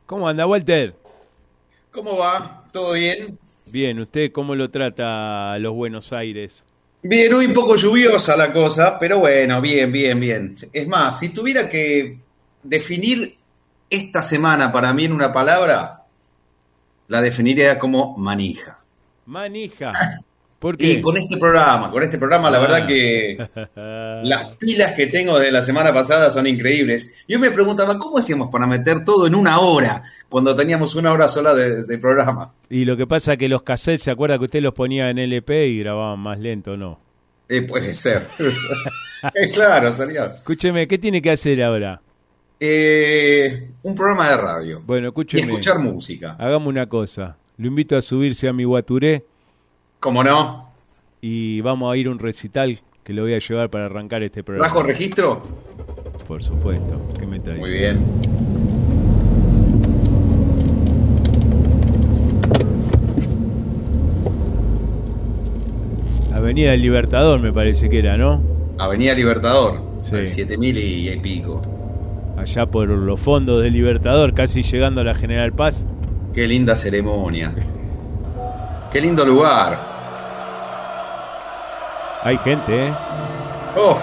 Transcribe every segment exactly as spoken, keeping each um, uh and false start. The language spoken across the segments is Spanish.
¿Cómo anda, Walter? ¿Cómo va? ¿Todo bien? Bien, ¿usted cómo lo trata a los Buenos Aires? Bien, hoy un poco lluviosa la cosa, pero bueno, bien, bien, bien. Es más, si tuviera que definir esta semana para mí en una palabra, la definiría como manija. Manija. ¿Por Y qué? con este programa, con este programa, la verdad Ah. que las pilas que tengo de la semana pasada son increíbles. Yo me preguntaba, ¿cómo hacíamos para meter todo en una hora cuando teníamos una hora sola de, de programa? Y lo que pasa es que los cassettes, ¿se acuerda que usted los ponía en L P y grababan más lento, no? Eh, puede ser. Es claro, sería. Escúcheme, ¿qué tiene que hacer ahora? Eh, un programa de radio Bueno, y escúcheme, escuchar música. hagamos una cosa. Lo invito a subirse a mi Guaturé ¿Cómo no? y vamos a ir a un recital que lo voy a llevar para arrancar este ¿Trajo programa. registro? Por supuesto. ¿Qué me está Muy diciendo? bien. Avenida del Libertador me parece que era, ¿no? Avenida Libertador, Sí. al siete mil y, y pico. Allá por los fondos del Libertador, casi llegando a la General Paz. Qué linda ceremonia. Qué lindo lugar. Hay gente, ¿eh? Uf,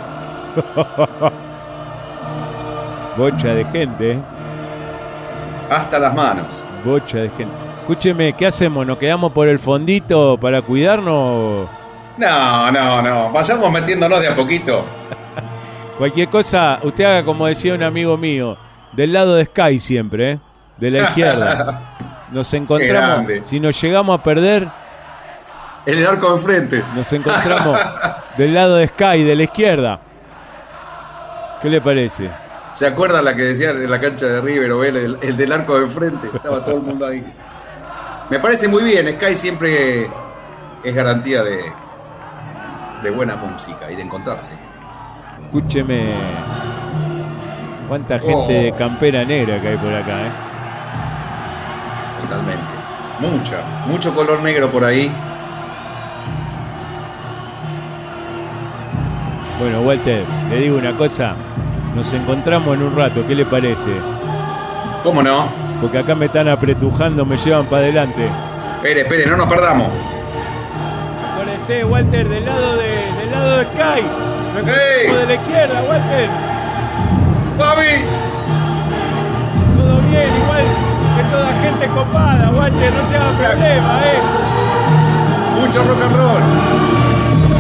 Bocha de gente, ¿eh? hasta las manos. Bocha de gente. Escúcheme, ¿qué hacemos? ¿Nos quedamos por el fondito para cuidarnos? No, no, no. Vayamos metiéndonos de a poquito. Cualquier cosa, usted haga como decía un amigo mío, del lado de Sky siempre, ¿eh? De la izquierda. Nos encontramos, grande. si nos llegamos a perder, En el arco de enfrente. nos encontramos del lado de Sky, de la izquierda. ¿Qué le parece? ¿Se acuerdan la que decía en la cancha de River o el, el del arco de enfrente? Estaba todo el mundo ahí. Me parece muy bien. Sky siempre es garantía de, de buena música y de encontrarse. Escúcheme, cuánta gente Oh. de campera negra que hay por acá, ¿eh? Totalmente. Mucha. Mucho color negro por ahí. Bueno, Walter, le digo una cosa, nos encontramos en un rato, ¿qué le parece? ¿Cómo no? Porque acá me están apretujando, me llevan para adelante. Espere, espere, no nos perdamos. Acuérdese, Walter, del lado de, del lado de Sky. Me ¡Ey! encuentro de la izquierda, Walter. ¡Bobby! Todo bien, igual que toda gente copada, Walter, no se haga problema, ¿eh? Mucho rock and roll.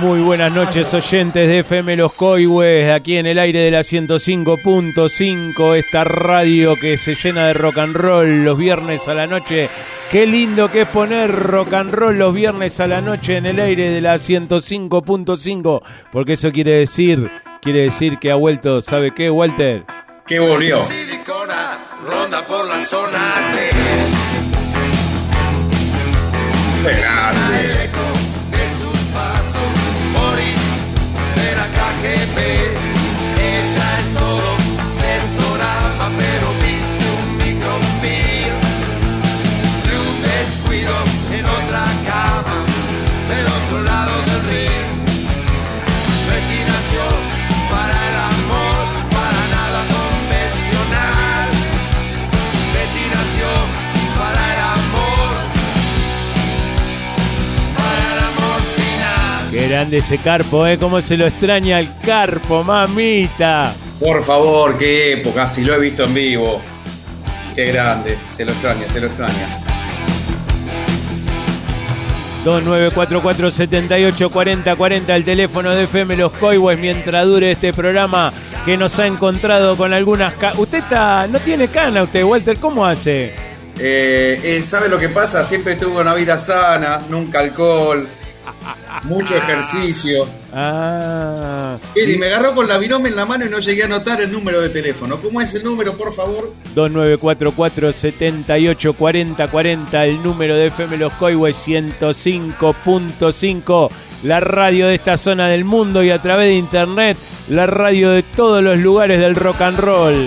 Muy buenas noches, oyentes de F M Los Coihues, aquí en el aire de la ciento cinco punto cinco, esta radio que se llena de rock and roll los viernes a la noche. Qué lindo que es poner rock and roll los viernes a la noche en el aire de la ciento cinco punto cinco, porque eso quiere decir, quiere decir que ha vuelto, ¿sabe qué, Walter? ¿Qué volvió? Silicona, ronda por la zona T. Grande. De sus pasos, Boris de la K G B. Ella es todo sensorama, pero viste un microfilm de un descuido en otra cama, del otro lado del ring. Retiración para el amor, para nada convencional. Retiración para el amor, para el amor final. Qué grande ese Carpo, ¿eh? Cómo se lo extraña el Carpo, mamita. Por favor, qué época, si lo he visto en vivo. Qué grande, se lo extraña, se lo extraña. dos nueve cuatro cuatro siete ocho cuatro cero cuatro cero, el teléfono de F M Los Coihues, mientras dure este programa que nos ha encontrado con algunas canas. Usted está, no tiene cana usted, Walter, ¿cómo hace? Eh, eh, ¿Sabe lo que pasa? Siempre tuve una vida sana, nunca alcohol, mucho ejercicio. Ah. Y me agarró con la virome en la mano y no llegué a anotar el número de teléfono. ¿Cómo es el número, por favor? dos nueve cuatro cuatro siete ocho cuatro cero cuatro cero, el número de F M Los Coihues ciento cinco punto cinco, la radio de esta zona del mundo y a través de internet, la radio de todos los lugares del rock and roll.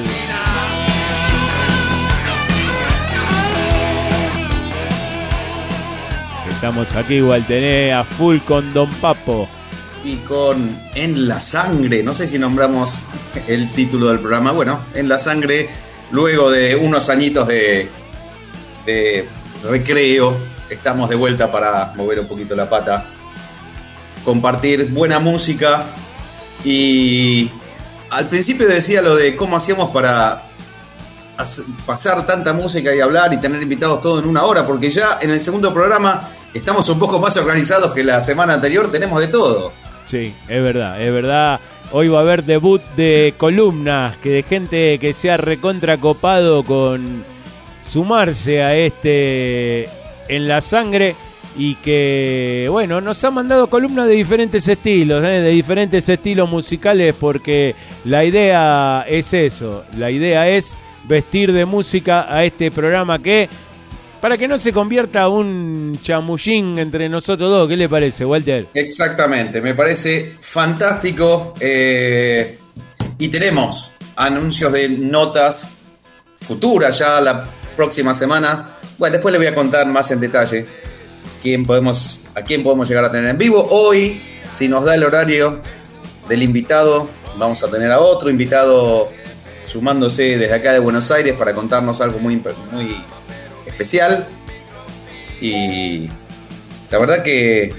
Estamos aquí, Walter, a full con Don Papo. Y con En la Sangre, no sé si nombramos el título del programa. Bueno, En la Sangre, luego de unos añitos de, de recreo, estamos de vuelta para mover un poquito la pata, compartir buena música. Y al principio decía lo de cómo hacíamos para pasar tanta música y hablar y tener invitados todos en una hora, porque ya en el segundo programa estamos un poco más organizados que la semana anterior, tenemos de todo. Sí, es verdad, es verdad. Hoy va a haber debut de columnas, que de gente que se ha recontra copado con sumarse a este En la Sangre y que, bueno, nos ha mandado columnas de diferentes estilos, ¿eh? de diferentes estilos musicales, porque la idea es eso, la idea es vestir de música a este programa que, para que no se convierta un chamullín entre nosotros dos. ¿Qué le parece, Walter? Exactamente, me parece fantástico. Eh, y tenemos anuncios de notas futuras ya la próxima semana. Bueno, después les voy a contar más en detalle quién podemos, a quién podemos llegar a tener en vivo. Hoy, si nos da el horario del invitado, vamos a tener a otro invitado sumándose desde acá de Buenos Aires para contarnos algo muy, muy especial. Y la verdad que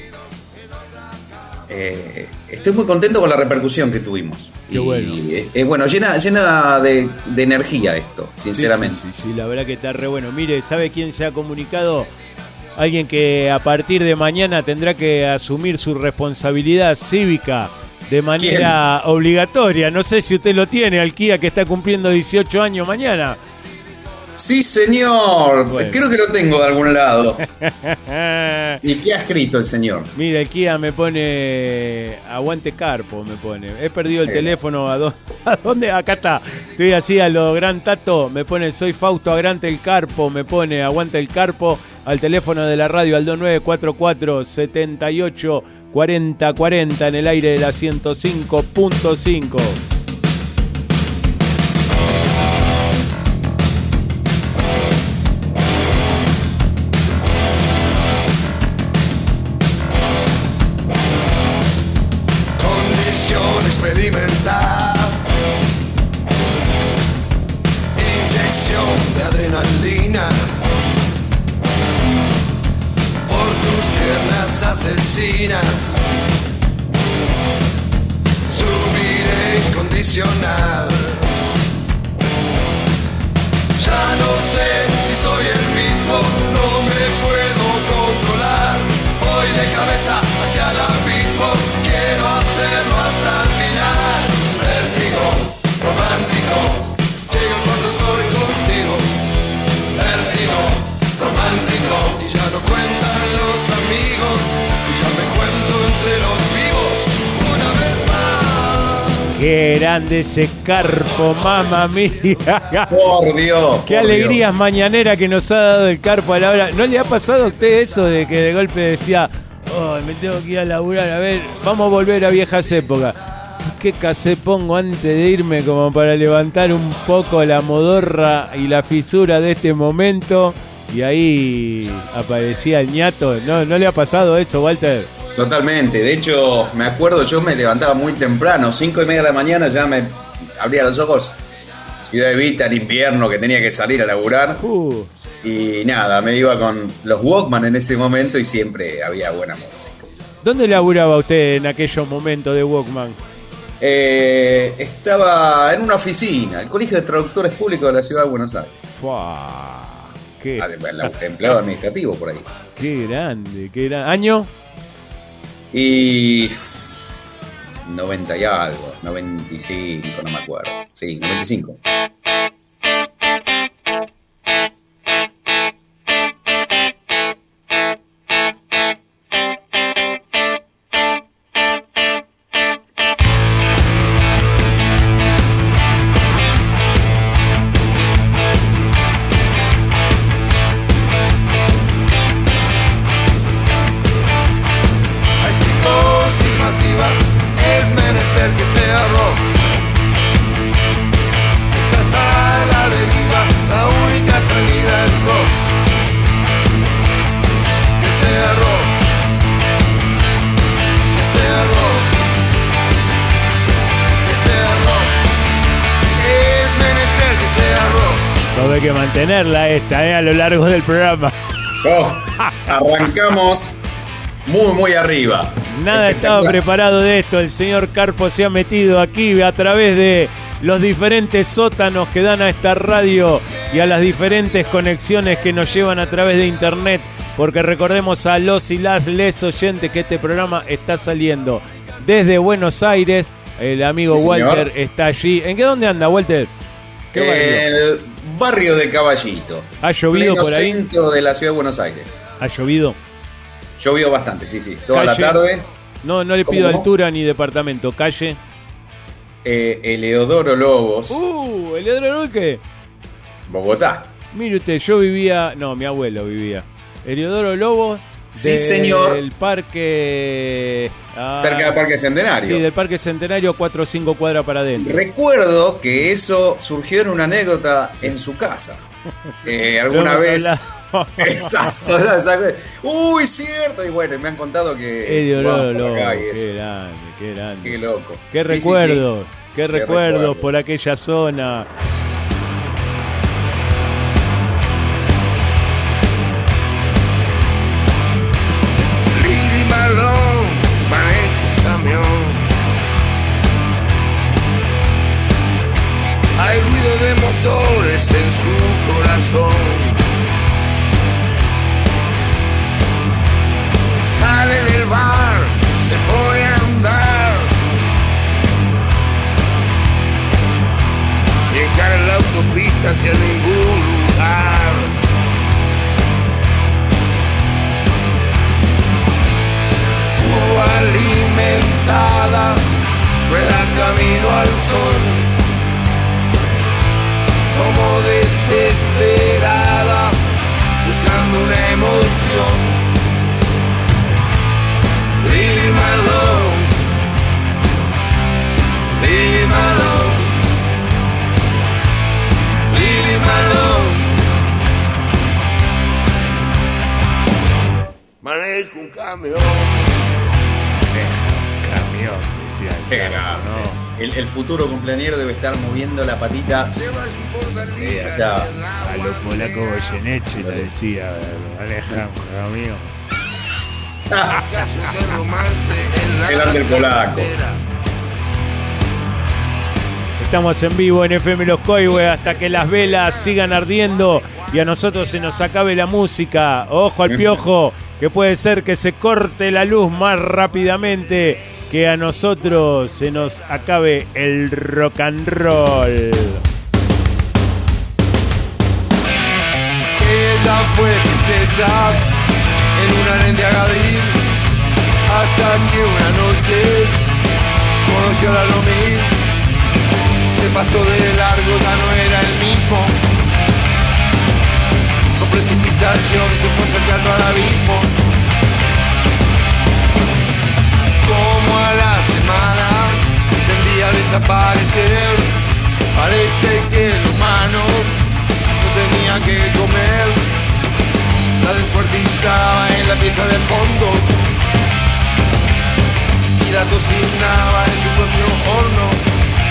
eh, estoy muy contento con la repercusión que tuvimos. Qué y bueno. Es eh, bueno, llena, llena de, de energía esto, sinceramente. Sí, sí, sí, sí, la verdad que está re bueno. Mire, ¿sabe quién se ha comunicado? Alguien que a partir de mañana tendrá que asumir su responsabilidad cívica de manera ¿Quién? obligatoria. No sé si usted lo tiene, Alquía, que está cumpliendo dieciocho años mañana. Sí, señor. Bueno. Creo que lo tengo de algún lado. ¿Y qué ha escrito el señor? Mira, Alquía me pone aguante Carpo, me pone. He perdido el sí. teléfono. ¿A, do- ¿A dónde? Acá está. Estoy así a lo gran Tato. Me pone soy Fausto Agrante el Carpo. Me pone aguante el Carpo al teléfono de la radio al dos nueve cuatro cuatro siete ocho cuatro cero cuatro cero en el aire de la ciento cinco punto cinco. Condición experimental, inyección de adrenalina por tus piernas asesinas. Subiré incondicional. Ya no sé si soy el mismo, no me puedo controlar. Voy de cabeza hacia el abismo. Qué grande ese Carpo, mamá mía. Por Dios. Qué por alegrías Dios. mañaneras que nos ha dado el Carpo a la hora. ¿No le ha pasado a usted eso de que de golpe decía, oh, me tengo que ir a laburar? A ver, vamos a volver a viejas épocas. ¿Qué casé pongo antes de irme como para levantar un poco la modorra y la fisura de este momento? Y ahí aparecía el ñato. ¿No, no le ha pasado eso, Walter? Totalmente. De hecho, me acuerdo, yo me levantaba muy temprano, cinco y media de la mañana ya me abría los ojos. Ciudad Evita en invierno, que tenía que salir a laburar. Uh. Y nada, me iba con los Walkman en ese momento y siempre había buena música. ¿Dónde laburaba usted en aquellos momentos de Walkman? Eh, estaba en una oficina, el Colegio de Traductores Públicos de la Ciudad de Buenos Aires. Fua, qué, Empleado administrativo por ahí. Qué grande, qué grande. ¿Año? Y noventa y algo, noventa y cinco, no me acuerdo. Sí, noventa y cinco. Hay que mantenerla esta, eh, a lo largo del programa. Oh, arrancamos muy, muy arriba. Nada estaba preparado de esto. El señor Carpo se ha metido aquí a través de los diferentes sótanos que dan a esta radio y a las diferentes conexiones que nos llevan a través de internet. Porque recordemos a los y las les oyentes que este programa está saliendo desde Buenos Aires. El amigo Sí, Walter está allí. ¿En qué dónde anda, Walter? ¿Qué barrio? El barrio de Caballito. ¿Ha llovido pleno por ahí? Centro de la ciudad de Buenos Aires. ¿Ha llovido? Llovió bastante, sí, sí. Toda Calle. la tarde. No, no le ¿Cómo pido no? altura ni departamento. Calle. Eh, Eleodoro Lobos, Uh, Eleodoro Luque. Bogotá. Mire usted, yo vivía... No, mi abuelo vivía. Eleodoro Lobos. Sí, del señor. Del parque... ah, Cerca del Parque Centenario. Sí, del Parque Centenario, cuatro o cinco cuadras para adentro. Recuerdo que eso surgió en una anécdota en su casa. Eh, alguna Lo hemos vez. hablado. Exacto, exacto. Uy, cierto. Y bueno, me han contado que. Eleodoro vamos por acá Lobos, y eso. qué grande, qué grande. Qué loco. Qué Sí, sí, sí. recuerdos, qué, Qué recuerdos recuerdos. por aquella zona. Lili Marlon maneja un camión. Hay ruido de motores en su corazón. Sale del bar, se pone a andar y encara la autopista hacia ningún lugar. Turbo alimentada, rueda camino al sol, como desesperada, buscando una emoción. Leave me alone, leave me alone, leave me alone. Manejo un camión. Camión, decía el Qué Carpo, grande. ¿no? El, el futuro cumpleañero debe estar moviendo la patita. Eh, allá. A los polacos Goyeneche le decía, Alejandro, amigo. Casos de romance en la Qué grande el polaco. carretera. Estamos en vivo en F M Los Coihue hasta que las velas sigan ardiendo y a nosotros se nos acabe la música. Ojo al piojo, que puede ser que se corte la luz más rápidamente que a nosotros se nos acabe el rock and roll. Ella fue princesa en un harén de Agadir, hasta que una noche conoció a la Lomir pasó de largo, ya no era el mismo. Con precipitación se fue acercando al abismo. Como a la semana tendría a desaparecer. Parece que el humano no tenía que comer. La descuartizaba en la pieza del fondo y la cocinaba en su propio horno.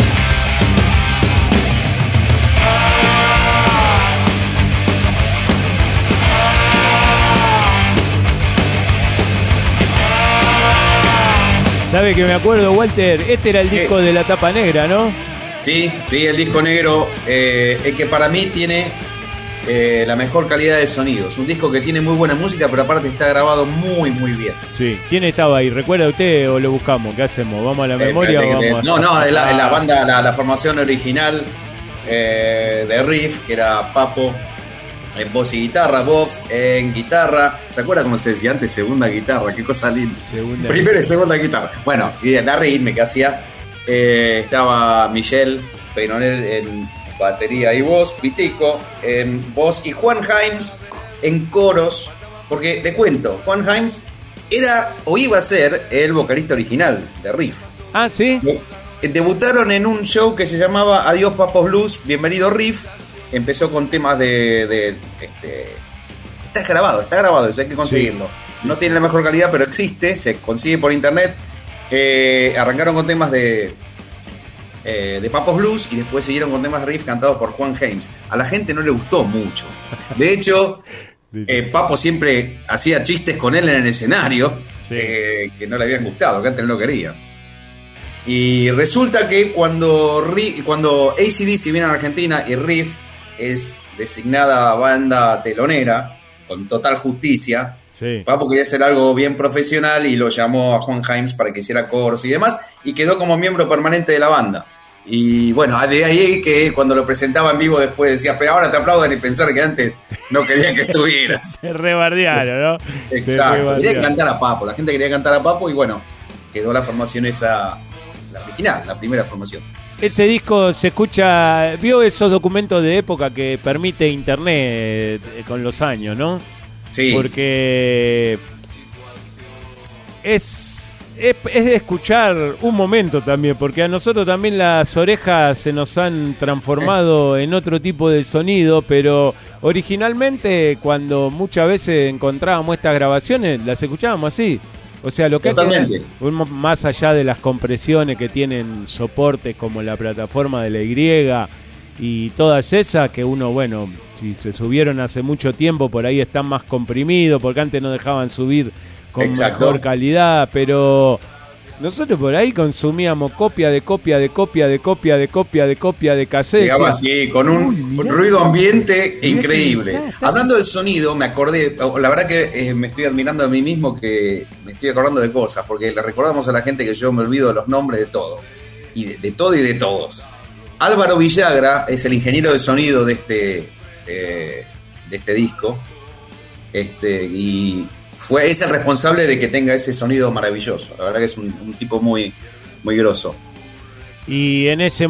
¿Sabe que me acuerdo, Walter? Este era el disco de la tapa negra, ¿no? Sí, sí, el disco negro, eh, el que para mí tiene eh, la mejor calidad de sonido. Es un disco que tiene muy buena música, pero aparte está grabado muy, muy bien. Sí. ¿Quién estaba ahí? ¿Recuerda usted o lo buscamos? ¿Qué hacemos? ¿Vamos a la memoria eh, o vamos te... No, a... no, es la, la banda, la, la formación original eh, de Riff, que era Papo en voz y guitarra, Bob en guitarra. ¿Se acuerda cómo se decía antes? Segunda guitarra, qué cosa linda. Segunda Primera y segunda guitarra. Bueno, y la ritmo que hacía. Eh, estaba Michelle Peyronel en batería y voz, Pitico en voz y Juan Himes en coros. Porque le cuento, Juan Himes era o iba a ser el vocalista original de Riff. Ah, ¿sí? Debutaron en un show que se llamaba Adiós Papos Blues, Bienvenido Riff. Empezó con temas de, de este, está grabado, está grabado, eso hay que conseguirlo. Sí. No tiene la mejor calidad, pero existe, se consigue por internet. Eh, arrancaron con temas de eh, de Papos Blues y después siguieron con temas de Riff cantados por Juan Himes. A la gente no le gustó mucho. De hecho, eh, Papo siempre hacía chistes con él en el escenario, sí. eh, que no le habían gustado, que antes no lo quería. Y resulta que cuando, Riff, cuando A C D C viene a Argentina y Riff es designada banda telonera, con total justicia, sí. Papo quería hacer algo bien profesional y lo llamó a Juan Himes para que hiciera coros y demás, y quedó como miembro permanente de la banda. Y bueno, de ahí que cuando lo presentaba en vivo después decía, pero ahora te aplauden y pensar que antes no querían que estuvieras. Se rebardearon, ¿no? Exacto, quería cantar a Papo, la gente quería cantar a Papo y bueno, quedó la formación esa, la original, la primera formación. Ese disco se escucha, vio esos documentos de época que permite internet con los años, ¿no? Sí. Porque es, es, es de escuchar un momento también, porque a nosotros también las orejas se nos han transformado en otro tipo de sonido, pero originalmente cuando muchas veces encontrábamos estas grabaciones, las escuchábamos así. O sea, lo que Totalmente. Hay, más allá de las compresiones que tienen soportes como la plataforma de la Y y todas esas, que uno, bueno, si se subieron hace mucho tiempo, por ahí están más comprimidos, porque antes no dejaban subir con Exacto. mejor calidad, pero nosotros por ahí consumíamos copia de copia de copia de copia de copia de copia de cassette. Digamos así, con un Uy, ruido ambiente increíble. Mirá, está, Hablando del sonido, me acordé, la verdad que eh, me estoy admirando a mí mismo, que me estoy acordando de cosas, porque le recordamos a la gente que yo me olvido de los nombres de todo, y de, de todo y de todos. Álvaro Villagra es el ingeniero de sonido de este, eh, de este disco, este, y fue, es el responsable de que tenga ese sonido maravilloso. La verdad que es un, un tipo muy, muy grosso. Y en ese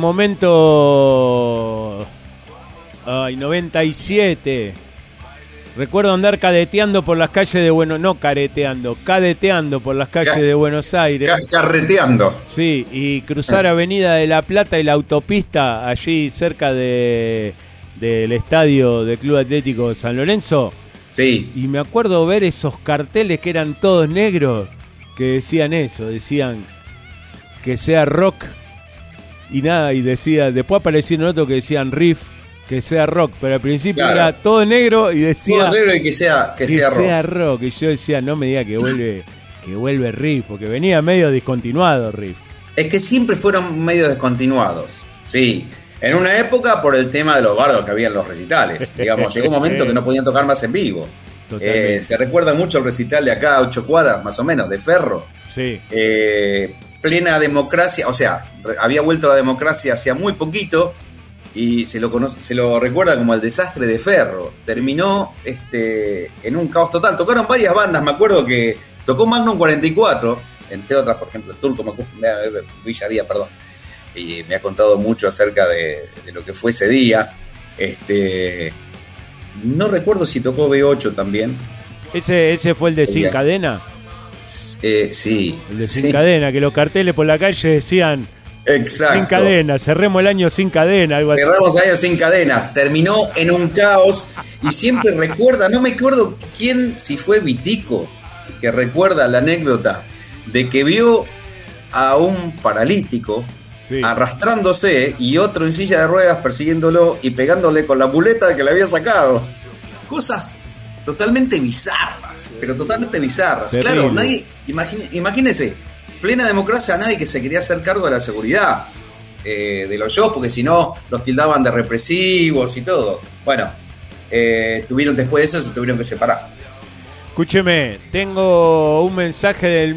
momento, ay, noventa y siete, recuerdo andar cadeteando por las calles de Buenos no careteando, cadeteando por las calles Ca- de Buenos Aires. Ca- carreteando. Sí, y cruzar Avenida de la Plata y la autopista allí cerca de del estadio del Club Atlético San Lorenzo. Sí. Y me acuerdo ver esos carteles que eran todos negros, que decían eso, decían que sea rock y nada, y decía, después aparecieron otros que decían riff, que sea rock, pero al principio claro. Era todo negro y decía todo negro y que sea que, que sea, sea rock. rock. Y yo decía, no me diga que vuelve que vuelve riff, porque venía medio discontinuado riff. Es que siempre fueron medio descontinuados, sí. En una época por el tema de los bardos que había en los recitales. Digamos, llegó un momento que no podían tocar más en vivo. Eh, se recuerda mucho el recital de acá a ocho cuadras, más o menos, de Ferro. Sí. Eh, plena democracia, o sea, había vuelto la democracia hacía muy poquito y se lo, conoce, se lo recuerda como el desastre de Ferro. Terminó este, en un caos total. Tocaron varias bandas, me acuerdo que tocó Magnum cuarenta y cuatro, entre otras, por ejemplo, Turco, Villaría, perdón. y me ha contado mucho acerca de, de lo que fue ese día. Este, no recuerdo si tocó B ocho también. ¿Ese, ese fue el de Sin Cadena? Eh, sí. El de Sin sí. Cadena, que los carteles por la calle decían... Exacto. Sin cadena, cerremos el año sin cadena, algo así. Cerramos el año sin cadenas, terminó en un caos y siempre recuerda, no me acuerdo quién, si fue Vitico, que recuerda la anécdota de que vio a un paralítico sí. arrastrándose y otro en silla de ruedas persiguiéndolo y pegándole con la muleta que le había sacado. Cosas totalmente bizarras, pero totalmente bizarras. Terrible. Claro, nadie, imagine, imagínese, plena democracia, nadie que se quería hacer cargo de la seguridad eh, de los shows, porque si no los tildaban de represivos y todo. Bueno, eh, tuvieron después de eso, se tuvieron que separar. Escúcheme, tengo un mensaje del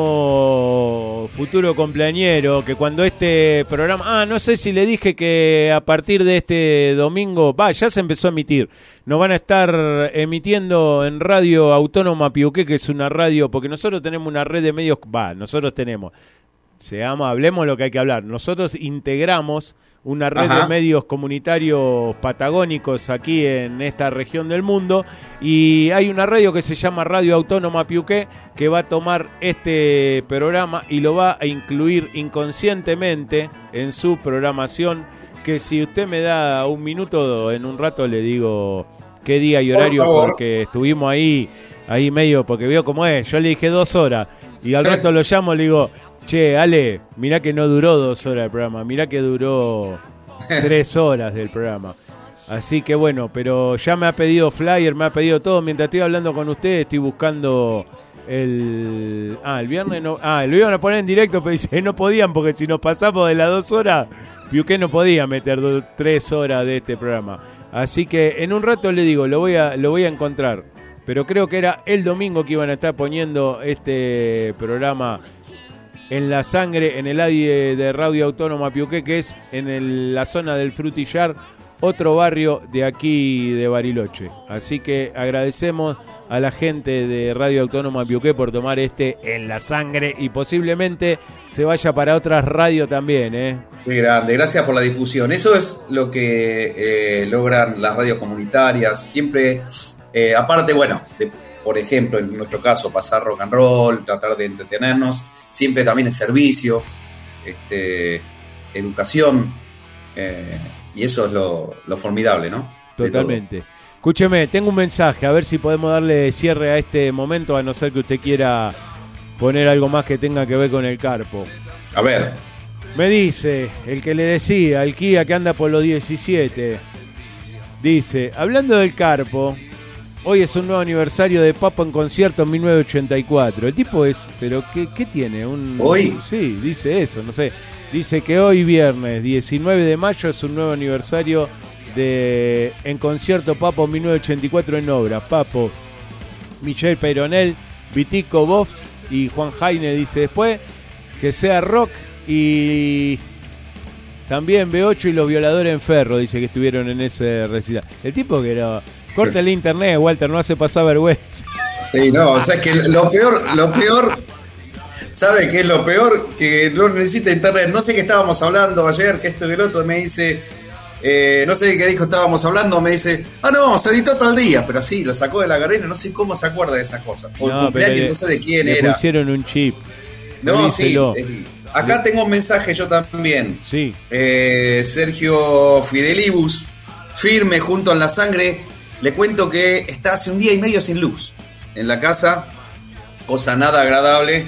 mismo futuro cumpleañero que cuando este programa... Ah, no sé si le dije que a partir de este domingo... Va, ya se empezó a emitir. Nos van a estar emitiendo en Radio Autónoma Piuqué, que es una radio... Porque nosotros tenemos una red de medios... Va, nosotros tenemos... Se llama Hablemos lo que hay que hablar. Nosotros integramos una red Ajá. de medios comunitarios patagónicos aquí en esta región del mundo, y hay una radio que se llama Radio Autónoma Piuqué que va a tomar este programa y lo va a incluir inconscientemente en su programación, que si usted me da un minuto, en un rato le digo qué día y horario, por porque estuvimos ahí, ahí medio, porque veo cómo es, yo le dije dos horas y al rato lo llamo, le digo... Che, Ale, mirá que no duró dos horas el programa, mirá que duró tres horas del programa. Así que bueno, pero ya me ha pedido flyer, me ha pedido todo. Mientras estoy hablando con ustedes, estoy buscando el... Ah, el viernes no... Ah, lo iban a poner en directo, pero dice, no podían, porque si nos pasamos de las dos horas, Piuqué no podía meter dos, tres horas de este programa. Así que en un rato le digo, lo voy a, lo voy a encontrar. Pero creo que era el domingo que iban a estar poniendo este programa... En la sangre, en el aire de Radio Autónoma Piuqué, que es en el, la zona del Frutillar, otro barrio de aquí de Bariloche. Así que agradecemos a la gente de Radio Autónoma Piuqué por tomar este En la Sangre y posiblemente se vaya para otras radios también, ¿eh? Muy grande, gracias por la difusión. Eso es lo que eh, logran las radios comunitarias. Siempre, eh, aparte, bueno, de, por ejemplo, en nuestro caso, pasar rock and roll, tratar de entretenernos. Siempre también es servicio, este, educación, eh, y eso es lo, lo formidable, ¿no? Totalmente. Escúcheme, tengo un mensaje, a ver si podemos darle cierre a este momento, a no ser que usted quiera poner algo más que tenga que ver con el Carpo. A ver. Me dice, el que le decía, el Kia que anda por los diecisiete, dice, hablando del Carpo... Hoy es un nuevo aniversario de Papo en concierto en mil novecientos ochenta y cuatro. El tipo es... ¿Pero qué, qué tiene? Un, ¿Hoy? Sí, dice eso, no sé. Dice que hoy viernes, diecinueve de mayo, es un nuevo aniversario de En concierto Papo mil novecientos ochenta y cuatro en obra. Papo, Michel Peyronel, Vitico Boff y Juan Jaime, dice después. Que sea rock y... También B ocho y Los Violadores en Ferro, dice que estuvieron en ese recital. El tipo que era... Corta el internet, Walter, no hace pasar vergüenza. Sí, no, o sea, es que lo peor, lo peor, ¿sabe qué es lo peor? Que no necesita internet. No sé qué estábamos hablando ayer, que esto y el otro, me dice, eh, no sé qué dijo estábamos hablando, me dice, ah, no, se editó tal día, pero sí, lo sacó de la carrera, no sé cómo se acuerda de esas cosas. Por no, cumpleaños, le, no sé de quién le era. Le pusieron un chip. No, sí, sí. Acá tengo un mensaje yo también. Sí. Eh, Sergio Fidelibus, firme junto en la sangre. Le cuento que está hace un día y medio sin luz en la casa, cosa nada agradable.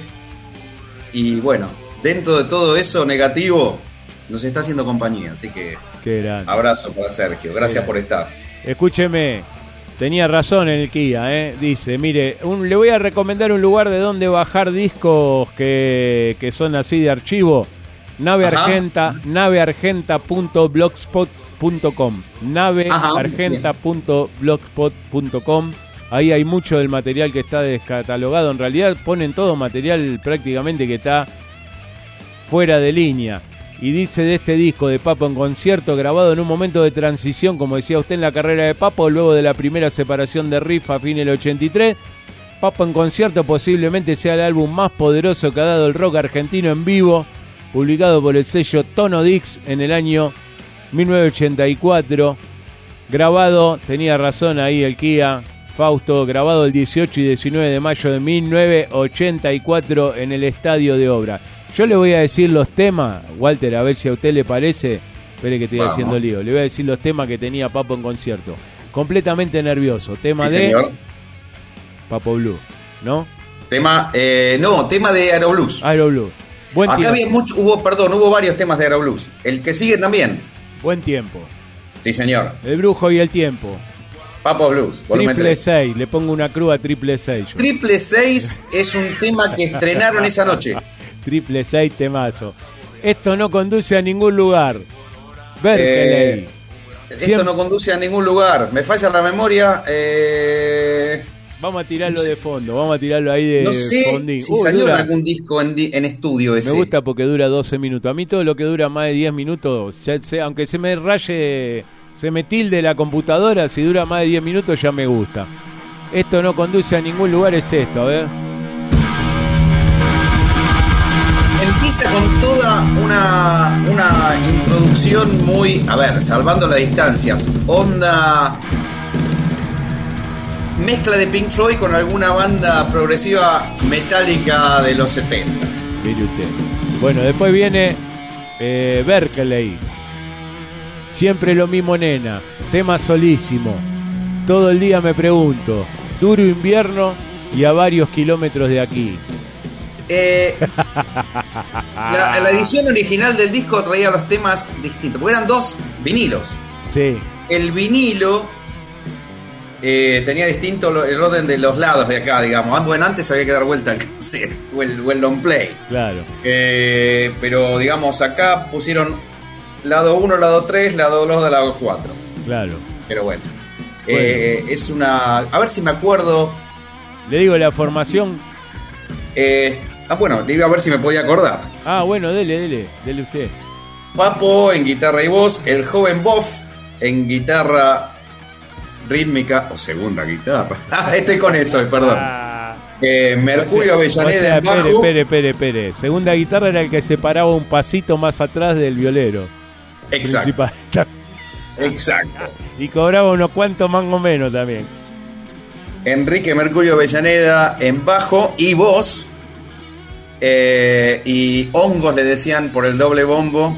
Y bueno, dentro de todo eso negativo, nos está haciendo compañía. Así que qué grande. Abrazo para Sergio, gracias por estar. Escúcheme, tenía razón en el Kia, ¿eh? Dice, mire, un, le voy a recomendar un lugar de donde bajar discos que, que son así de archivo. Nave Ajá. Argenta, naveargenta punto blogspot punto com, nave argenta punto blogspot punto com. Ahí hay mucho del material que está descatalogado. En realidad ponen todo material prácticamente que está fuera de línea. Y dice de este disco de Papo en concierto, grabado en un momento de transición, como decía usted, en la carrera de Papo, luego de la primera separación de Riff a fin del ochenta y tres. Papo en concierto posiblemente sea el álbum más poderoso que ha dado el rock argentino en vivo. publicado por el sello Tono Dix en el año mil novecientos ochenta y cuatro, grabado, tenía razón ahí el Kia Fausto, grabado el dieciocho y diecinueve de mayo de mil novecientos ochenta y cuatro en el Estadio de Obra. Yo le voy a decir los temas, Walter, a ver si a usted le parece. Espere que estoy Vamos. haciendo lío. Le voy a decir los temas que tenía Papo en concierto. Completamente nervioso. Tema sí, de señor. Papo Blue, ¿no? Tema, eh, no, tema de Aeroblues. Aeroblues. Buen Acá tiempo. había mucho, hubo, perdón, hubo varios temas de Aeroblues. El que sigue también. Buen tiempo. Sí, señor. El Brujo y el Tiempo. Papo Blues, volumen Triple tres. seis, le pongo una cruz a Triple seis. Yo. Triple seis es un tema que estrenaron esa noche. Triple seis, temazo. Esto no conduce a ningún lugar. Berkeley. Eh, esto Siempre... no conduce a ningún lugar. Me falla la memoria. Eh... Vamos a tirarlo de fondo, vamos a tirarlo ahí de no sé fondín. Si uh, salió dura... algún disco en, di- en estudio ese. Me gusta porque dura doce minutos. A mí todo lo que dura más de diez minutos, ya sé, aunque se me raye, se me tilde la computadora, si dura más de diez minutos ya me gusta. Esto no conduce a ningún lugar, es esto, a ver. Empieza con toda una, una introducción muy, a ver, salvando las distancias, onda... mezcla de Pink Floyd con alguna banda progresiva metálica de los setenta. Mire usted. Bueno, después viene eh, Berkeley. Siempre lo mismo, nena. Tema solísimo. Todo el día me pregunto. Duro invierno y a varios kilómetros de aquí. Eh, la, la edición original del disco traía los temas distintos, porque eran dos vinilos. Sí. El vinilo eh, tenía distinto el orden de los lados de acá, digamos. Bueno, antes había que dar vuelta al cassette o el, o el long play. Claro. Eh, pero digamos, acá pusieron lado uno, lado tres, lado dos, lado cuatro. Claro. Pero bueno, bueno. Eh, es una... A ver si me acuerdo. Le digo la formación. Eh, ah, bueno, le iba a ver si me podía acordar. Ah, bueno, dele, dele, dele usted. Papo en guitarra y voz, el joven Boff en guitarra rítmica o segunda guitarra. Estoy con eso, perdón. Ah, eh, Mercurio o sea, Avellaneda o sea, en bajo. Espere, espere, espere. Segunda guitarra era el que se paraba un pasito más atrás del violero. Exacto. Principal. Exacto. Y cobraba unos cuantos mangos menos también. Enrique Mercurio Avellaneda en bajo y voz. Eh, y hongos le decían por el doble bombo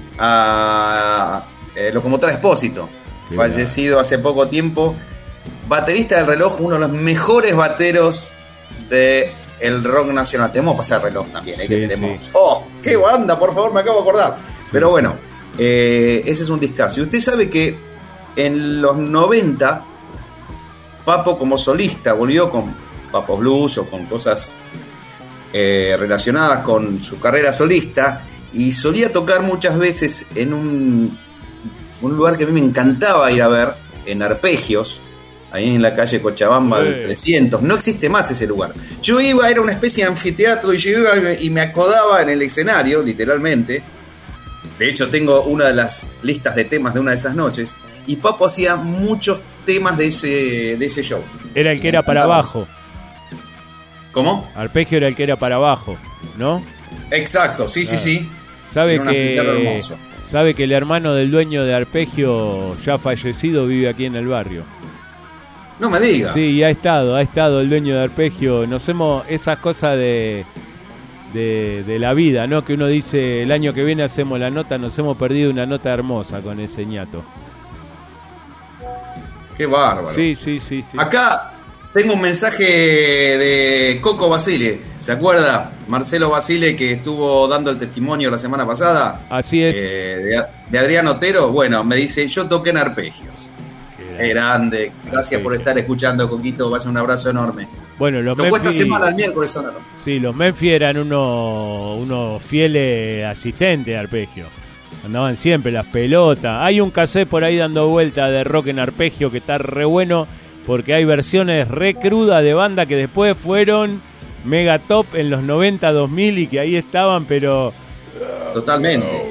a eh, Locomotora Espósito, sí, fallecido hace poco tiempo. Baterista del Reloj, uno de los mejores bateros de el rock nacional. Tenemos que pasar Reloj también, ¿eh? Sí, que tenemos. Sí. ¡Oh! ¡Qué banda! Por favor, me acabo de acordar. Sí, Pero bueno, eh, ese es un discazo. Y usted sabe que en los noventa Papo como solista volvió con Papo Blues o con cosas eh, relacionadas con su carrera solista, y solía tocar muchas veces en un, un lugar que a mí me encantaba ir a ver, en Arpegios, ahí en la calle Cochabamba del trescientos. No existe más ese lugar. Yo iba, era una especie de anfiteatro, y yo iba y me acodaba en el escenario, literalmente. De hecho, tengo una de las listas de temas de una de esas noches, y Papo hacía muchos temas de ese, de ese show. Era el que era para abajo. ¿Cómo? Arpegio era el que era para abajo, ¿no? Exacto, sí, ah. sí, sí. Sabe que, sabe que el hermano del dueño de Arpegio, ya fallecido, vive aquí en el barrio. No me diga. Sí, y ha estado, ha estado el dueño de Arpegio. Nos hemos, esas cosas de, de, de la vida, ¿no? Que uno dice, el año que viene hacemos la nota, nos hemos perdido una nota hermosa con ese ñato. Qué bárbaro. Sí, sí, sí, sí. Acá tengo un mensaje de Coco Basile. ¿Se acuerda? Marcelo Basile, que estuvo dando el testimonio la semana pasada. Así es. Eh, de, de Adrián Otero. Bueno, me dice, yo toqué en Arpegios. Qué grande. Gracias Arpegio. Por estar escuchando, Coquito. Vaya un abrazo enorme. Bueno, los Tocó Memphis, esta semana el miércoles, ¿no? Sí, los Memphis eran unos, unos fieles asistentes de Arpegio. Andaban siempre las pelotas. Hay un cassette por ahí dando vuelta de rock en arpegio que está re bueno, porque hay versiones re crudas de banda que después fueron mega top en los noventa, dos mil, y que ahí estaban, pero... Totalmente.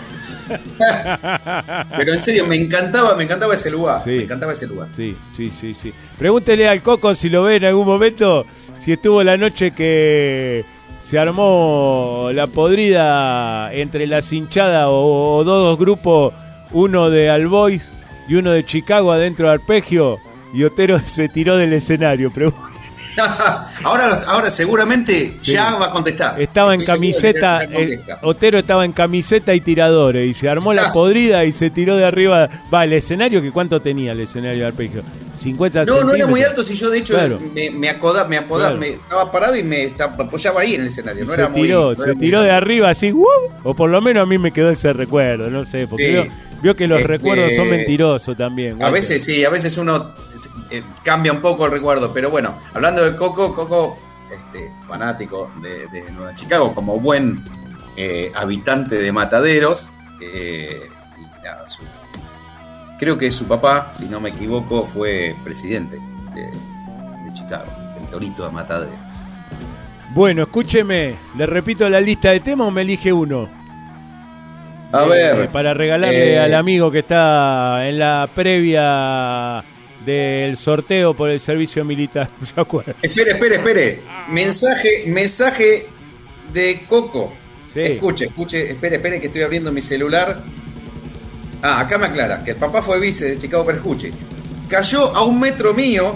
Pero en serio, me encantaba, me encantaba ese lugar. Sí. Me encantaba ese lugar. Sí, sí, sí, sí. Pregúntele al Coco si lo ve en algún momento, si estuvo la noche que... se armó la podrida entre las hinchadas o, o dos grupos, uno de All Boys y uno de Chicago adentro de Arpegio, y Otero se tiró del escenario. Pero... ahora, ahora seguramente sí. Ya va a contestar. Estaba Estoy en camiseta, eh, Otero estaba en camiseta y tiradores, y se armó la podrida y se tiró de arriba. Va, el escenario, que ¿cuánto tenía el escenario de Arpegio? cincuenta No, no era muy alto, si yo de hecho claro. me, me acodaba, me, acodaba claro. me estaba parado y me apoyaba ahí en el escenario. No se era tiró, muy, no se era tiró muy de arriba así, ¡uh! O por lo menos a mí me quedó ese recuerdo, no sé, porque sí. vio, vio que los este, recuerdos son mentirosos también. A Walter. veces sí, a veces uno eh, cambia un poco el recuerdo, pero bueno, hablando de Coco, Coco, este, fanático de, de Nueva Chicago, como buen eh, habitante de Mataderos, eh, y nada, su creo que su papá, si no me equivoco, fue presidente de, de Chicago, el Torito de Mataderos. Bueno, escúcheme, ¿le repito la lista de temas o me elige uno? A eh, ver. Para regalarle eh, al amigo que está en la previa del sorteo por el servicio militar. ¿Se acuerda? Espere, espere, espere. Mensaje, mensaje de Coco. Sí. Escuche, escuche, espere, espere que estoy abriendo mi celular. Ah, acá me aclara que el papá fue vice de Chicago, pero escuche. Cayó a un metro mío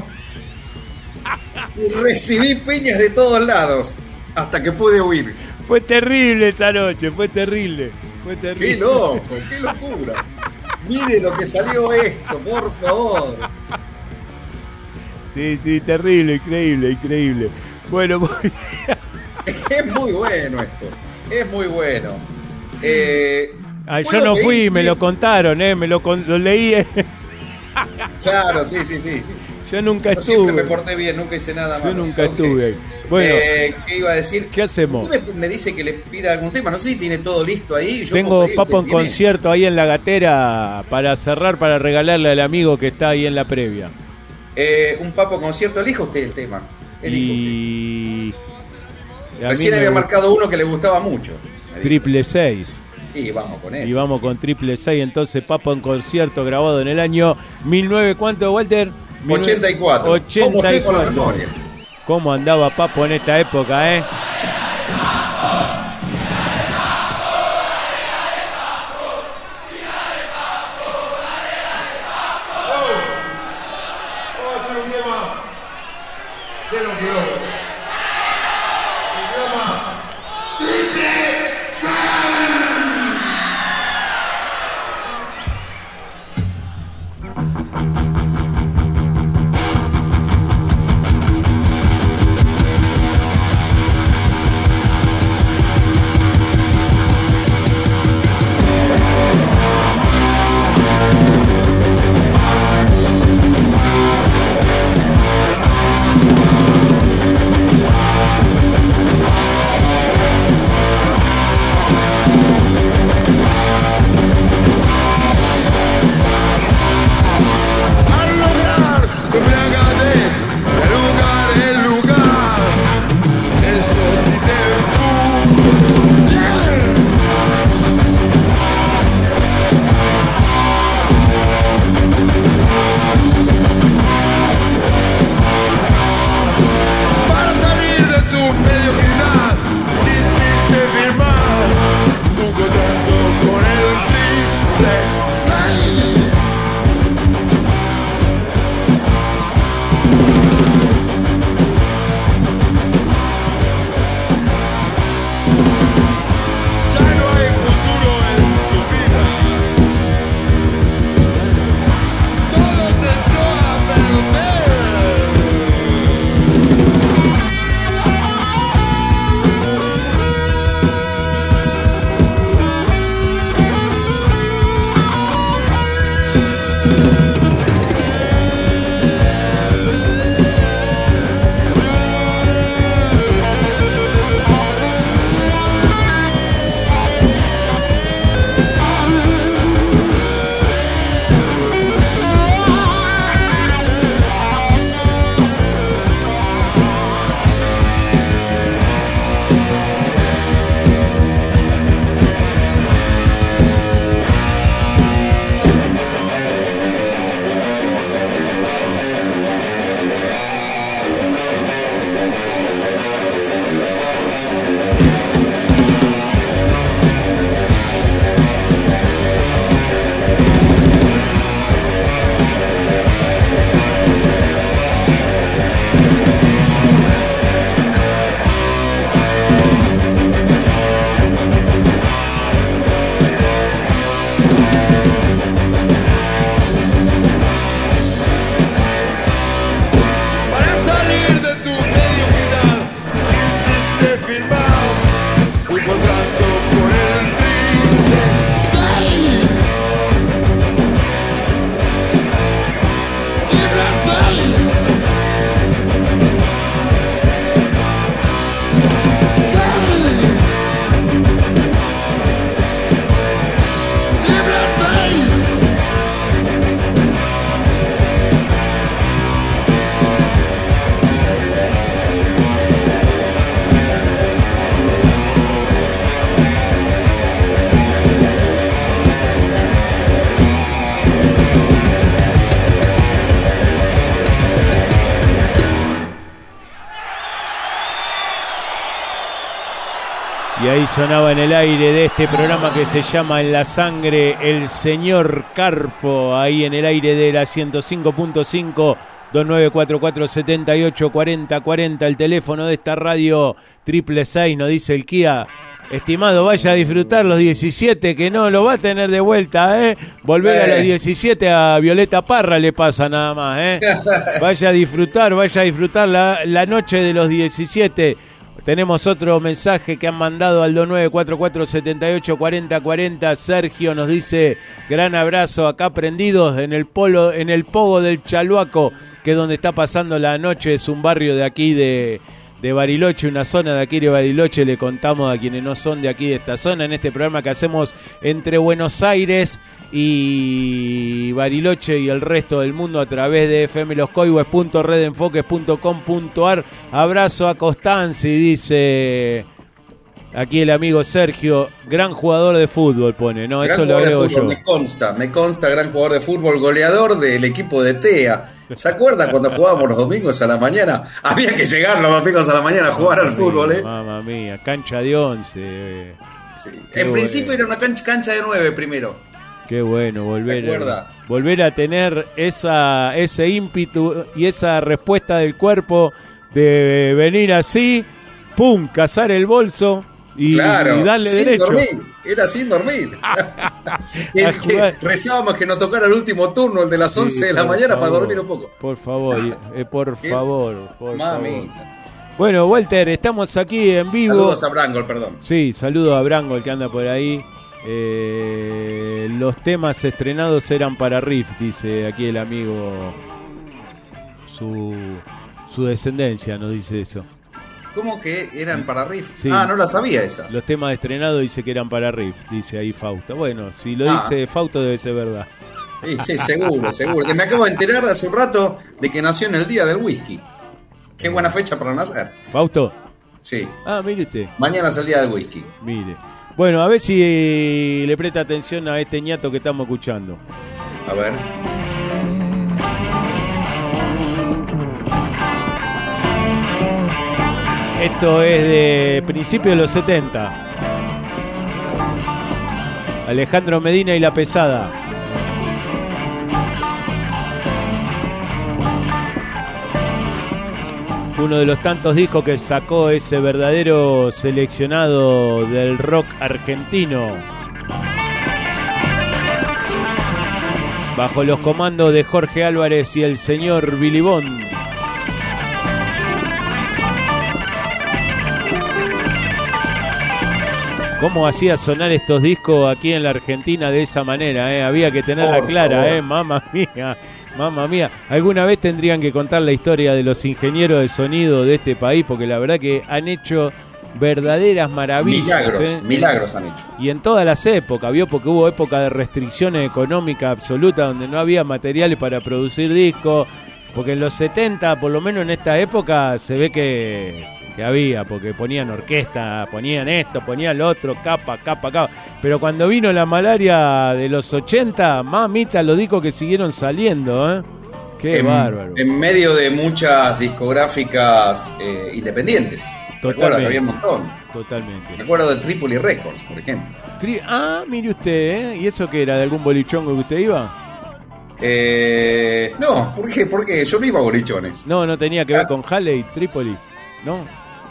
y recibí piñas de todos lados hasta que pude huir. Fue terrible esa noche, fue terrible. Fue terrible. ¡Qué loco, qué locura! Mire lo que salió esto, por favor. Sí, sí, terrible, increíble, increíble. Bueno, muy es muy bueno esto, es muy bueno. Eh... Ah, yo no fui, me lo contaron, eh, me lo, con, lo leí. Eh. Claro, sí, sí, sí, sí. Yo nunca yo estuve. Siempre me porté bien, nunca hice nada yo malo. Yo nunca okay. estuve ahí. Bueno, eh, ¿qué iba a decir? ¿Qué hacemos? Usted me, me dice que le pida algún tema, no sé si tiene todo listo ahí. Yo Tengo Papo en concierto ahí en la gatera para cerrar, para regalarle al amigo que está ahí en la previa. Eh, un Papo concierto, elija usted el tema. Elija y... usted. Recién había marcado uno que le gustaba mucho. Triple seis. Y vamos con eso. Y vamos sí. con Triple seis, entonces Papo en concierto grabado en el año mil novecientos, ¿cuánto, Walter? ochenta y cuatro. ochenta y cuatro. ¿Cómo andaba Papo en esta época, eh? Y ahí sonaba en el aire de este programa que se llama En la Sangre, el señor Carpo, ahí en el aire de la ciento cinco punto cinco, dos nueve cuatro cuatro, siete ocho cuatro cero cuatro cero, el teléfono de esta radio, triple seis, nos dice el Kia. Estimado, vaya a disfrutar los diecisiete, que no lo va a tener de vuelta, ¿eh? Volver a los diecisiete a Violeta Parra le pasa nada más, ¿eh? Vaya a disfrutar, vaya a disfrutar la, la noche de los diecisiete. Tenemos otro mensaje que han mandado al dos nueve cuatro cuatro, siete ocho cuatro cero cuatro cero. Sergio nos dice, gran abrazo acá prendidos en el polo, en el pogo del Chaluaco, que es donde está pasando la noche. Es un barrio de aquí de, de Bariloche, una zona de aquí de Bariloche. Le contamos a quienes no son de aquí de esta zona en este programa que hacemos entre Buenos Aires y Bariloche y el resto del mundo a través de f m los coihues punto red enfoques punto com punto a r. Abrazo a Constanzi, dice aquí el amigo Sergio, gran jugador de fútbol pone, ¿no? Gran Eso lo agrego yo. Me consta, me consta, gran jugador de fútbol, goleador del equipo de T E A. ¿Se acuerda cuando jugábamos los domingos a la mañana? Había que llegar los domingos a la mañana a jugar Mamma al fútbol, mía, ¿eh? Mamma mía, cancha de once. Sí. En principio era una cancha, cancha de nueve primero. Qué bueno volver a, volver a tener esa ese ímpetu y esa respuesta del cuerpo de venir así, pum, cazar el bolso y, claro, y darle sin derecho. Dormir. Era sin dormir. el que rezábamos que nos tocara el último turno, el de las once sí, de la mañana, favor, para dormir un poco. Por favor, eh, por favor, por Mami. favor. Bueno, Walter, estamos aquí en vivo. Saludos a Brangol, perdón. Sí, saludos a Brangol que anda por ahí. Eh, los temas estrenados eran para Riff, dice aquí el amigo. Su, su descendencia nos dice eso. ¿Cómo que eran para Riff? Sí. Ah, no la sabía esa. Los temas estrenados dice que eran para Riff, dice ahí Fausto. Bueno, si lo ah. dice Fausto debe ser verdad. Sí, sí, seguro, seguro. Que me acabo de enterar hace un rato de que nació en el día del whisky. Qué buena fecha para nacer. ¿Fausto? Sí. Ah, mire usted. Mañana es el día del whisky. Mire. Bueno, a ver si le presta atención a este ñato que estamos escuchando. A ver. Esto es de principios de los setenta. Alejandro Medina y La Pesada. Uno de los tantos discos que sacó ese verdadero seleccionado del rock argentino. Bajo los comandos de Jorge Álvarez y el señor Billy Bond. ¿Cómo hacía sonar estos discos aquí en la Argentina de esa manera? Eh? Había que tenerla Por clara, favor. eh, mamma mía. Mamma mía, alguna vez tendrían que contar la historia de los ingenieros de sonido de este país, porque la verdad que han hecho verdaderas maravillas. Milagros, ¿eh? milagros han hecho. Y en todas las épocas, vio, porque hubo época de restricciones económicas absolutas donde no había materiales para producir discos, porque en los setenta, por lo menos en esta época, se ve que, que había, porque ponían orquesta, ponían esto, ponían lo otro, capa, capa, capa. Pero cuando vino la malaria de los ochenta, mamita, los discos que siguieron saliendo, ¿eh? Qué en, bárbaro. En medio de muchas discográficas eh, independientes. Totalmente. Que había un montón. Totalmente. Me acuerdo de Tripoli Records, por ejemplo. Tri- ah, mire usted, ¿eh? ¿Y eso qué era? ¿De algún bolichongo que usted iba? Eh, no, ¿por qué? ¿Por qué? Yo no iba a bolichones. No, no tenía que ver con Halley, Tripoli, ¿no?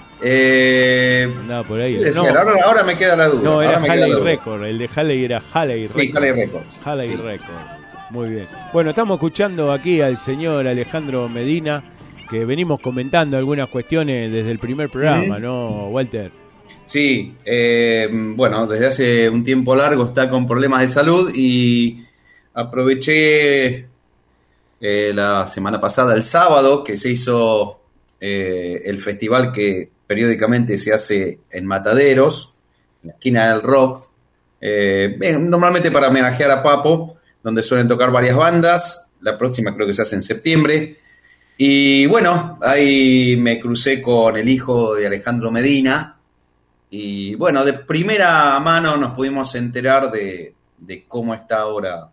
Eh, Nada por ahí. No. Ahora, ahora me queda la duda. No, era ahora Halley Records. El de Halley era Halley Records. Sí, Halley Records. Halley sí. Records. Muy bien. Bueno, estamos escuchando aquí al señor Alejandro Medina, que venimos comentando algunas cuestiones desde el primer programa, mm. ¿no, Walter? Sí, eh, bueno, desde hace un tiempo largo está con problemas de salud y aproveché eh, la semana pasada, el sábado, que se hizo eh, el festival que periódicamente se hace en Mataderos, en la esquina del rock, eh, normalmente para homenajear a Papo, donde suelen tocar varias bandas. La próxima creo que se hace en septiembre. Y bueno, ahí me crucé con el hijo de Alejandro Medina. Y bueno, de primera mano nos pudimos enterar de, de cómo está ahora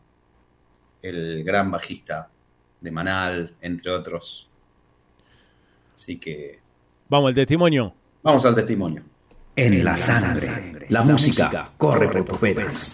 el gran bajista de Manal, entre otros. Así que... Vamos al testimonio. Vamos al testimonio. En la sangre. La música corre por tus venas.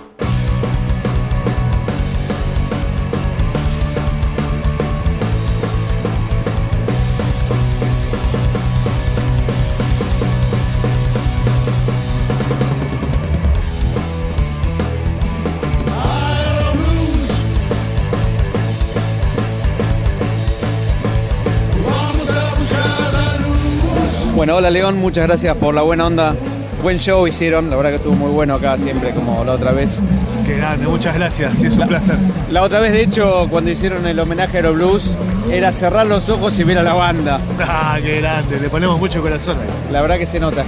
Bueno, hola León, muchas gracias por la buena onda. Buen show hicieron, la verdad que estuvo muy bueno acá siempre, como la otra vez. Qué grande, muchas gracias, sí, es un la, placer. La otra vez, de hecho, cuando hicieron el homenaje a Aeroblues, era cerrar los ojos y ver a la banda. Ah, qué grande, le ponemos mucho corazón ahí. La verdad que se nota.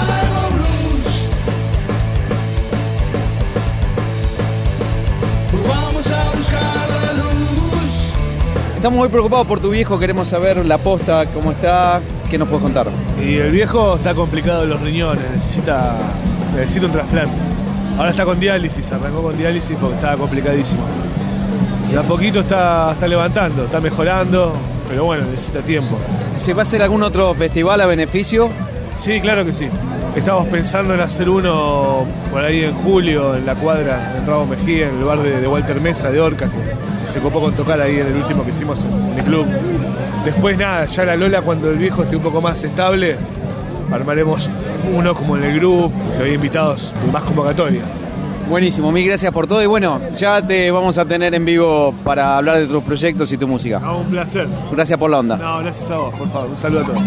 Estamos muy preocupados por tu viejo, queremos saber la posta, cómo está, ¿qué nos puedes contar? Y el viejo está complicado de los riñones, necesita, necesita un trasplante. Ahora está con diálisis, arrancó con diálisis porque estaba complicadísimo. Y a poquito está, está levantando, está mejorando, pero bueno, necesita tiempo. ¿Se va a hacer algún otro festival a beneficio? Sí, claro que sí. Estamos pensando en hacer uno por ahí en julio, en la cuadra, en Rabo Mejía, en el bar de, de Walter Mesa, de Orca, que se copó con tocar ahí en el último que hicimos en, en el club. Después nada, ya la Lola, cuando el viejo esté un poco más estable, armaremos uno como en el grupo, que había invitados de más convocatoria. Buenísimo, mil gracias por todo y bueno, ya te vamos a tener en vivo para hablar de tus proyectos y tu música. Ah, un placer. Gracias por la onda. No, gracias a vos, por favor. Un saludo a todos.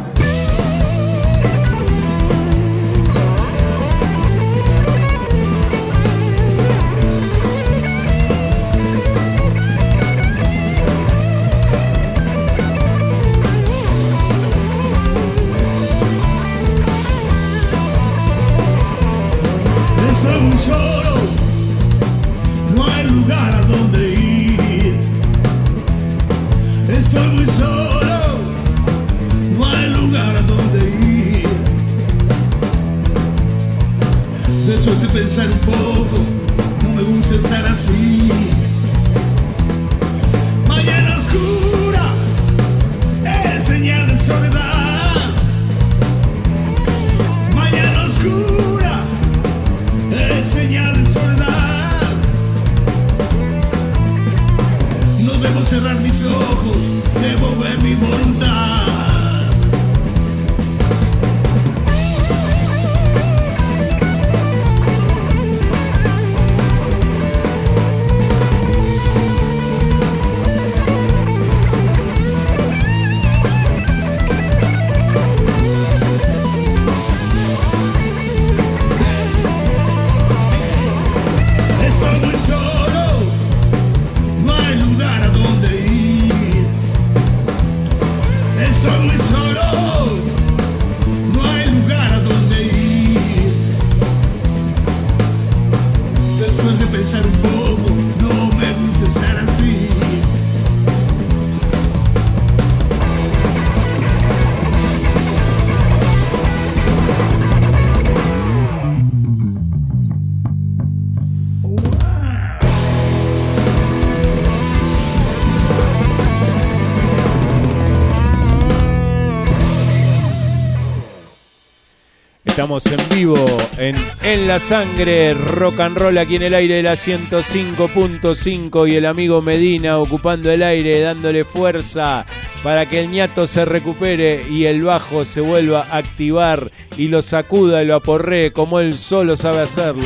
Estamos en vivo en En la Sangre, rock and roll aquí en el aire de la ciento cinco punto cinco y el amigo Medina ocupando el aire, dándole fuerza para que el ñato se recupere y el bajo se vuelva a activar y lo sacuda y lo aporree como él solo sabe hacerlo.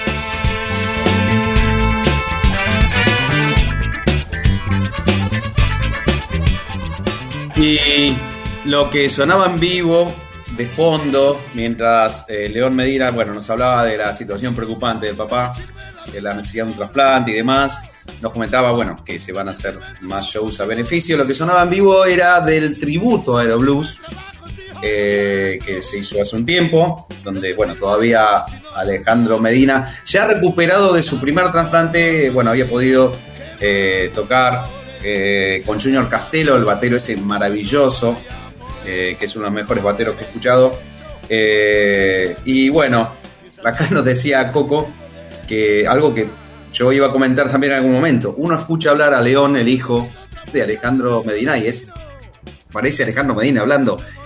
Y lo que sonaba en vivo de fondo, mientras eh, León Medina, bueno, nos hablaba de la situación preocupante del papá, de la necesidad de un trasplante y demás, nos comentaba, bueno, que se van a hacer más shows a beneficio. Lo que sonaba en vivo era del tributo a Aeroblues, eh, que se hizo hace un tiempo, donde, bueno, todavía Alejandro Medina, ya recuperado de su primer trasplante, bueno, había podido eh, tocar eh, con Junior Castelo, el batero ese maravilloso, Eh, que es uno de los mejores bateros que he escuchado. Eh, y bueno, acá nos decía Coco que algo que yo iba a comentar también en algún momento. Uno escucha hablar a León, el hijo de Alejandro Medina, y es parece Alejandro Medina hablando.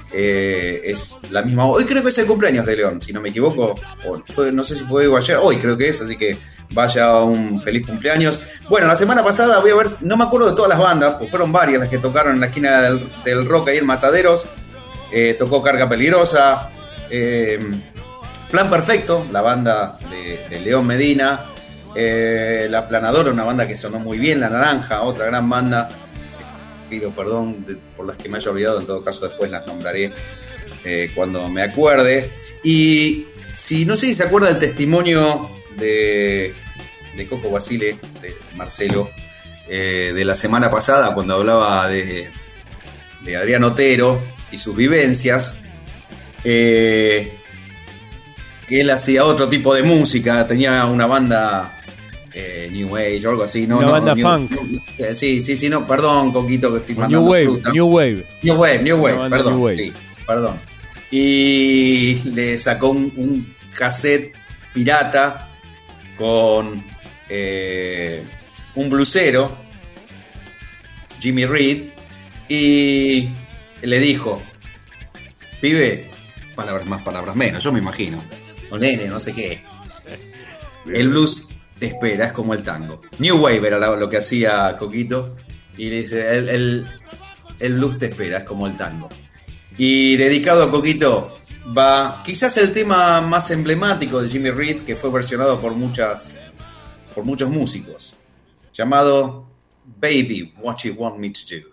eh, es la misma. Hoy creo que es el cumpleaños de León, si no me equivoco. O fue, no sé si fue hoy o ayer. Hoy creo que es, así que vaya un feliz cumpleaños. Bueno, la semana pasada voy a ver, no me acuerdo de todas las bandas, pues fueron varias las que tocaron en la esquina del, del Rock ahí en Mataderos. Eh, tocó Carga Peligrosa, eh, Plan Perfecto, la banda de, de León Medina, eh, La Planadora, una banda que sonó muy bien, La Naranja, otra gran banda. Pido perdón de, por las que me haya olvidado, en todo caso después las nombraré eh, cuando me acuerde. Y si no sé si se acuerda del testimonio de, de Coco Basile, de Marcelo, eh, de la semana pasada, cuando hablaba de, de Adrián Otero y sus vivencias, eh, que él hacía otro tipo de música, tenía una banda eh, New Age o algo así, ¿no? Una no, banda new, funk. New, eh, sí, sí, sí, no, perdón, Coquito, que estoy mandando New Wave, fruta. New Wave. New Wave, New Wave, perdón, New Wave. Sí, perdón. Y le sacó un, un cassette pirata con eh, un blusero, Jimmy Reed, y le dijo: pibe, palabras más, palabras menos, yo me imagino, o nene, no sé qué, el blues te espera, es como el tango. New Wave era lo que hacía Coquito, y le dice: el, el, el blues te espera, es como el tango. Y dedicado a Coquito va quizás el tema más emblemático de Jimmy Reed, que fue versionado por muchas por muchos músicos, llamado Baby, What You Want Me to Do.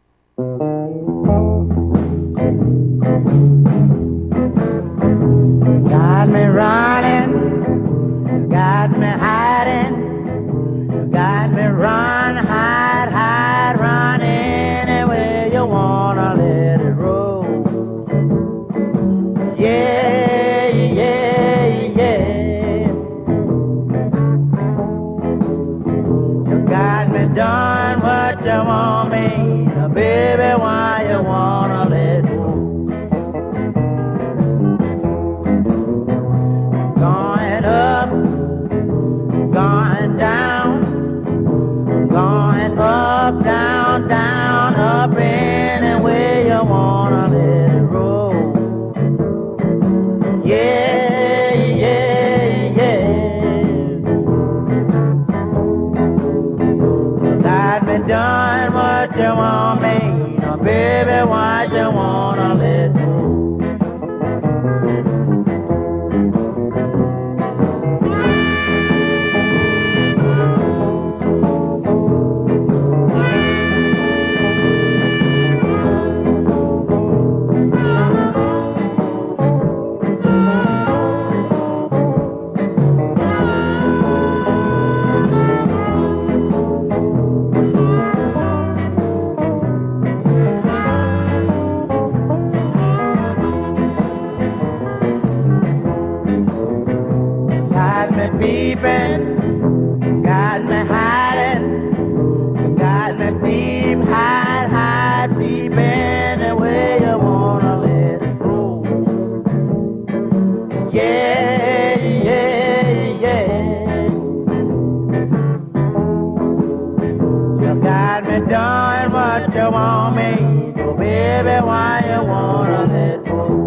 You got me running, you got me hiding, you got me run, hide, hide, run anywhere you wanna let it roll. Yeah, yeah, yeah. You got me done what you want me, baby, why you wanna let go? Going up, going down, going up, down, down, up anywhere you wanna let it roll. Yeah, yeah, yeah. You got me done what you want me, now baby, why you wanna let go? Got me peeping, you got me hiding, you got me peep, hide, hide, peeping anywhere you wanna let it go. Yeah, yeah, yeah. You got me doing what you want me, so baby, why you wanna let go?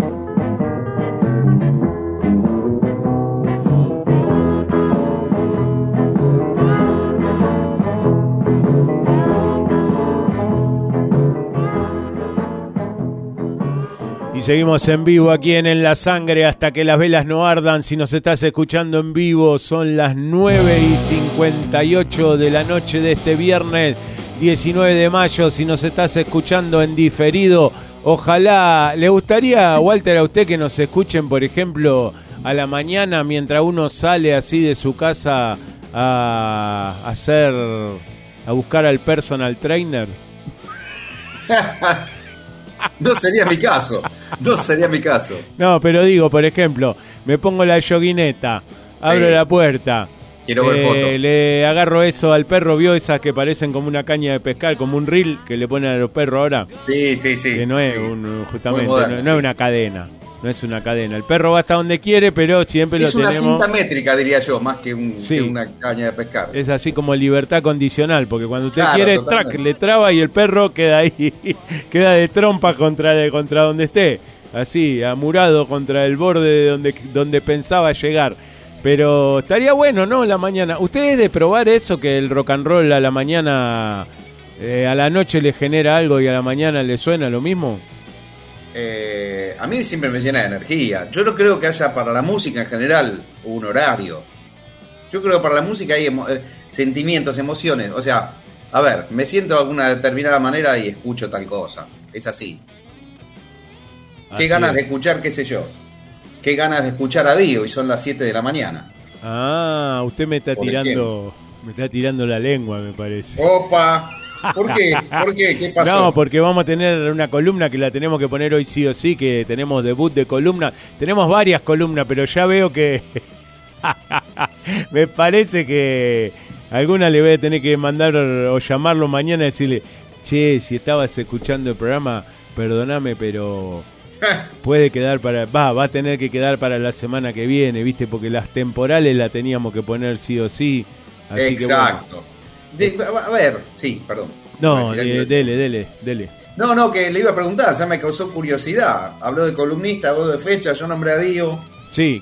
Y seguimos en vivo aquí en En la Sangre hasta que las velas no ardan. Si nos estás escuchando en vivo, son las nueve y cincuenta y ocho de la noche de este viernes diecinueve de mayo. Si nos estás escuchando en diferido, ojalá, le gustaría, Walter, a usted que nos escuchen, por ejemplo, a la mañana mientras uno sale así de su casa a hacer, a buscar al personal trainer. No sería mi caso, no sería mi caso. No, pero digo, por ejemplo, me pongo la yoguineta, abro Sí. la puerta, Quiero ver eh, fotos. le agarro eso al perro, vio esas que parecen como una caña de pescar, como un reel que le ponen a los perros ahora, Sí, sí, sí. que no es sí. un, Muy justamente, moderno, no, no sí. es una cadena. no es una cadena. El perro va hasta donde quiere, pero siempre es lo tenemos. Es una cinta métrica, diría yo, más que, un, sí. que una caña de pescar. Es así como libertad condicional, porque cuando usted claro, quiere, totalmente. track, le traba y el perro queda ahí, queda de trompa contra, contra donde esté. Así, amurado contra el borde de donde, donde pensaba llegar. Pero estaría bueno, ¿no? La mañana. ¿Usted es de probar eso, que el rock and roll a la mañana, eh, a la noche le genera algo y a la mañana le suena lo mismo? Eh, a mí siempre me llena de energía. Yo no creo que haya para la música en general un horario. Yo creo que para la música hay emo- eh, sentimientos, emociones. O sea, a ver, me siento de alguna determinada manera y escucho tal cosa. Es así. Qué Así ganas es. de escuchar, qué sé yo. Qué ganas de escuchar a Dio y son las siete de la mañana. Ah, usted me está Por tirando, me está tirando la lengua, me parece. Opa. ¿Por qué? ¿Por qué? ¿Qué pasó? No, porque vamos a tener una columna que la tenemos que poner hoy sí o sí, que tenemos debut de columna. Tenemos varias columnas, pero ya veo que me parece que alguna le voy a tener que mandar o llamarlo mañana y decirle, che, si estabas escuchando el programa, perdóname, pero puede quedar para, va, va a tener que quedar para la semana que viene, ¿viste? Porque las temporales la teníamos que poner sí o sí. Así exacto. Que, bueno. De, a ver, sí, perdón. No, eh, dele, dele, dele. No, no, que le iba a preguntar, ya me causó curiosidad. Habló de columnista, habló de fecha, yo nombré a Dio. Sí.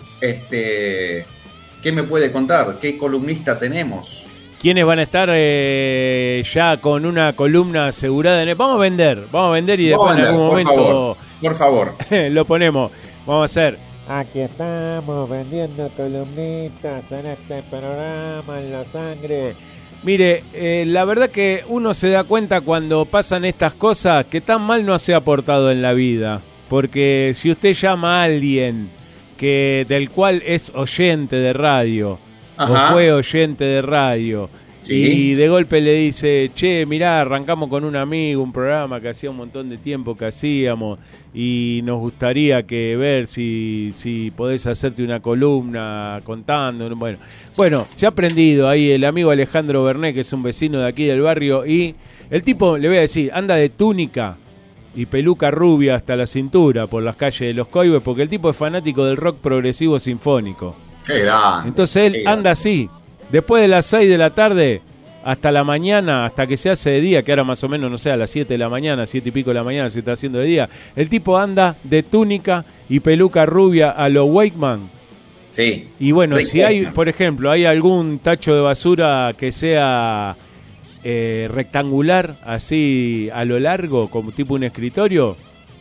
Este, ¿qué me puede contar? ¿Qué columnista tenemos? ¿Quiénes van a estar eh, ya con una columna asegurada? En el... Vamos a vender, vamos a vender y después vender, en algún por momento favor, por favor. lo ponemos. Vamos a hacer. Aquí estamos vendiendo columnistas en este programa en la sangre. Mire, eh, la verdad que uno se da cuenta cuando pasan estas cosas que tan mal no se ha portado en la vida. Porque si usted llama a alguien que del cual es oyente de radio, ajá, o fue oyente de radio, sí, y de golpe le dice, che, mirá, arrancamos con un amigo, un programa que hacía un montón de tiempo que hacíamos y nos gustaría que ver si, si podés hacerte una columna contando. Bueno, bueno, se ha aprendido ahí el amigo Alejandro Bernet, que es un vecino de aquí del barrio, y el tipo, le voy a decir, anda de túnica y peluca rubia hasta la cintura por las calles de Los Coibes, porque el tipo es fanático del rock progresivo sinfónico. Qué grande. Entonces él qué anda grande. así, después de las seis de la tarde hasta la mañana, hasta que se hace de día, que ahora más o menos, no sé, a las siete de la mañana, siete y pico de la mañana se está haciendo de día. El tipo anda de túnica y peluca rubia a lo Wakeman. Sí. Y bueno, Rick si hay, Wakeman. por ejemplo, hay algún tacho de basura que sea eh, rectangular, así a lo largo, como tipo un escritorio,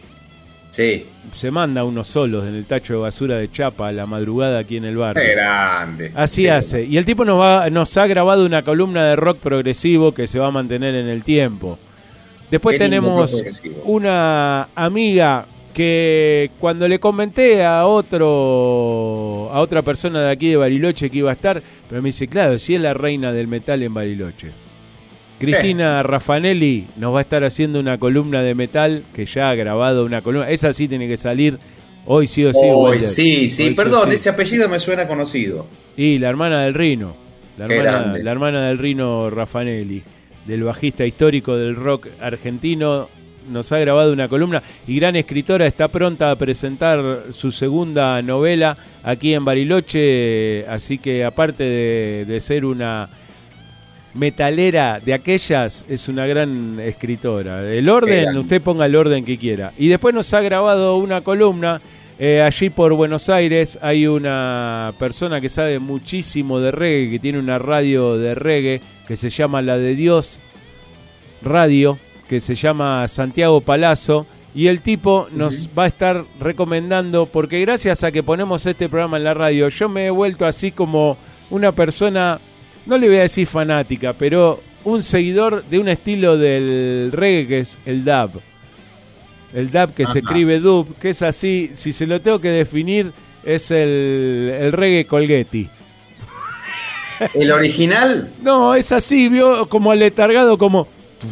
sí, se manda unos solos en el tacho de basura de Chapa a la madrugada aquí en el barrio. qué grande. Así sí, hace. Y el tipo nos, va, nos ha grabado una columna de rock progresivo que se va a mantener en el tiempo. Después Qué lindo rock tenemos progresivo. una amiga que cuando le comenté a otro a otra persona de aquí de Bariloche que iba a estar, pero me dice, claro, si es la reina del metal en Bariloche. Cristina Raffanelli nos va a estar haciendo una columna de metal, que ya ha grabado una columna. Esa sí tiene que salir hoy sí o sí. Hoy, Walter. sí, sí, Hoy perdón, o sí. ese apellido me suena conocido. Y la hermana del Rino, la Qué hermana, grande. la hermana del Rino Raffanelli, del bajista histórico del rock argentino, nos ha grabado una columna y gran escritora, está pronta a presentar su segunda novela aquí en Bariloche, así que aparte de, de ser una metalera de aquellas, es una gran escritora. El orden, usted ponga el orden que quiera. Y después nos ha grabado una columna. Eh, allí por Buenos Aires hay una persona que sabe muchísimo de reggae, que tiene una radio de reggae que se llama La de Dios Radio, que se llama Santiago Palazzo, y el tipo nos uh-huh. va a estar recomendando, porque gracias a que ponemos este programa en la radio, yo me he vuelto así como una persona, no le voy a decir fanática, pero un seguidor de un estilo del reggae que es el dub. El dub que Ajá. se escribe dub, que es así, si se lo tengo que definir, es el, el reggae Colghetti. ¿El original? No, es así, vio, como aletargado, como...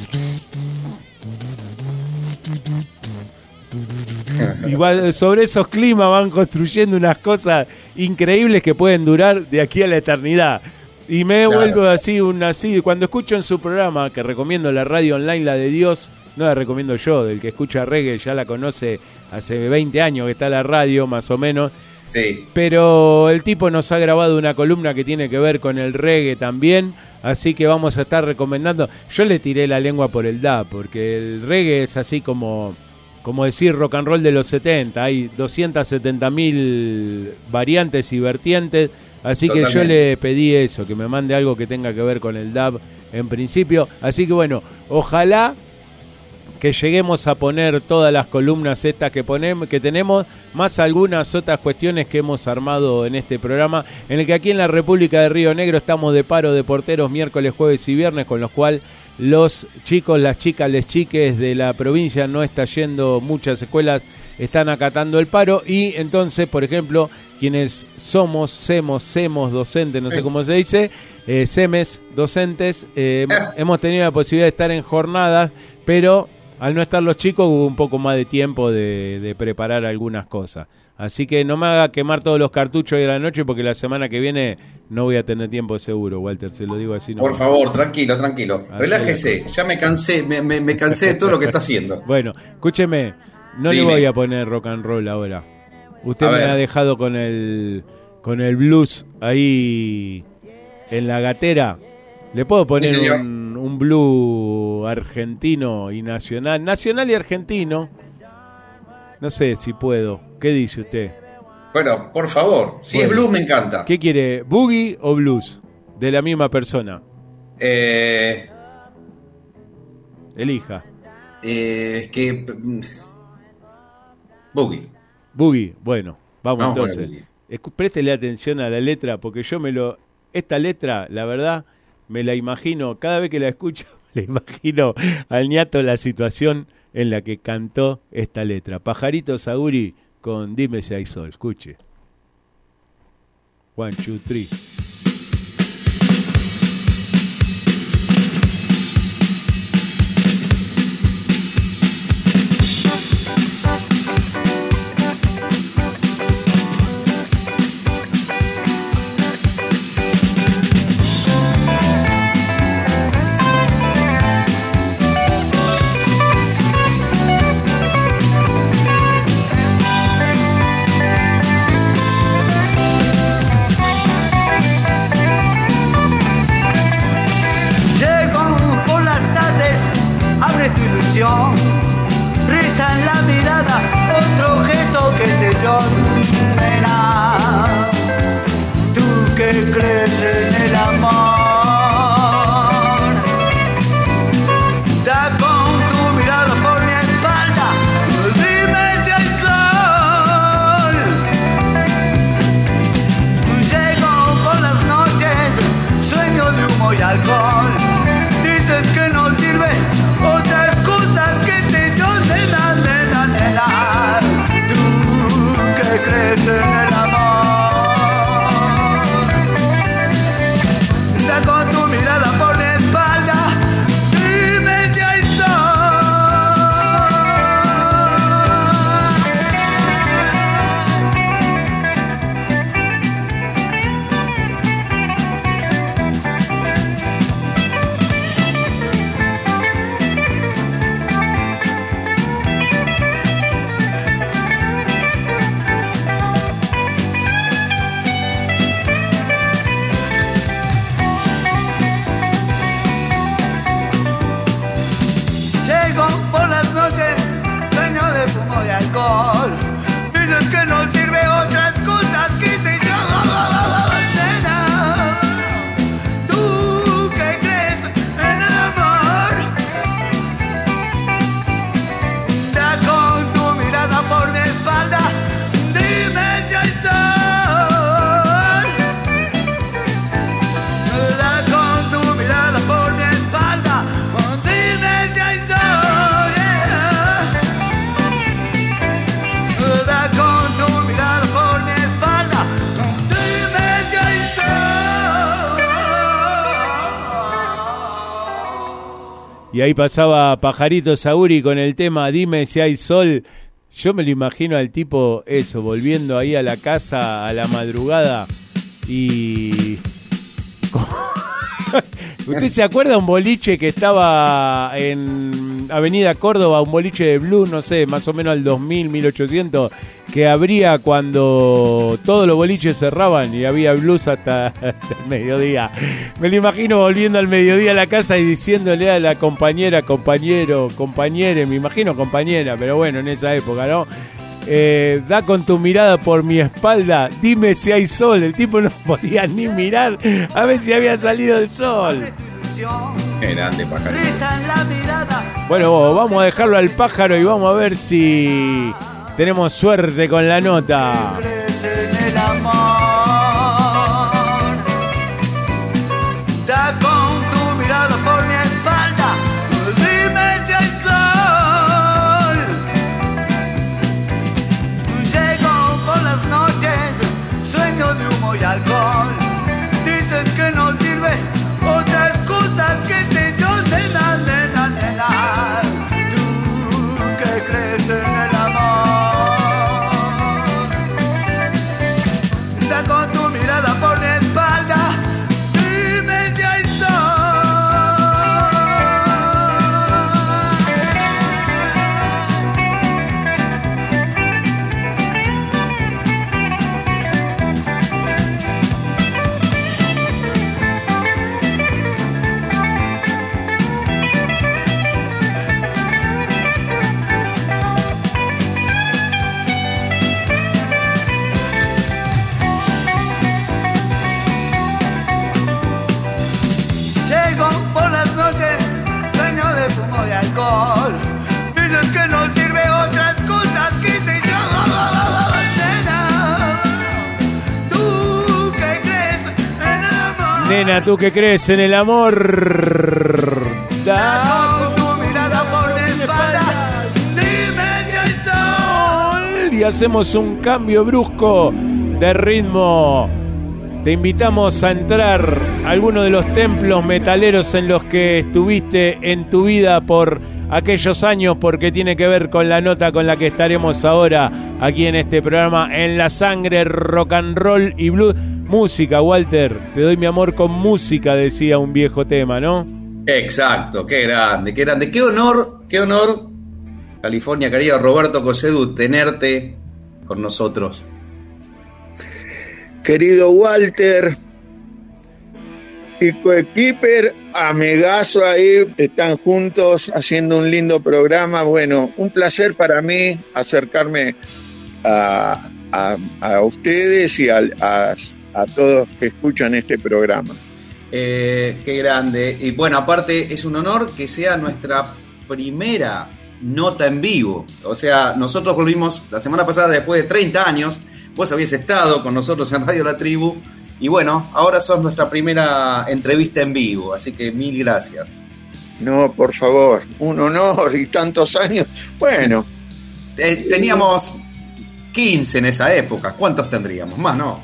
Y va, sobre esos climas van construyendo unas cosas increíbles que pueden durar de aquí a la eternidad. Y me he claro. vuelto así, un así. Cuando escucho en su programa, que recomiendo la radio online, La de Dios, no la recomiendo yo, del que escucha reggae ya la conoce hace veinte años que está en la radio, más o menos. Sí. Pero el tipo nos ha grabado una columna que tiene que ver con el reggae también, así que vamos a estar recomendando. Yo le tiré la lengua por el dub, porque el reggae es así como, como decir rock and roll de los setenta, hay doscientas setenta mil variantes y vertientes, así Totalmente. Que yo le pedí eso, que me mande algo que tenga que ver con el dub en principio, así que bueno, ojalá que lleguemos a poner todas las columnas estas que ponemos, que tenemos, más algunas otras cuestiones que hemos armado en este programa, en el que aquí en la República de Río Negro estamos de paro de porteros miércoles, jueves y viernes, con los cuales los chicos, las chicas, les chiques de la provincia, no está yendo, muchas escuelas están acatando el paro, y entonces, por ejemplo, quienes somos, semos, semos docentes, no sé cómo se dice, eh, semes docentes, eh, hemos tenido la posibilidad de estar en jornadas, pero al no estar los chicos hubo un poco más de tiempo de, de preparar algunas cosas. Así que no me haga quemar todos los cartuchos hoy de la noche, porque la semana que viene no voy a tener tiempo seguro, Walter, se lo digo así. No Por favor, tranquilo, tranquilo. Así Relájese, ya me cansé, me, me, me cansé de todo lo que está haciendo. Bueno, escúcheme, no Dime. le voy a poner rock and roll ahora. Usted a me ver. ha dejado con el, con el blues ahí en la gatera. ¿Le puedo poner sí, un, un blues argentino y nacional? Nacional y argentino. No sé si puedo. ¿Qué dice usted? Bueno, por favor. Si bueno, es blues me encanta. ¿Qué quiere? ¿Boogie o blues? De la misma persona. Eh... Elija. Eh, es que... Boogie. Boogie. Bueno, vamos, vamos entonces. Escu- Préstele atención a la letra, porque yo me lo... Esta letra, la verdad... Me la imagino, cada vez que la escucho, le imagino al ñato la situación en la que cantó esta letra. Pajarito Saguri con Dime si hay sol. Escuche. One, two, three. Risa en la mirada, otro objeto que sé yo. Nena, tú que crees en el amor, da con tu mirada por mi espalda, dime si hay sol. Llego por las noches, sueño de humo y alcohol. Dices que no sirve otras cosas que te yo te dan, nena, nena. Tú que crees en el amor, da con tu mirada por mi espalda, dime si hay sol. Alcohol. Dices que no sirve otras cosas que sé yo, nena. Tú que crees en el amor, da con tu mirada por mi espalda, dime si hay sol. Da con tu mirada por mi espalda, dime si hay sol. Y ahí pasaba Pajarito Saguri con el tema Dime si hay sol. Yo me lo imagino al tipo eso, volviendo ahí a la casa a la madrugada y ¿Usted se acuerda un boliche que estaba en Avenida Córdoba, un boliche de blues, no sé, más o menos al dos mil, mil ochocientos, que abría cuando todos los boliches cerraban y había blues hasta, hasta el mediodía? Me lo imagino volviendo al mediodía a la casa y diciéndole a la compañera, compañero, compañere, me imagino compañera, pero bueno, en esa época, ¿no? Eh, da con tu mirada por mi espalda, dime si hay sol. El tipo no podía ni mirar a ver si había salido el sol. Qué grande, pajarito. Bueno, vamos a dejarlo al pájaro y vamos a ver si tenemos suerte con la nota. Da con tu mirada por mi espalda, dime si hay sol. Llego por las noches, sueño de humo y alcohol. Dices que no sirve, otras cosas que sé yo, nena, nena, nena. Tú que crees en el amor, da con tu mirada por mi espalda, dime si hay sol. Llego por las noches, sueño de fumo y alcohol. Dices que no sirve, otras cosas que sé yo. Nena, tú que crees en el amor. Nena, ¿tú qué crees en el amor? Da con tu mirada por mi espalda, dime si hay sol. Y hacemos un cambio brusco de ritmo. Te invitamos a entrar a alguno de los templos metaleros en los que estuviste en tu vida por aquellos años, porque tiene que ver con la nota con la que estaremos ahora aquí en este programa, En la Sangre, Rock and Roll y Blues. Música, Walter, te doy mi amor con música, decía un viejo tema, ¿no? Exacto, qué grande, qué grande. Qué honor, qué honor, California, querido Roberto Cosedu, tenerte con nosotros. Querido Walter y coequiper, amigazo ahí, están juntos haciendo un lindo programa. Bueno, un placer para mí acercarme a, a, a ustedes y a, a, a todos que escuchan este programa. Eh, qué grande. Y bueno, aparte es un honor que sea nuestra primera nota en vivo. O sea, nosotros volvimos la semana pasada después de treinta años. Vos habías estado con nosotros en Radio La Tribu. Y bueno, ahora sos nuestra primera entrevista en vivo. Así que mil gracias. No, por favor, un honor y tantos años. Bueno. Eh, teníamos quince en esa época. ¿Cuántos tendríamos? Más, ¿no?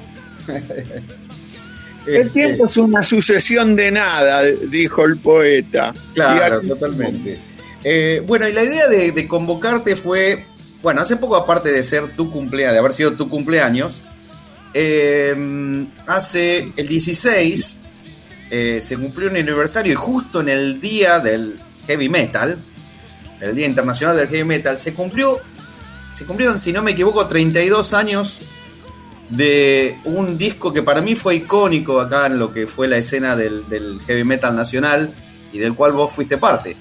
El tiempo es una sucesión de nada, dijo el poeta. Claro, totalmente. Eh, bueno, y la idea de, de convocarte fue, bueno, hace poco, aparte de ser tu cumpleaños, de haber sido tu cumpleaños, eh, hace el dieciséis eh, se cumplió un aniversario y justo en el día del heavy metal, el Día Internacional del Heavy Metal, se cumplió, se cumplieron, si no me equivoco, treinta y dos años de un disco que para mí fue icónico acá en lo que fue la escena del, del heavy metal nacional y del cual vos fuiste parte.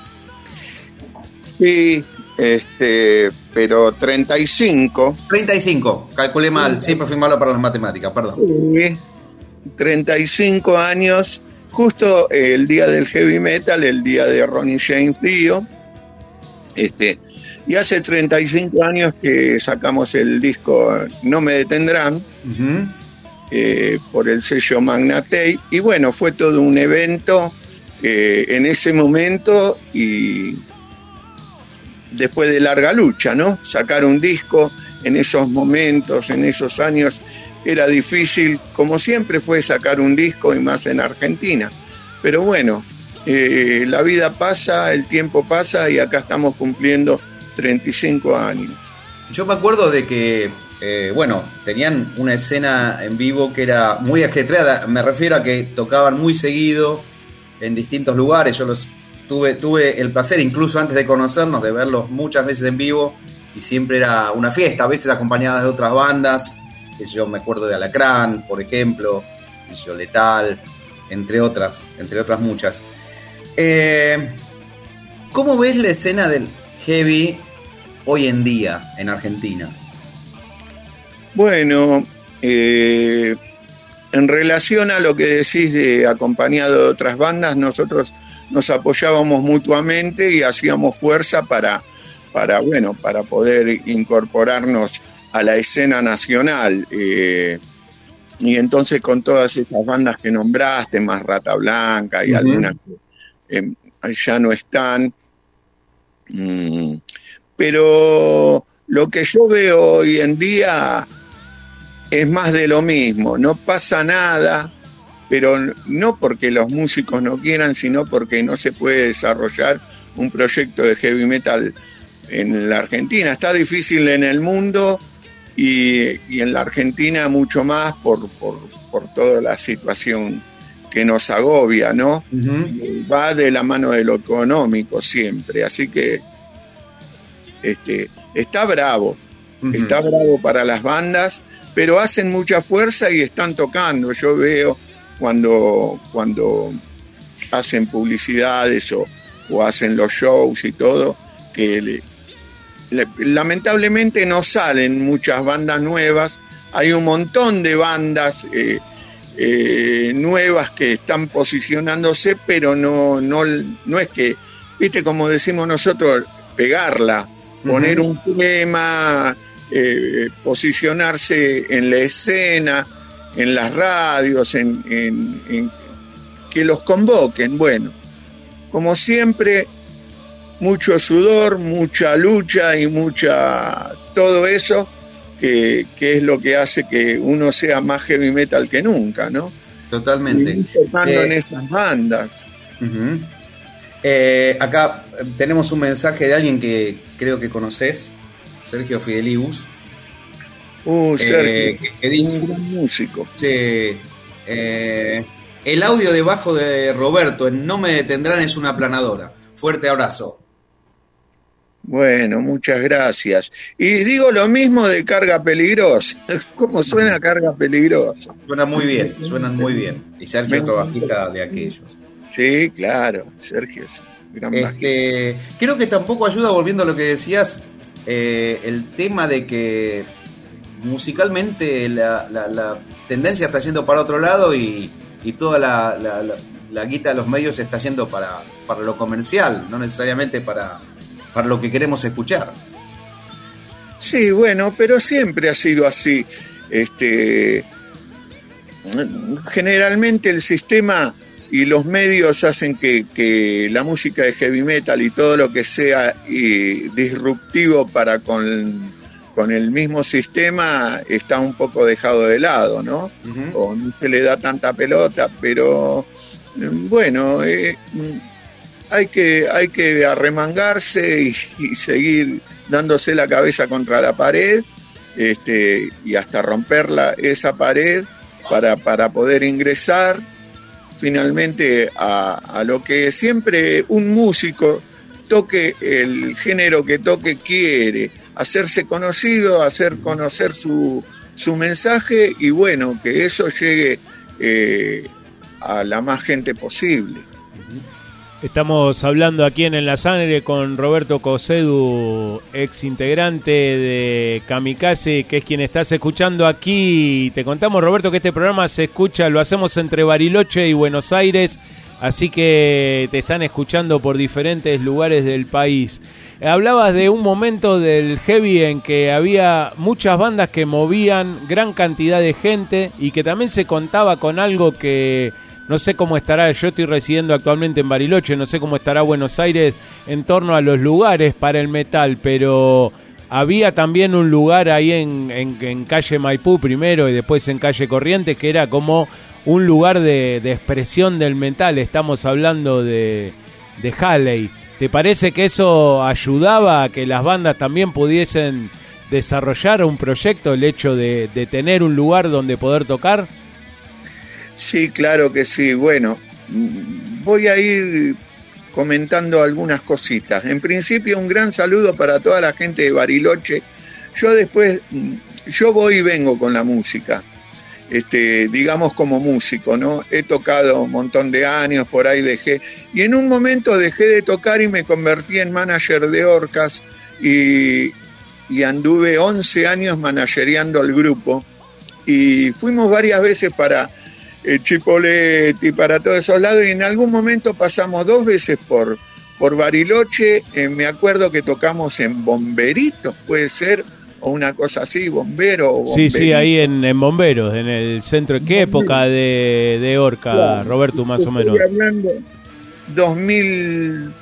Sí, este, pero treinta y cinco. treinta y cinco, calculé mal, siempre fui malo para las matemáticas, perdón. Sí, treinta y cinco años, justo el día del heavy metal, el día de Ronnie James Dio. Este, y hace treinta y cinco años que sacamos el disco No Me Detendrán, uh-huh. eh, por el sello Magnatei. Y bueno, fue todo un evento eh, en ese momento y después de larga lucha, ¿no? Sacar un disco en esos momentos, en esos años, era difícil, como siempre fue sacar un disco y más en Argentina. Pero bueno, eh, la vida pasa, el tiempo pasa y acá estamos cumpliendo treinta y cinco años. Yo me acuerdo de que, eh, bueno, tenían una escena en vivo que era muy ajetreada, me refiero a que tocaban muy seguido, en distintos lugares. Yo los tuve, tuve el placer, incluso antes de conocernos, de verlos muchas veces en vivo, y siempre era una fiesta, a veces acompañadas de otras bandas. Yo me acuerdo de Alacrán, por ejemplo, yo Letal, entre otras, entre otras muchas. Eh, ¿Cómo ves la escena del heavy hoy en día en Argentina? Bueno, eh, en relación a lo que decís de acompañado de otras bandas, nosotros nos apoyábamos mutuamente y hacíamos fuerza para, para, bueno, para poder incorporarnos a la escena nacional. Eh, y entonces con todas esas bandas que nombraste, más Rata Blanca y uh-huh. algunas que eh, ya no están. Mm, pero lo que yo veo hoy en día es más de lo mismo, no pasa nada, pero no porque los músicos no quieran, sino porque no se puede desarrollar un proyecto de heavy metal en la Argentina. Está difícil en el mundo y, y en la Argentina mucho más por, por, por toda la situación que nos agobia, ¿no? Uh-huh. Va de la mano de lo económico siempre, así que este, está bravo, uh-huh. está bravo para las bandas, pero hacen mucha fuerza y están tocando. Yo veo cuando, cuando hacen publicidades o, o hacen los shows y todo, que le, le, lamentablemente no salen muchas bandas nuevas. Hay un montón de bandas eh, eh, nuevas que están posicionándose, pero no, no, no es que, viste, como decimos nosotros, pegarla, poner uh-huh. un tema... Eh, posicionarse en la escena, en las radios, en, en, en que los convoquen. Bueno, como siempre, mucho sudor, mucha lucha y mucha todo eso que, que es lo que hace que uno sea más heavy metal que nunca, ¿no? Totalmente. Y tocando eh, en esas bandas. Uh-huh. eh, acá tenemos un mensaje de alguien que creo que conoces, Sergio Fidelibus. Uh, Sergio, eh, que, que dice, un gran músico. Sí, eh, el audio debajo de Roberto en No me detendrán es una aplanadora. Fuerte abrazo. Bueno, muchas gracias. Y digo lo mismo de Carga Peligrosa. ¿Cómo suena Carga Peligrosa? Suena muy bien, suenan muy bien. Y Sergio es otro bajista de aquellos. Sí, claro, Sergio es un gran este, bajista. Creo que tampoco ayuda, volviendo a lo que decías, Eh, el tema de que musicalmente la, la, la tendencia está yendo para otro lado y, y toda la, la, la, la guita de los medios está yendo para, para lo comercial, no necesariamente para, para lo que queremos escuchar. Sí, bueno, pero siempre ha sido así. Este, generalmente el sistema y los medios hacen que, que la música de heavy metal y todo lo que sea y disruptivo para con, con el mismo sistema está un poco dejado de lado, ¿no? Uh-huh. O no se le da tanta pelota, pero bueno, eh, hay que, hay que arremangarse y, y seguir dándose la cabeza contra la pared, este, y hasta romperla, esa pared para, para poder ingresar finalmente a, a lo que siempre un músico, toque el género que toque, quiere, hacerse conocido, hacer conocer su, su mensaje y bueno, que eso llegue eh, a la más gente posible. Estamos hablando aquí en En la Sangre con Roberto Cosedu, ex integrante de Kamikaze, que es quien estás escuchando aquí. Te contamos, Roberto, que este programa se escucha, lo hacemos entre Bariloche y Buenos Aires, así que te están escuchando por diferentes lugares del país. Hablabas de un momento del heavy en que había muchas bandas que movían gran cantidad de gente y que también se contaba con algo que... No sé cómo estará, yo estoy residiendo actualmente en Bariloche, no sé cómo estará Buenos Aires en torno a los lugares para el metal, pero había también un lugar ahí en, en, en calle Maipú primero y después en calle Corrientes que era como un lugar de, de expresión del metal. Estamos hablando de, de Halley. ¿Te parece que eso ayudaba a que las bandas también pudiesen desarrollar un proyecto, el hecho de, de tener un lugar donde poder tocar? Sí, claro que sí. Bueno, voy a ir comentando algunas cositas. En principio, un gran saludo para toda la gente de Bariloche. Yo después, yo voy y vengo con la música, este, digamos como músico, ¿no? He tocado un montón de años, por ahí dejé, y en un momento dejé de tocar y me convertí en manager de Orcas, y, y anduve once años managereando el grupo, y fuimos varias veces para eh, Chipoleti, para todos esos lados, y en algún momento pasamos dos veces por, por Bariloche. Eh, me acuerdo que tocamos en Bomberitos, puede ser, o una cosa así, Bombero o Sí, sí, ahí en, en Bomberos, en el centro. ¿Qué época de, de Orca, claro, Roberto, más o menos? Estoy hablando dos mil,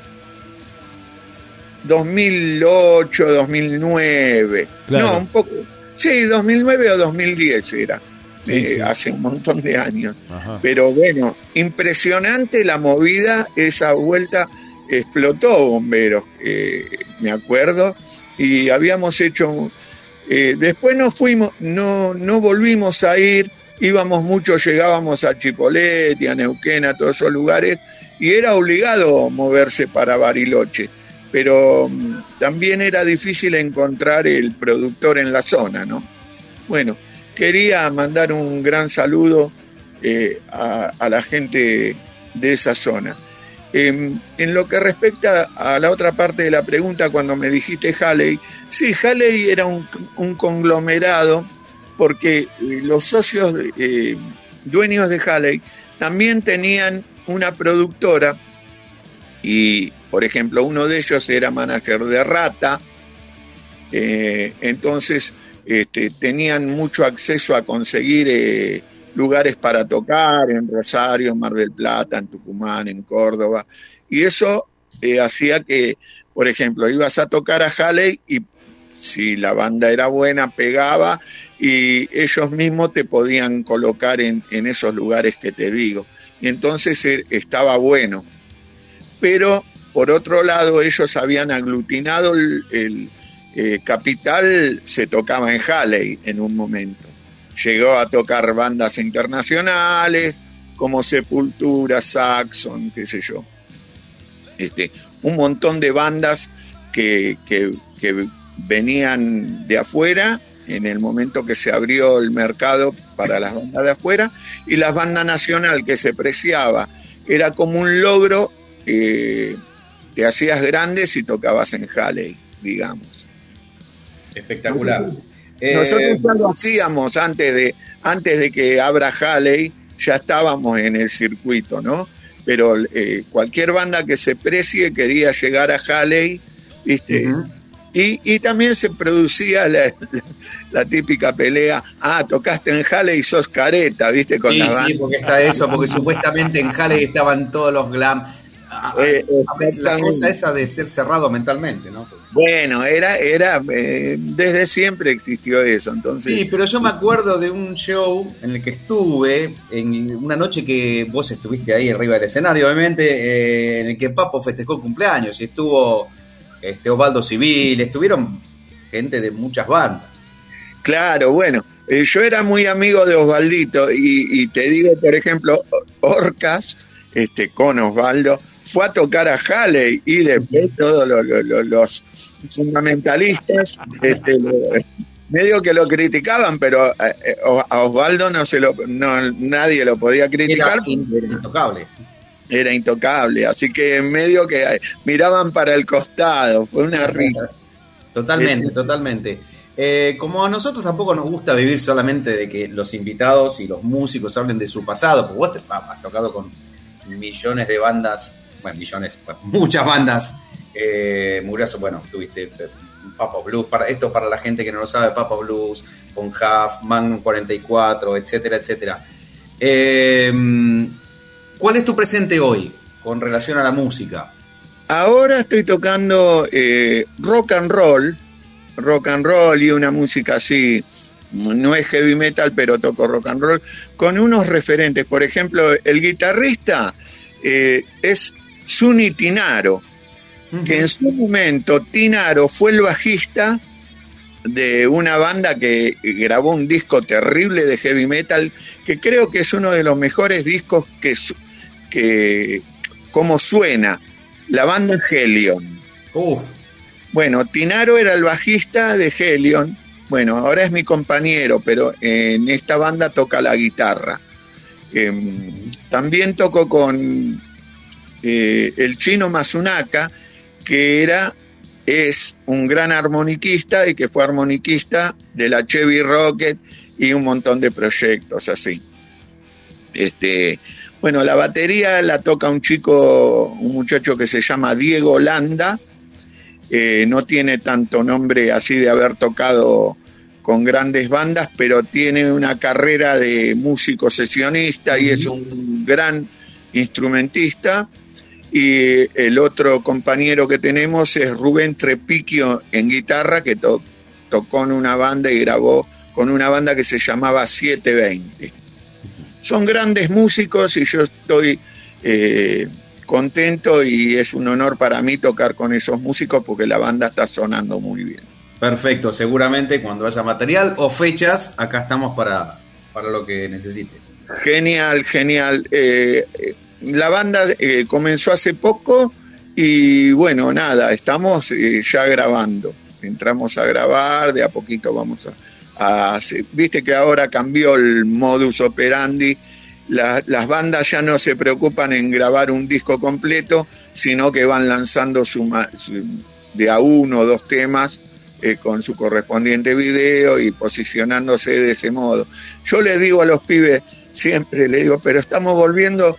dos mil ocho, dos mil nueve. Claro. No, un poco. Sí, dos mil nueve o dos mil diez era. Sí, eh, sí. Hace un montón de años. Ajá. Pero bueno, impresionante la movida, esa vuelta explotó Bomberos, eh, me acuerdo, y habíamos hecho... Eh, después nos fuimos, no, no volvimos a ir, íbamos mucho, llegábamos a Chipoleti, a Neuquén, a todos esos lugares, y era obligado moverse para Bariloche, pero um, también era difícil encontrar el productor en la zona, ¿no? Bueno, quería mandar un gran saludo eh, a, a la gente de esa zona. Eh, en lo que respecta a la otra parte de la pregunta, cuando me dijiste Halley, sí, Halley era un, un conglomerado, porque los socios eh, dueños de Halley también tenían una productora, y por ejemplo uno de ellos era manager de Rata, eh, entonces este, tenían mucho acceso a conseguir eh, lugares para tocar en Rosario, Mar del Plata, en Tucumán, en Córdoba, y eso eh, hacía que, por ejemplo, ibas a tocar a Halley y si la banda era buena, pegaba, y ellos mismos te podían colocar en, en esos lugares que te digo, y entonces eh, estaba bueno. Pero, por otro lado, ellos habían aglutinado el, el eh, capital, se tocaba en Halley en un momento. Llegó a tocar bandas internacionales como Sepultura, Saxon, qué sé yo. Este, un montón de bandas que, que, que venían de afuera en el momento que se abrió el mercado para las bandas de afuera, y la banda nacional que se preciaba. Era como un logro, eh, te hacías grande si tocabas en Halley, digamos. Espectacular. Nosotros, eh... nosotros ya lo hacíamos antes de, antes de que abra Halley, ya estábamos en el circuito, ¿no? Pero eh, cualquier banda que se precie quería llegar a Halley, ¿viste? Uh-huh. Y, y también se producía la, la, la típica pelea, ah, tocaste en Halley y sos careta, ¿viste? Con sí, la banda. Sí, porque está eso, porque supuestamente en Halley estaban todos los glam. Eh, la cosa esa de ser cerrado mentalmente, ¿no? Bueno, era, era eh, desde siempre existió eso, entonces. Sí, pero yo me acuerdo de un show en el que estuve, en una noche que vos estuviste ahí arriba del escenario, obviamente, eh, en el que Papo festejó el cumpleaños, y estuvo este, Osvaldo Civil, estuvieron gente de muchas bandas. Claro, bueno, eh, yo era muy amigo de Osvaldito, y, y te digo, por ejemplo, Orcas, este, con Osvaldo, fue a tocar a Halley, y después todos los, los, los fundamentalistas este, lo, medio que lo criticaban, pero eh, a Osvaldo no se lo, no, nadie lo podía criticar. Era intocable. Era intocable, así que medio que miraban para el costado, fue una risa. Totalmente, eh, totalmente. Eh, como a nosotros tampoco nos gusta vivir solamente de que los invitados y los músicos hablen de su pasado, porque vos te, has tocado con millones de bandas, bueno, millones, bueno, muchas bandas, eh, Murazo, bueno, tuviste eh, Papo Blues, para, esto para la gente que no lo sabe, Papo Blues, Ponjaf, Magnum cuarenta y cuatro, etcétera, etcétera. Eh, ¿Cuál es tu presente hoy con relación a la música? Ahora estoy tocando eh, rock and roll, rock and roll y una música así, no es heavy metal, pero toco rock and roll, con unos referentes. Por ejemplo, el guitarrista eh, es Zuni Tinaro, uh-huh. que en su momento Tinaro fue el bajista de una banda que grabó un disco terrible de heavy metal, que creo que es uno de los mejores discos que, que cómo suena. La banda es Helion. Uf. Bueno, Tinaro era el bajista de Helion. Bueno, ahora es mi compañero, pero en esta banda toca la guitarra. Eh, también toco con eh, el chino Mazunaka, que era, es un gran armoniquista y que fue armoniquista de la Chevy Rocket y un montón de proyectos así. Este, bueno, la batería la toca un chico, un muchacho que se llama Diego Landa. Eh, no tiene tanto nombre así de haber tocado con grandes bandas, pero tiene una carrera de músico sesionista y es un gran instrumentista. Y el otro compañero que tenemos es Rubén Trepiquio en guitarra, que to- tocó en una banda y grabó con una banda que se llamaba siete veinte. Son grandes músicos y yo estoy eh, contento y es un honor para mí tocar con esos músicos porque la banda está sonando muy bien. Perfecto, seguramente cuando haya material o fechas, acá estamos para, para lo que necesites. Genial, genial. Eh, la banda eh, comenzó hace poco y bueno, nada, estamos eh, ya grabando. Entramos a grabar, de a poquito vamos a... a viste que ahora cambió el modus operandi. La, las bandas ya no se preocupan en grabar un disco completo, sino que van lanzando su, su, de a uno o dos temas eh, con su correspondiente video y posicionándose de ese modo. Yo les digo a los pibes, siempre les digo, pero estamos volviendo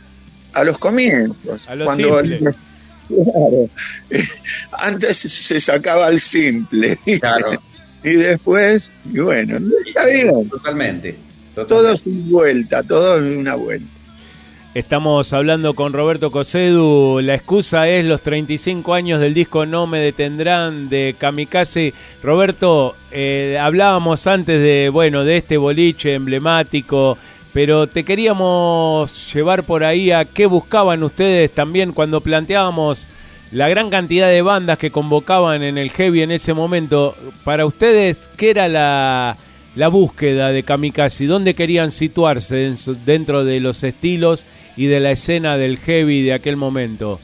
a los comienzos. A lo cuando simple. Claro, eh, antes se sacaba el simple. Claro. Y después, y bueno, está bien. Totalmente. Todo totalmente. sin vuelta, todo en una vuelta. Estamos hablando con Roberto Cosedu. La excusa es los treinta y cinco años del disco No Me Detendrán de Kamikaze. Roberto, eh, hablábamos antes de, bueno, de este boliche emblemático, pero te queríamos llevar por ahí a qué buscaban ustedes también cuando planteábamos la gran cantidad de bandas que convocaban en el heavy en ese momento. Para ustedes, ¿qué era la, la búsqueda de Kamikaze? ¿Dónde querían situarse en su, dentro de los estilos y de la escena del heavy de aquel momento?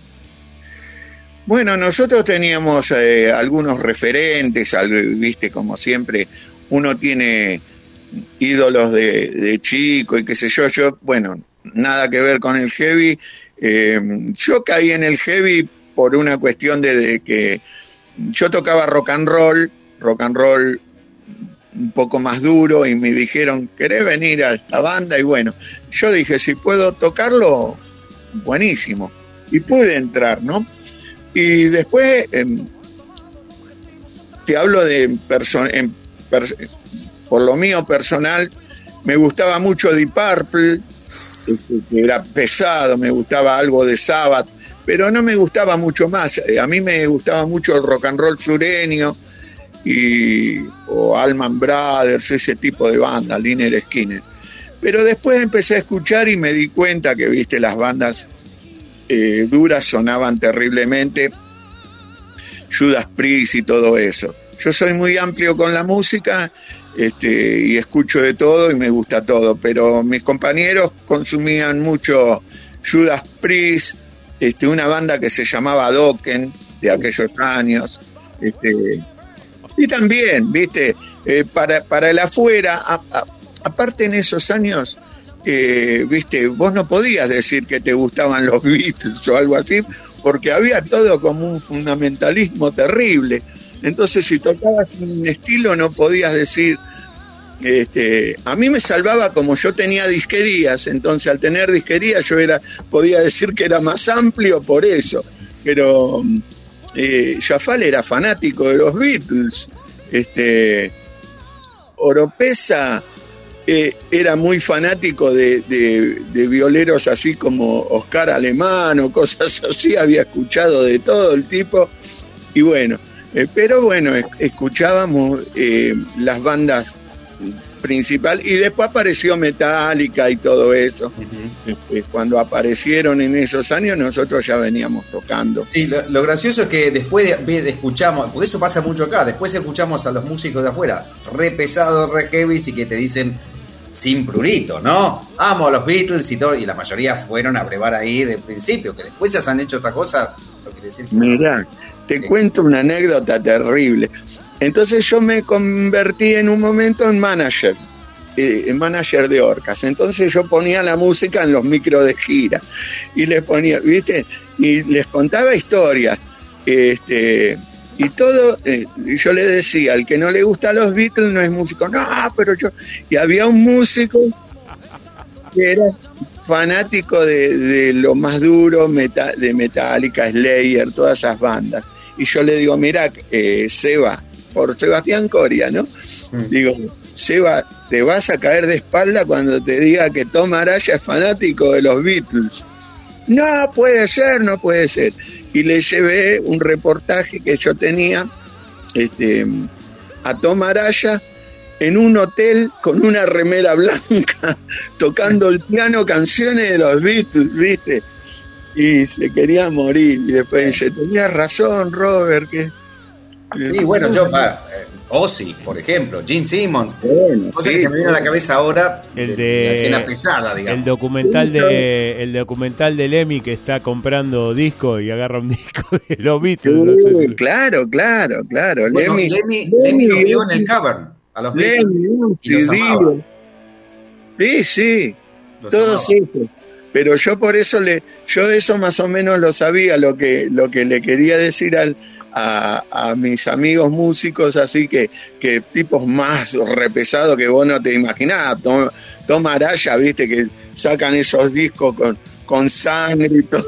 Bueno, nosotros teníamos eh, algunos referentes, al, viste, como siempre, uno tiene ídolos de, de chico y qué sé yo, yo, bueno, nada que ver con el heavy. Eh, yo caí en el heavy por una cuestión de, de que yo tocaba rock and roll, rock and roll un poco más duro, y me dijeron, ¿querés venir a esta banda? Y bueno, yo dije, si puedo tocarlo, buenísimo. Y pude entrar, ¿no? Y después, eh, te hablo de, perso- en per- por lo mío personal, me gustaba mucho Deep Purple, que era pesado, me gustaba algo de Sabbath, pero no me gustaba mucho más. A mí me gustaba mucho el rock and roll sureño, y, o Allman Brothers, ese tipo de banda, Lynyrd Skynyrd. Pero después empecé a escuchar y me di cuenta que, viste, las bandas eh, duras sonaban terriblemente, Judas Priest y todo eso. Yo soy muy amplio con la música, este, y escucho de todo y me gusta todo, pero mis compañeros consumían mucho Judas Priest, este, una banda que se llamaba Dokken, de aquellos años, este, y también, viste, eh, para, para el afuera, a, a, aparte en esos años, eh, viste, vos no podías decir que te gustaban los Beatles o algo así, porque había todo como un fundamentalismo terrible. Entonces, si tocabas un estilo, no podías decir, este, a mí me salvaba como yo tenía disquerías, entonces al tener disquerías yo era, podía decir que era más amplio por eso, pero eh, Jafal era fanático de los Beatles, este, Oropesa eh, era muy fanático de, de, de violeros así como Oscar Alemán o cosas así, había escuchado de todo el tipo, y bueno, eh, pero bueno, es, escuchábamos eh, las bandas principal, y después apareció Metallica y todo eso. Uh-huh. Este, cuando aparecieron en esos años, nosotros ya veníamos tocando. Sí, lo, lo gracioso es que después de ver, escuchamos, porque eso pasa mucho acá, después escuchamos a los músicos de afuera, re pesados, re heavy, y que te dicen, sin prurito, ¿no? Amo a los Beatles y todo, y la mayoría fueron a brevar ahí de principio, que después ya se han hecho otra cosa, no quiere decir que... Mirá, te sí. cuento una anécdota terrible. Entonces yo me convertí en un momento en manager, eh, en manager de Orcas. Entonces yo ponía la música en los micros de gira y les ponía, ¿viste? Y les contaba historias, este... Y todo, eh, yo le decía, al que no le gusta a los Beatles no es músico. No, pero yo... Y había un músico que era fanático de, de lo más duro, meta, de Metallica, Slayer, todas esas bandas. Y yo le digo, mira, eh, Seba, por Sebastián Coria, ¿no? Mm. Digo, Seba, te vas a caer de espalda cuando te diga que Tom Araya es fanático de los Beatles. No puede ser, no puede ser. Y le llevé un reportaje que yo tenía este, a Tom Araya en un hotel con una remera blanca, tocando el piano canciones de los Beatles, ¿viste? Y se quería morir. Y después dice, tenías razón, Robert. Que... Sí, bueno, yo, para, eh, Ozzy, por ejemplo, Gene Simmons, bueno, cosa sí, que se me viene a la cabeza ahora, el de, de la escena pesada, digamos. El documental de el documental de Lemmy que está comprando disco y agarra un disco de los Beatles. Sí, no sé si... Claro, claro, claro. Bueno, Lemmy, Lemmy, Lemmy lo vio en el Cavern, a los Beatles, Lemmy, y los amaba. Sí, sí, los todos hijos. Pero yo por eso le, yo eso más o menos lo sabía, lo que, lo que le quería decir al, a, a mis amigos músicos, así que, que tipos más repesados que vos no te imaginás. Tom, Tom Araya, viste, que sacan esos discos con, con sangre y todo.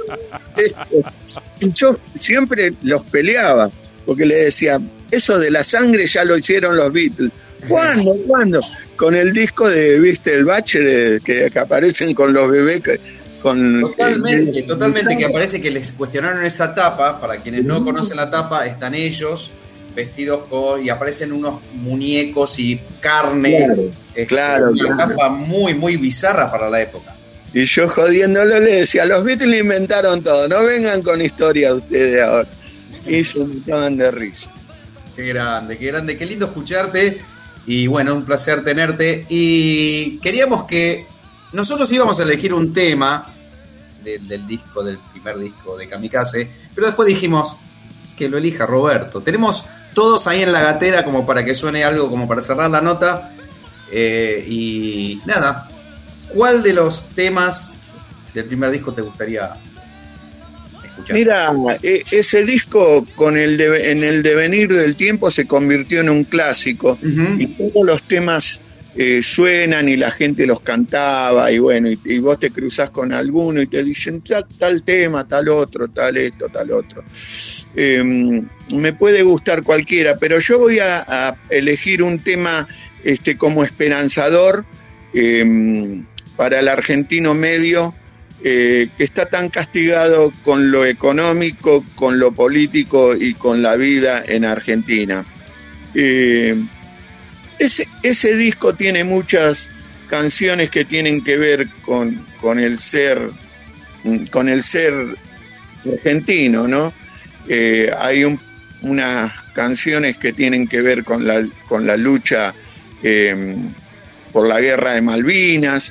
Y yo siempre los peleaba, porque le decía, eso de la sangre ya lo hicieron los Beatles. ¿Cuándo? ¿Cuándo? Con el disco de, viste, el Bachelor, que, que aparecen con los bebés que, con, totalmente, eh, totalmente, que aparece que les cuestionaron esa tapa. Para quienes no conocen la tapa, están ellos vestidos con, y aparecen unos muñecos y carne. Claro, es claro, una claro. tapa muy, muy bizarra para la época. Y yo jodiéndolo le decía, los Beatles inventaron todo, no vengan con historia ustedes ahora. Y se me estaban de risa. Qué grande, qué grande, qué lindo escucharte. Y bueno, un placer tenerte. Y queríamos que nosotros íbamos a elegir un tema de, del disco, del primer disco de Kamikaze, pero después dijimos que lo elija Roberto. Tenemos todos ahí en la gatera como para que suene algo, como para cerrar la nota. Eh, y nada, ¿cuál de los temas del primer disco te gustaría escuchar? Mira, ese disco con el de, en el devenir del tiempo se convirtió en un clásico. Uh-huh. Y todos los temas eh, suenan y la gente los cantaba y bueno, y, y vos te cruzás con alguno y te dicen tal, tal tema, tal otro, tal esto, tal otro. Eh, me puede gustar cualquiera, pero yo voy a, a elegir un tema este, como esperanzador eh, para el argentino medio, Eh, que está tan castigado con lo económico, con lo político y con la vida en Argentina. Eh, ese, ese disco tiene muchas canciones que tienen que ver con, con el ser, con el ser argentino, ¿no? Eh, hay un, unas canciones que tienen que ver con la, con la lucha eh, por la guerra de Malvinas.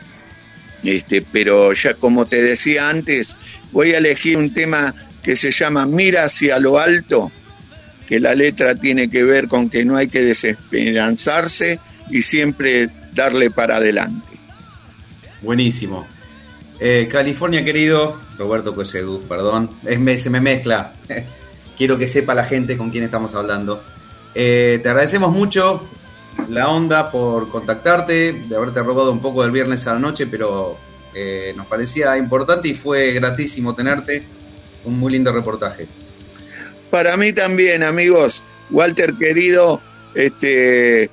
Este, pero ya como te decía antes, voy a elegir un tema que se llama Mira hacia lo alto, que la letra tiene que ver con que no hay que desesperanzarse y siempre darle para adelante. Buenísimo. Eh, California querido, Roberto Cosedú, perdón, es, me, se me mezcla. Quiero que sepa la gente con quién estamos hablando. Eh, te agradecemos mucho la onda por contactarte, de haberte robado un poco del viernes a la noche, pero eh, nos parecía importante y fue gratísimo tenerte. Un muy lindo reportaje. Para mí también, amigos. Walter querido, este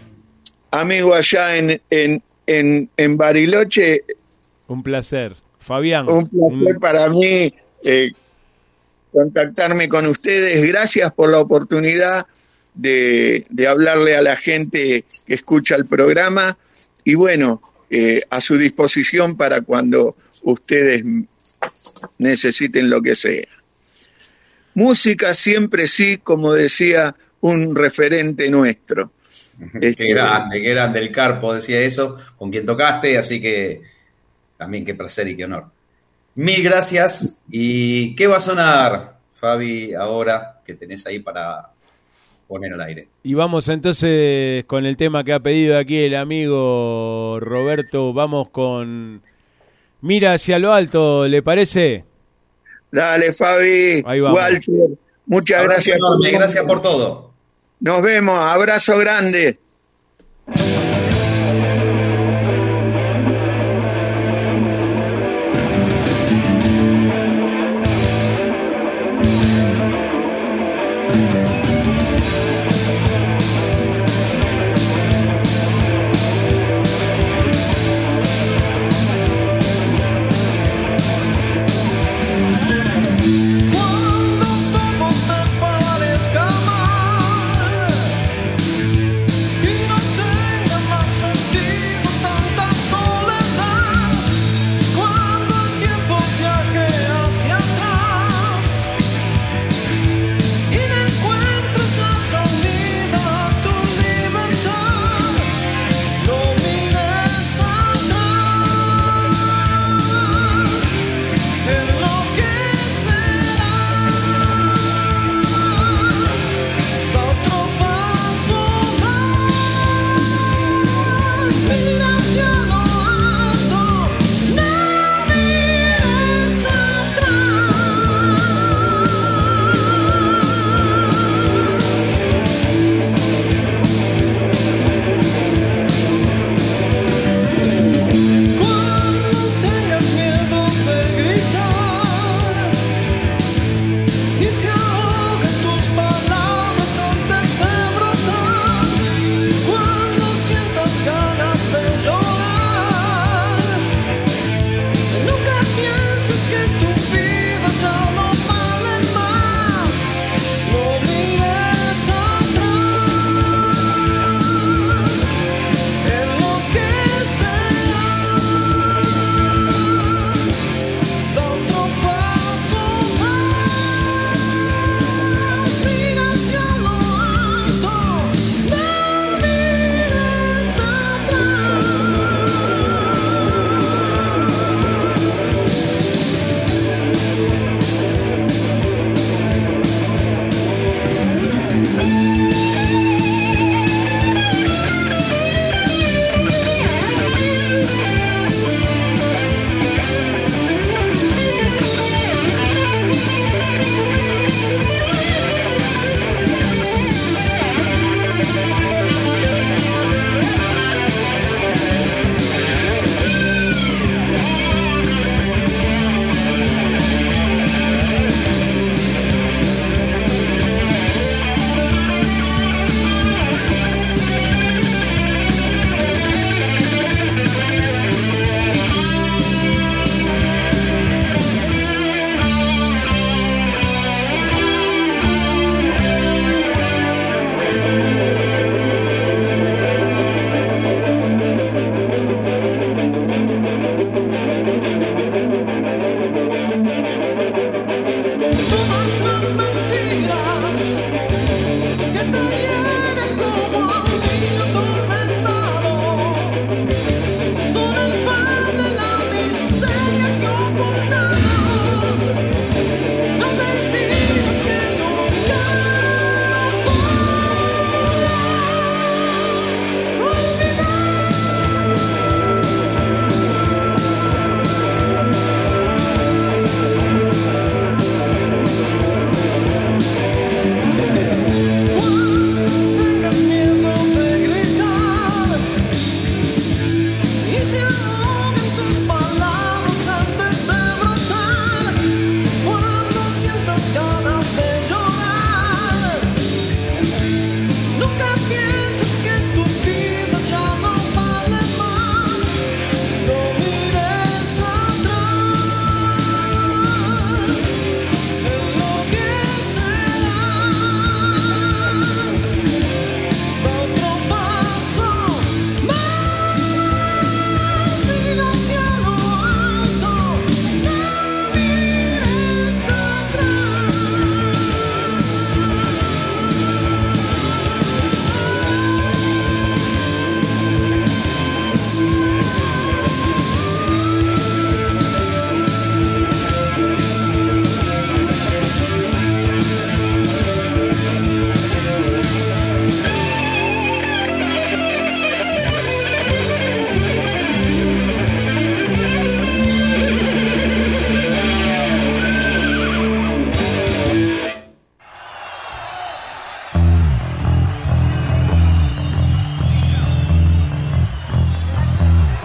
amigo allá en, en, en, en Bariloche. Un placer. Fabián. Un placer un... para mí eh, contactarme con ustedes. Gracias por la oportunidad De, de hablarle a la gente que escucha el programa y bueno, eh, a su disposición para cuando ustedes necesiten lo que sea. Música siempre sí, como decía un referente nuestro. Este, Qué grande, qué grande. El Carpo decía eso, con quien tocaste, así que también qué placer y qué honor. Mil gracias. ¿Y qué va a sonar, Fabi, ahora que tenés ahí para poner al aire? Y vamos entonces con el tema que ha pedido aquí el amigo Roberto. Vamos con Mira hacia lo alto, ¿le parece? Dale, Fabi. Ahí vamos. Walter, muchas Abrazo gracias. enorme, por- gracias por todo. Nos vemos. Abrazo grande. Cuando todo me parezca mal y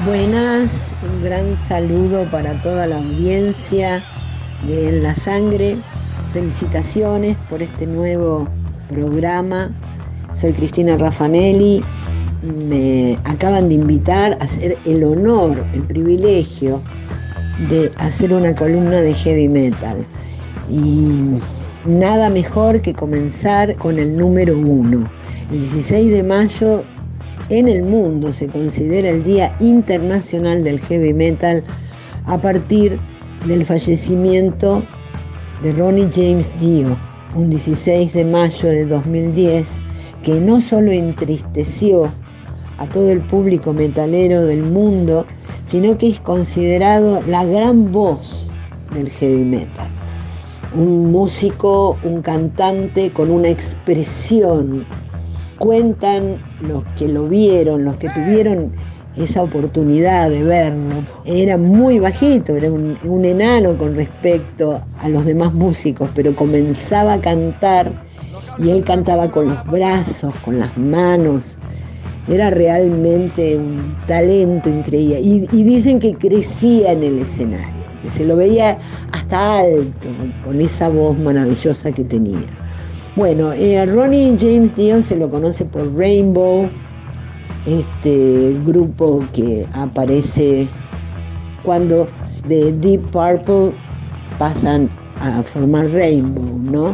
Buenas, un gran saludo para toda la audiencia de En la Sangre. Felicitaciones por este nuevo programa. Soy Cristina Raffanelli. Me acaban de invitar a hacer el honor, el privilegio de hacer una columna de heavy metal. Y nada mejor que comenzar con el número uno. El dieciséis de mayo en el mundo se considera el Día Internacional del Heavy Metal a partir del fallecimiento de Ronnie James Dio, un dieciséis de mayo de dos mil diez, que no solo entristeció a todo el público metalero del mundo, sino que es considerado la gran voz del heavy metal. Un músico, un cantante con una expresión. Cuentan los que lo vieron, los que tuvieron esa oportunidad de verlo. Era muy bajito, era un, un enano con respecto a los demás músicos, pero comenzaba a cantar y él cantaba con los brazos, con las manos. Era realmente un talento increíble. Y, y dicen que crecía en el escenario, que se lo veía hasta alto, con esa voz maravillosa que tenía. Bueno, eh, Ronnie James Dio se lo conoce por Rainbow, este grupo que aparece cuando de Deep Purple pasan a formar Rainbow, ¿no?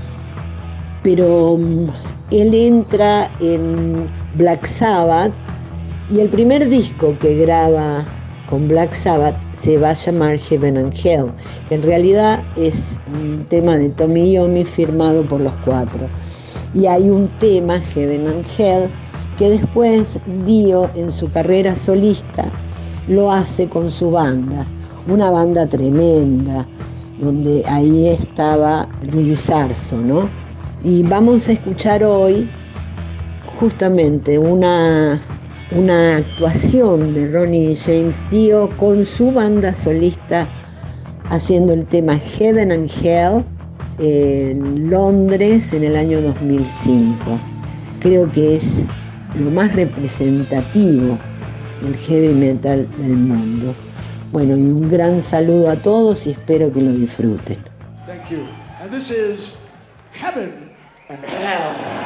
Pero um, él entra en Black Sabbath y el primer disco que graba con Black Sabbath se va a llamar Heaven and Hell, que en realidad es un tema de Tommy Iommi firmado por los cuatro. Y hay un tema, Heaven and Hell, que después Dio en su carrera solista lo hace con su banda, una banda tremenda, donde ahí estaba Rudy Sarzo, ¿no? Y vamos a escuchar hoy justamente una... una actuación de Ronnie James Dio con su banda solista haciendo el tema Heaven and Hell en Londres en el año dos mil cinco. Creo que es lo más representativo del heavy metal del mundo. Bueno, y un gran saludo a todos y espero que lo disfruten. Thank you. And this is Heaven and Hell.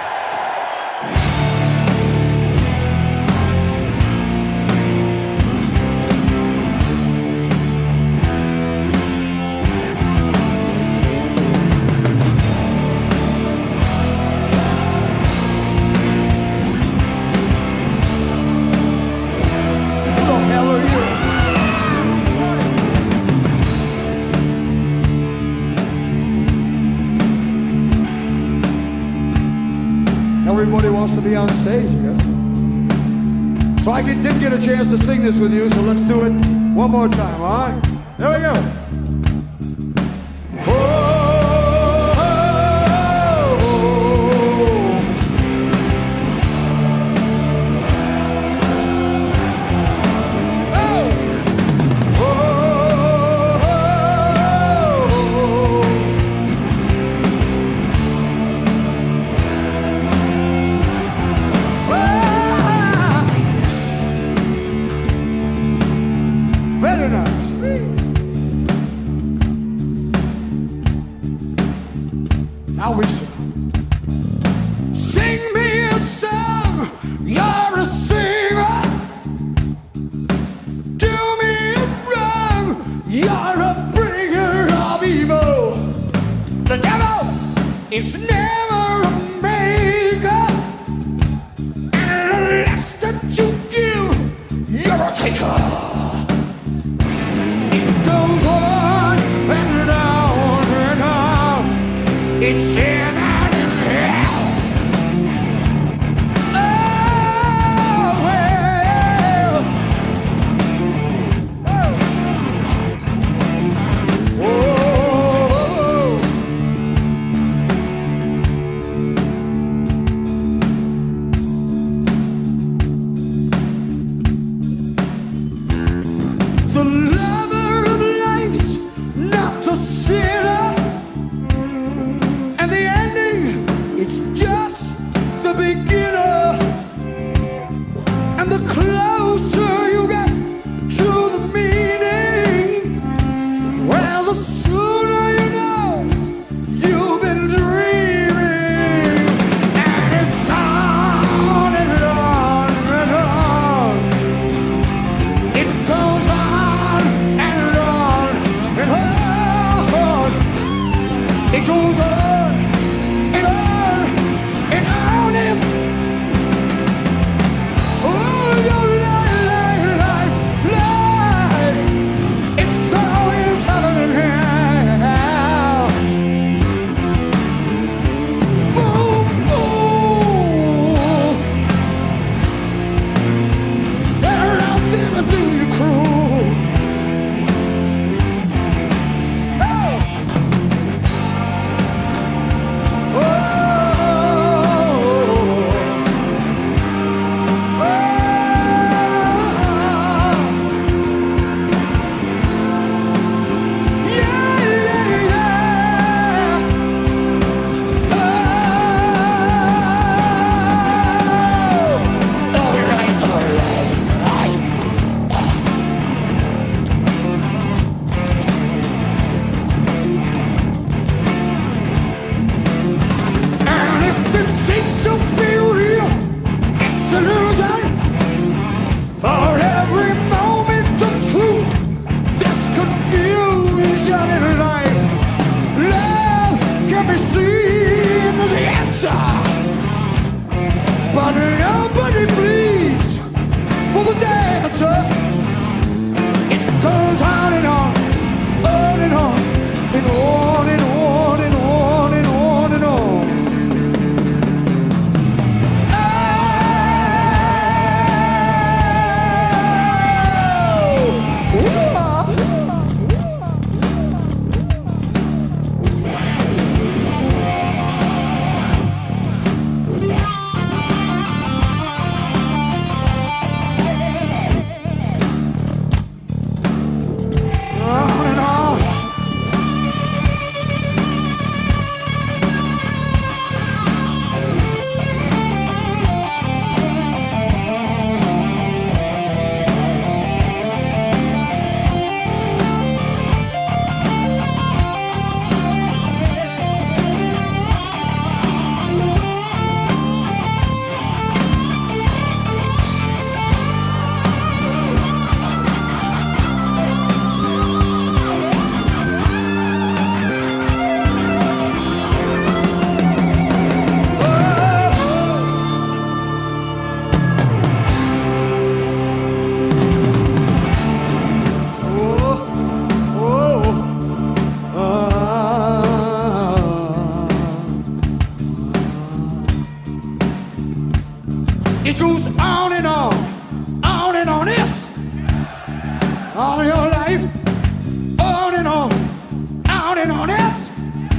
Everybody wants to be on stage, I guess. So I did, didn't get a chance to sing this with you, so let's do it one more time, all right? There we go. The closer you get disillusion for every moment of truth. This confusion in life, love can be seen as the answer, but nobody bleeds for the dancer. It goes on and on, on and on, and on and on and on and on and on. It goes on and on, on and on, it's all your life, on and on, on and on, it's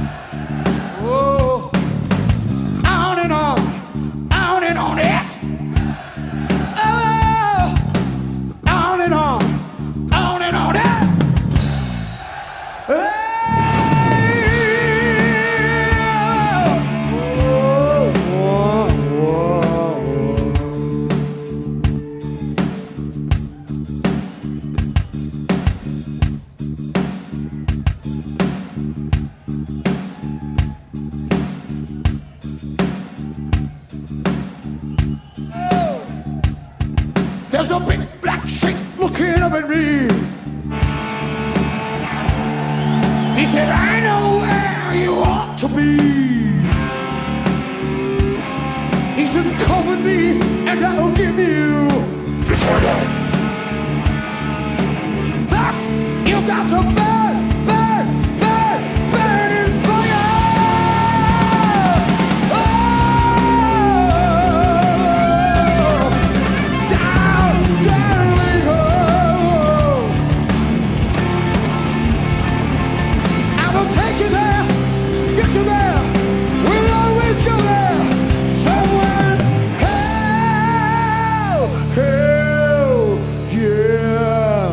oh, on and on, on and on, it's oh, on and on, on and on, it's oh. There's a big black sheep looking up at me. He said, I know where you ought to be. He said, come with me and I'll give you eternal. Thus, you got to burn, burn, burn, burn in fire. Oh! Take you there, get you there, we'll always go there. Somewhere in hell, hell, yeah.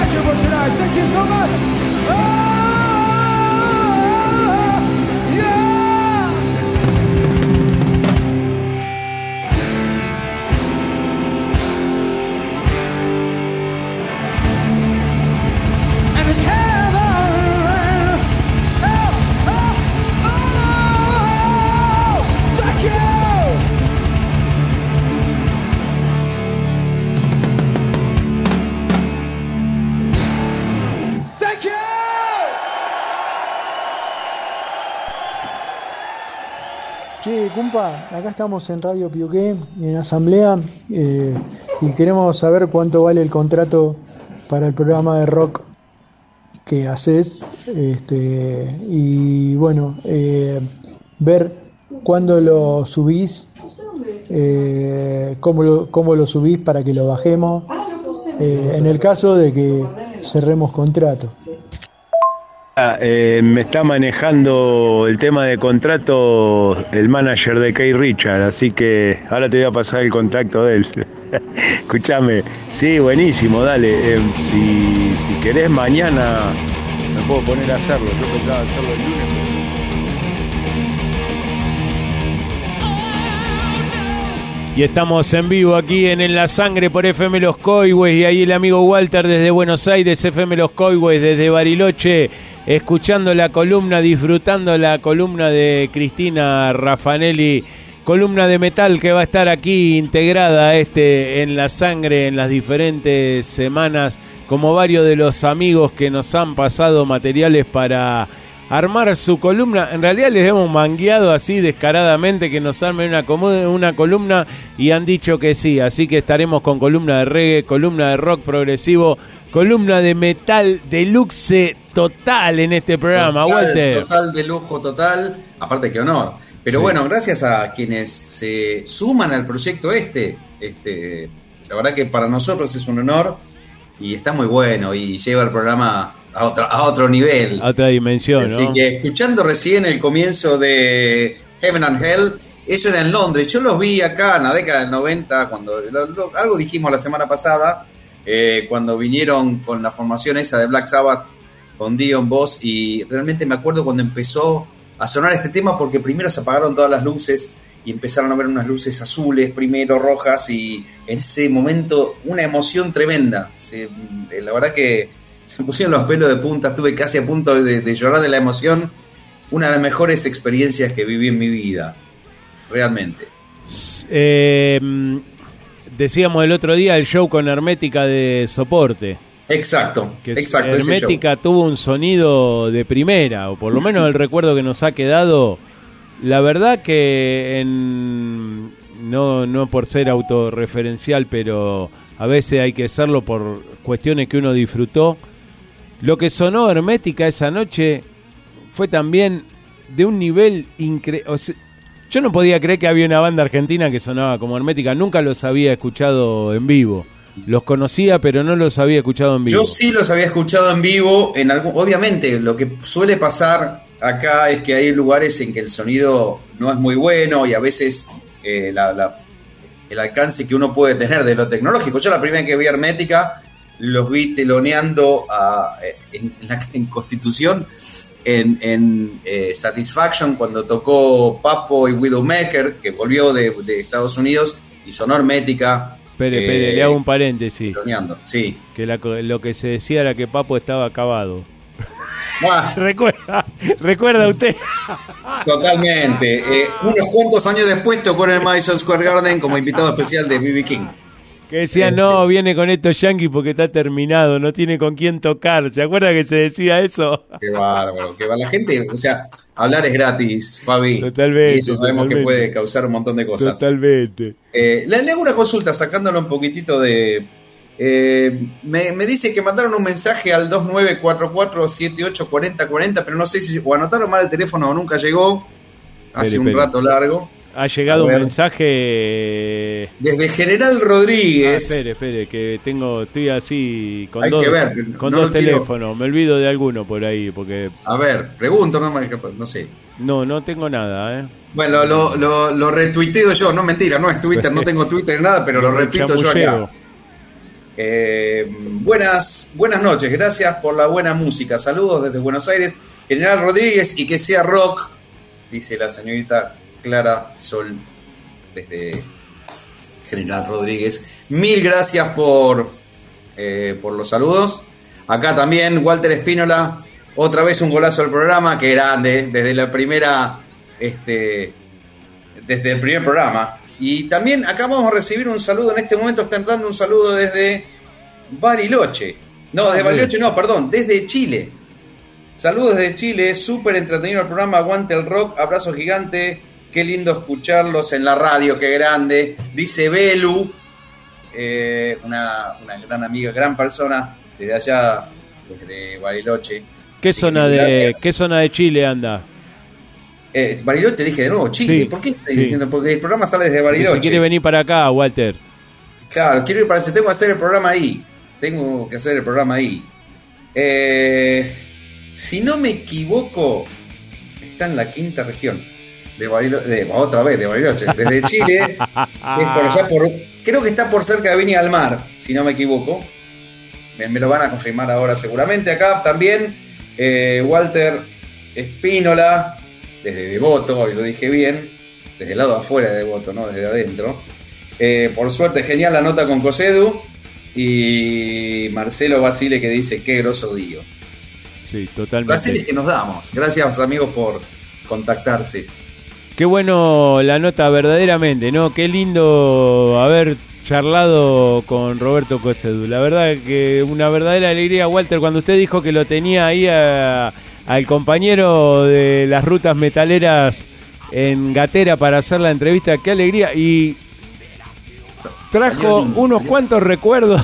attention for tonight. Thank you so much. Oh, yeah. And it's heaven. Oh, oh, oh. Thank you. Thank you. Che, compa, acá estamos en Radio Pioqué, en asamblea, eh, y queremos saber cuánto vale el contrato para el programa de rock que haces, este, y bueno, eh, ver cuándo lo subís, eh, cómo, lo, cómo lo subís para que lo bajemos, eh, en el caso de que cerremos contrato. Eh, me está manejando el tema de contrato el manager de Kay Richard, así que ahora te voy a pasar el contacto de él. Escúchame, sí, buenísimo, dale. Eh, si, si querés mañana me puedo poner a hacerlo. Yo pensaba hacerlo el lunes. Y estamos en vivo aquí en En la Sangre por F M Los Coihues, y ahí el amigo Walter desde Buenos Aires, F M Los Coihues desde Bariloche, escuchando la columna, disfrutando la columna de Cristina Raffanelli, columna de metal que va a estar aquí integrada este En la Sangre en las diferentes semanas, como varios de los amigos que nos han pasado materiales para armar su columna. En realidad les hemos mangueado así descaradamente que nos armen una, una columna y han dicho que sí, así que estaremos con columna de reggae, columna de rock progresivo, columna de metal deluxe total en este programa. Total, Walter. Total, de lujo, total. Aparte, qué honor. Pero Sí. bueno, gracias a quienes se suman al proyecto este. este. La verdad que para nosotros es un honor y está muy bueno y lleva el programa a otro, a otro nivel. A otra dimensión, Así ¿no? que escuchando recién el comienzo de Heaven and Hell, eso era en Londres. Yo los vi acá en la década del noventa, cuando lo- lo- algo dijimos la semana pasada, eh, cuando vinieron con la formación esa de Black Sabbath con Dion Boss, y realmente me acuerdo cuando empezó a sonar este tema, porque primero se apagaron todas las luces y empezaron a ver unas luces azules, primero rojas, y en ese momento una emoción tremenda. Se- la verdad que se me pusieron los pelos de punta, estuve casi a punto de, de llorar de la emoción. Una de las mejores experiencias que viví en mi vida, realmente. Eh, decíamos el otro día el show con Hermética de Soporte. Exacto, Que exacto. ese Hermética tuvo un sonido de primera, o por lo menos el recuerdo que nos ha quedado. La verdad que en, no, no por ser autorreferencial, pero a veces hay que serlo por cuestiones que uno disfrutó. Lo que sonó Hermética esa noche fue también de un nivel increíble. O sea, yo no podía creer que había una banda argentina que sonaba como Hermética. Nunca los había escuchado en vivo. Los conocía, pero no los había escuchado en vivo. Yo sí los había escuchado en vivo. En algún, obviamente, lo que suele pasar acá es que hay lugares en que el sonido no es muy bueno y a veces eh, la, la, el alcance que uno puede tener de lo tecnológico. Yo la primera vez que vi Hermética los vi teloneando a, en, en, la, en Constitución, en, en eh, Satisfaction, cuando tocó Papo y Widowmaker, que volvió de, de Estados Unidos y sonó Hermética. Espere, espere, eh, le hago un paréntesis. teloneando, sí. Que la, lo que se decía era que Papo estaba acabado. Ah, ¿Recuerda, ¿Recuerda usted? Totalmente. Eh, unos cuantos años después tocó en el Madison Square Garden como invitado especial de B B King. Que decía, no, viene con estos yankees porque está terminado, no tiene con quién tocar. ¿Se acuerda que se decía eso? Qué bárbaro, qué bárbaro. La gente, o sea, hablar es gratis, Fabi. Totalmente. Y eso sabemos totalmente. que puede causar un montón de cosas. Totalmente. Eh, le, le hago una consulta, sacándolo un poquitito de... Eh, me, me dice que mandaron un mensaje al dos nueve cuatro cuatro siete ocho cuatro cero cuatro cero, pero no sé si o anotaron mal el teléfono o nunca llegó. Hace Espere, un espere. rato largo. Ha llegado A un ver. mensaje... Desde General Ah, Rodríguez. espere, espere, que tengo, estoy así con Hay dos, que ver, con no dos lo quiero- teléfonos. Me olvido de alguno por ahí, porque A ver, pregunto, no, me- no sé. no, no tengo nada, ¿eh? Bueno, lo, lo, lo retuiteo yo, no mentira, no es Twitter, no tengo Twitter ni nada, pero lo repito yo acá. Chamulleo. Eh, buenas, buenas noches, gracias por la buena música. Saludos desde Buenos Aires, General Rodríguez, y que sea rock, dice la señorita Clara Sol desde General Rodríguez. Mil gracias por, eh, por los saludos. Acá también Walter Espínola, otra vez un golazo del programa, que grande, desde la primera, este, desde el primer programa. Y también acá vamos a recibir un saludo, en este momento están dando un saludo desde Bariloche. No, desde Bariloche no, perdón, desde Chile. Saludos desde Chile, súper entretenido el programa, aguante el rock, abrazo gigante, qué lindo escucharlos en la radio, qué grande. Dice Belu, eh, una, una gran amiga, gran persona, desde allá, desde Bariloche. ¿Qué Así zona que, de gracias. qué zona de Chile anda? Eh, Bariloche, dije de nuevo, Chile. Sí, ¿Por qué estoy sí. diciendo? Porque el programa sale desde Si Bariloche. quiere venir para acá, Walter. Claro, quiero ir para eso. Tengo que hacer el programa ahí. Tengo que hacer el programa ahí. Eh, si no me equivoco, está en la quinta región de Bariloche. De, otra vez, de Bariloche. Desde Chile. Es por allá por, creo que está por cerca de Viña del Mar, si no me equivoco. Me, me lo van a confirmar ahora seguramente. Acá también eh, Walter Espínola, desde Devoto, hoy lo dije bien, desde el lado de afuera de Devoto, no desde adentro. Eh, por suerte, genial la nota con Cosedu. Y Marcelo Basile, que dice, qué groso Dio. Sí, totalmente. Basile que nos damos. Gracias, amigos, por contactarse. Qué bueno la nota, verdaderamente, ¿no? Qué lindo haber charlado con Roberto Cosedu. La verdad que una verdadera alegría, Walter, cuando usted dijo que lo tenía ahí a, al compañero de las rutas metaleras en Gatera para hacer la entrevista. Qué alegría. Y trajo lindo, unos salió. cuantos recuerdos.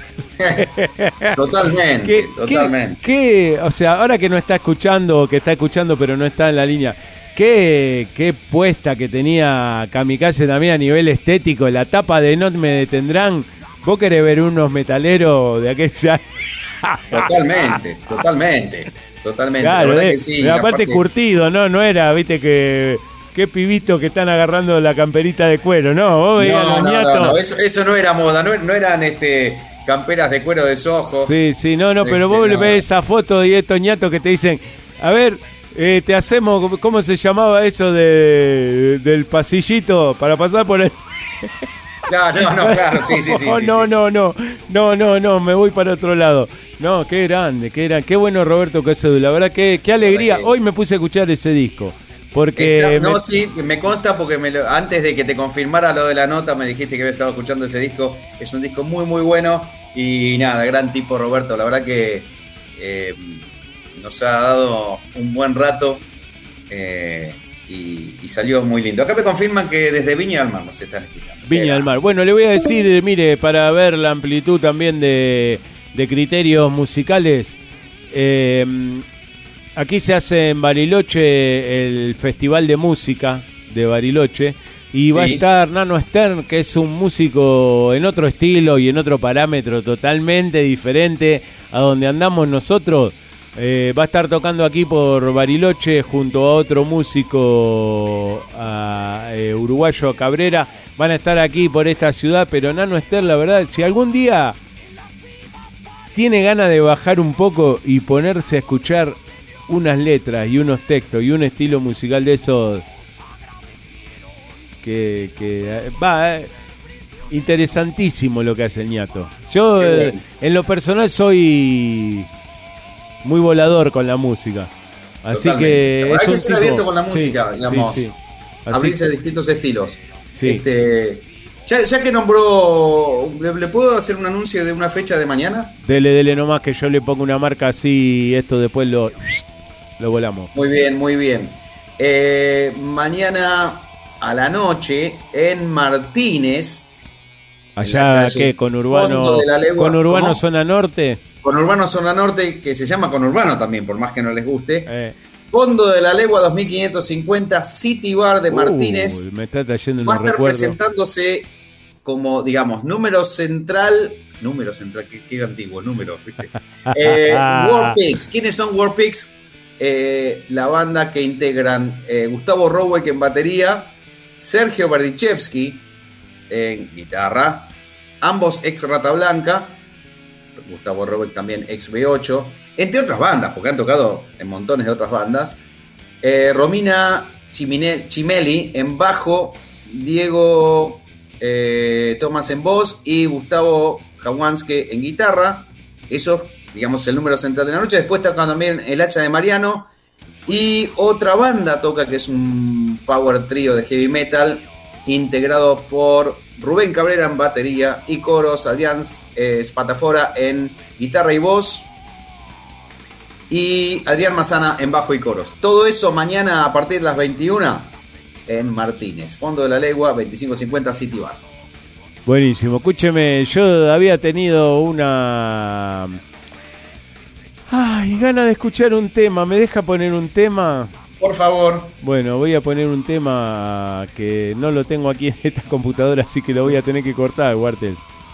Totalmente, ¿Qué, totalmente. qué, qué, o sea, ahora que no está escuchando, que está escuchando pero no está en la línea, qué, qué puesta que tenía Kamikaze también a nivel estético, la tapa de No Me Detendrán. ¿Vos querés ver unos metaleros de aquella? Totalmente, totalmente, totalmente. Claro, la verdad eh, que sí, pero aparte, aparte- curtido, ¿no? No era, viste, que qué pibito que están agarrando la camperita de cuero, ¿no? Vos veías a No, los no, ñatos. no, no, eso, eso no era moda, no, no eran este camperas de cuero de sojo. Sí, sí, no, no, pero Este, vos le no. ves esa foto de estos ñatos que te dicen, a ver, eh, te hacemos, ¿cómo se llamaba eso de del pasillito para pasar por el... Claro, no, no, claro, sí, sí, sí. No, sí, no, sí. no, no, no, no, no, me voy para otro lado. No, qué grande, qué grande, qué bueno Roberto Cosedu, la verdad que qué alegría. Sí. Hoy me puse a escuchar ese disco, porque Está- no, me- sí, me consta porque me lo- antes de que te confirmara lo de la nota me dijiste que había estado escuchando ese disco. Es un disco muy, muy bueno y nada, gran tipo Roberto. La verdad que eh, nos ha dado un buen rato eh, y, y salió muy lindo. Acá me confirman que desde Viña del Mar nos están escuchando. Viña del Mar. Bueno, le voy a decir, eh, mire, para ver la amplitud también de, de criterios musicales, eh, aquí se hace en Bariloche el Festival de Música de Bariloche y va Sí. a estar Nano Stern, que es un músico en otro estilo y en otro parámetro totalmente diferente a donde andamos nosotros. Eh, va a estar tocando aquí por Bariloche junto a otro músico a, eh, uruguayo, Cabrera. Van a estar aquí por esta ciudad, pero Nano Esther, la verdad, si algún día tiene ganas de bajar un poco y ponerse a escuchar unas letras y unos textos y un estilo musical de esos que, que eh, va, eh, interesantísimo lo que hace el ñato. Yo, Qué eh, bueno. en lo personal, soy muy volador con la música. Así Totalmente. que Hay es que un ser tipo- abierto con la sí, música, digamos. sí, sí. Así Abrirse a que- distintos estilos. Sí. Este, ya, ya que nombró, ¿le, le puedo hacer un anuncio de una fecha de mañana? Dele, dele nomás que yo le pongo una marca así y esto después lo, lo volamos. Muy bien, muy bien. Eh, mañana a la noche en Martínez, Allá, calle ¿qué? Con Urbano, Fondo de la Legua. con Urbano ¿Cómo? Zona Norte. con Urbano Zona Norte, que se llama Conurbano también, por más que no les guste. Eh. Fondo de la Legua dos mil quinientos cincuenta, City Bar de Martínez. Uh, me está trayendo Va a unos estar recuerdos. presentándose como, digamos, número central. Número central, qué, qué antiguo número, ¿viste? Eh, War Pigs. ¿Quiénes son War Pigs? Eh, la banda que integran eh, Gustavo Rowek en batería, Sergio Berdichevsky en guitarra, ambos ex Rata Blanca, Gustavo Robeck también ex B ocho, entre otras bandas, porque han tocado en montones de otras bandas. Eh, Romina Chimine, Chimeli en bajo, Diego eh, Tomás en voz y Gustavo Jawanske en guitarra. Eso, digamos, el número central de la noche. Después toca también el hacha de Mariano. Y otra banda toca, que es un power trío de heavy metal, integrado por Rubén Cabrera en batería y coros, Adrián eh, Spatafora en guitarra y voz, y Adrián Mazana en bajo y coros. Todo eso mañana a partir de las veintiuna en Martínez, Fondo de la Legua, veinticinco cincuenta City Bar. Buenísimo, escúcheme, yo había tenido una... Ay, ganas de escuchar un tema. ¿Me deja poner un tema? Por favor. Bueno, voy a poner un tema que no lo tengo aquí en esta computadora, así que lo voy a tener que cortar, Wartel.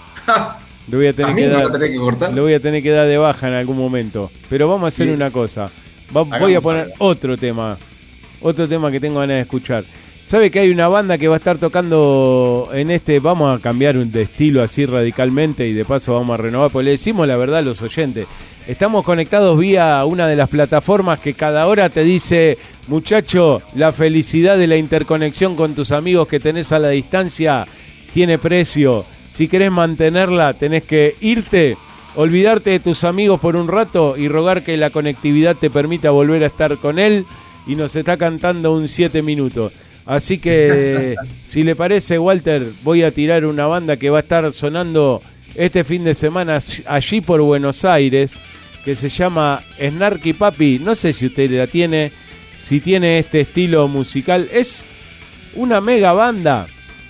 Lo voy a tener que dar, que cortar? Lo voy a tener que dar de baja en algún momento. Pero vamos a hacer sí. una cosa. Va, voy a poner algo. otro tema. Otro tema que tengo ganas de escuchar. ¿Sabe que hay una banda que va a estar tocando en este? Vamos a cambiar de estilo así radicalmente y de paso vamos a renovar, porque le decimos la verdad a los oyentes. Estamos conectados vía una de las plataformas que cada hora te dice, muchacho, la felicidad de la interconexión con tus amigos que tenés a la distancia tiene precio. Si querés mantenerla, tenés que irte, olvidarte de tus amigos por un rato y rogar que la conectividad te permita volver a estar con él. Y nos está cantando un siete minutos. Así que, si le parece, Walter, voy a tirar una banda que va a estar sonando este fin de semana allí por Buenos Aires, que se llama Snarky Puppy. No sé si usted la tiene, si tiene este estilo musical. Es una mega banda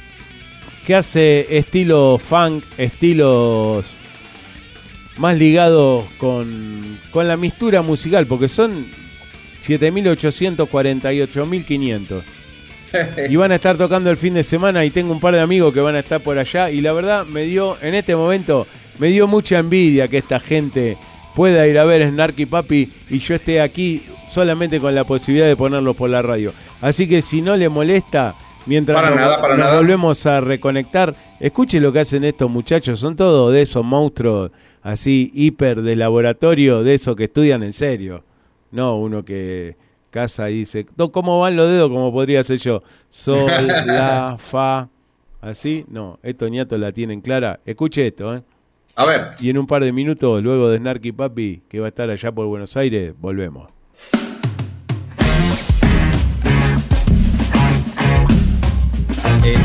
que hace estilo funk, estilos más ligados con, con la mistura musical, porque son siete mil ochocientos cuarenta y ocho mil quinientos. Y van a estar tocando el fin de semana y tengo un par de amigos que van a estar por allá y la verdad me dio, en este momento, me dio mucha envidia que esta gente pueda ir a ver Snarky Puppy y yo esté aquí solamente con la posibilidad de ponerlos por la radio. Así que si no le molesta, mientras para nos, nada, para nos nada. volvemos a reconectar, escuche lo que hacen estos muchachos, son todos de esos monstruos así hiper de laboratorio, de esos que estudian en serio, no uno que casa y dice, ¿cómo van los dedos? Como podría ser yo, sol, la, fa, así, no, estos ñatos la tienen clara. Escuche esto, ¿eh? A ver. Y en un par de minutos, luego de Snarky Puppy, que va a estar allá por Buenos Aires, volvemos. Eh.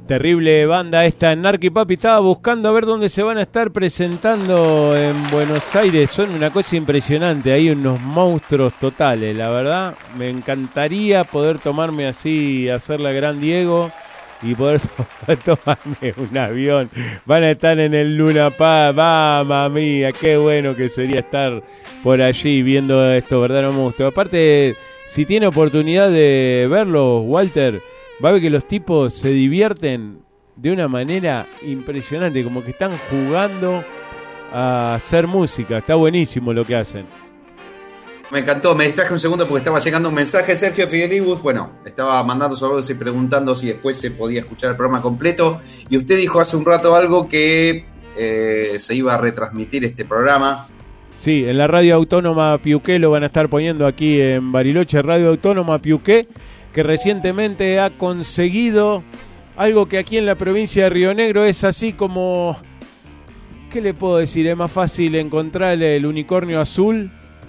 Terrible banda esta, Narky Papi. Estaba buscando a ver dónde se van a estar presentando en Buenos Aires. Son una cosa impresionante. Hay unos monstruos totales, la verdad. Me encantaría poder tomarme así, hacer la Gran Diego y poder tomarme un avión. Van a estar en el Luna Park. Mamma mía, qué bueno que sería estar por allí viendo estos verdaderos monstruos. Aparte, si tiene oportunidad de verlos, Walter, va a ver que los tipos se divierten de una manera impresionante, como que están jugando a hacer música. Está buenísimo lo que hacen. Me encantó, me distraje un segundo porque estaba llegando un mensaje. Sergio Fidelibus, bueno, estaba mandando saludos y preguntando si después se podía escuchar el programa completo. Y usted dijo hace un rato algo que eh, se iba a retransmitir este programa. Sí, en la Radio Autónoma Piuqué lo van a estar poniendo aquí en Bariloche, Radio Autónoma Piuqué, que recientemente ha conseguido algo que aquí en la provincia de Río Negro es así como, ¿qué le puedo decir? Es más fácil encontrar el unicornio azul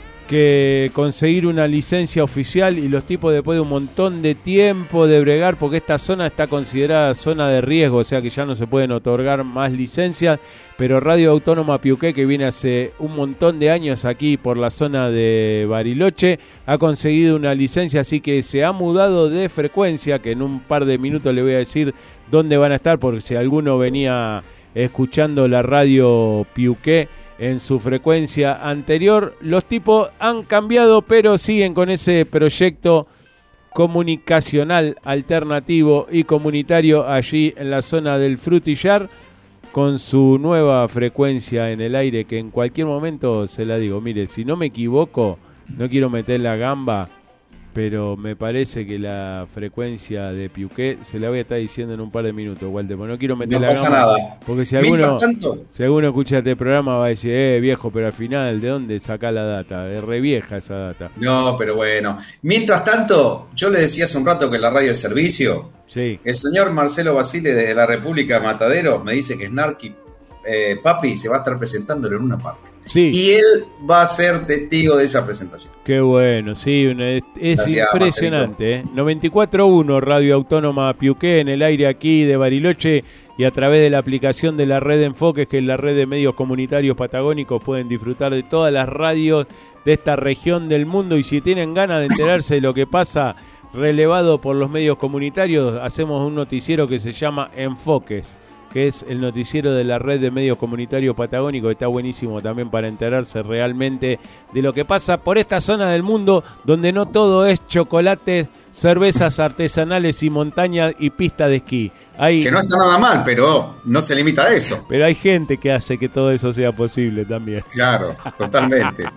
que conseguir una licencia oficial, y los tipos después de un montón de tiempo de bregar, porque esta zona está considerada zona de riesgo, o sea que ya no se pueden otorgar más licencias, pero Radio Autónoma Piuqué, que viene hace un montón de años aquí por la zona de Bariloche, ha conseguido una licencia, así que se ha mudado de frecuencia, que en un par de minutos le voy a decir dónde van a estar, porque si alguno venía escuchando la Radio Piuqué en su frecuencia anterior, los tipos han cambiado, pero siguen con ese proyecto comunicacional alternativo y comunitario allí en la zona del Frutillar, con su nueva frecuencia en el aire, que en cualquier momento se la digo. Mire, si no me equivoco, no quiero meter la gamba, pero me parece que la frecuencia de Piuqué se la voy a estar diciendo en un par de minutos, Walter, porque no quiero meter no la pasa gamba, nada. Porque si alguno, tanto, si alguno escucha este programa va a decir, eh, viejo, pero al final, ¿de dónde saca la data? Es re vieja esa data. No, pero bueno. Mientras tanto, yo le decía hace un rato que la radio es servicio. Sí. El señor Marcelo Basile de la República de Mataderos me dice que Snarky eh, Papi se va a estar presentando en el Luna Park. Sí. Y él va a ser testigo de esa presentación. Qué bueno, sí, una, es, es Gracias, impresionante. ¿eh? noventa y cuatro punto uno Radio Autónoma Piuqué en el aire aquí de Bariloche, y a través de la aplicación de la red de Enfoques, que es la red de medios comunitarios patagónicos, pueden disfrutar de todas las radios de esta región del mundo, y si tienen ganas de enterarse de lo que pasa relevado por los medios comunitarios, hacemos un noticiero que se llama Enfoques, que es el noticiero de la red de medios comunitarios patagónicos. Está buenísimo también para enterarse realmente de lo que pasa por esta zona del mundo, donde no todo es chocolate, cervezas artesanales y montaña y pista de esquí. Hay, que no está nada mal, pero no se limita a eso. Pero hay gente que hace que todo eso sea posible también. Claro, totalmente.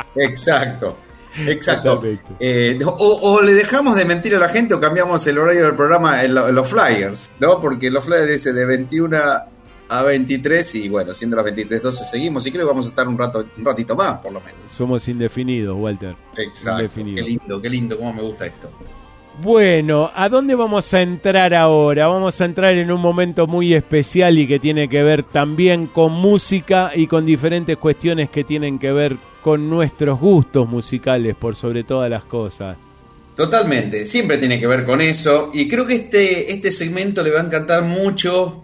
Exacto. Exacto. Eh, o, o le dejamos de mentir a la gente o cambiamos el horario del programa en, lo, en los flyers, ¿no? Porque los flyers dicen de veintiuna a veintitrés, y bueno, siendo las veintitrés doce seguimos, y creo que vamos a estar un rato, un ratito más, por lo menos. Somos indefinidos, Walter. Exacto. Indefinidos. Qué lindo, qué lindo, cómo me gusta esto. Bueno, ¿a dónde vamos a entrar ahora? Vamos a entrar en un momento muy especial y que tiene que ver también con música y con diferentes cuestiones que tienen que ver con nuestros gustos musicales, por sobre todas las cosas. Totalmente, siempre tiene que ver con eso, y creo que este, este segmento le va a encantar mucho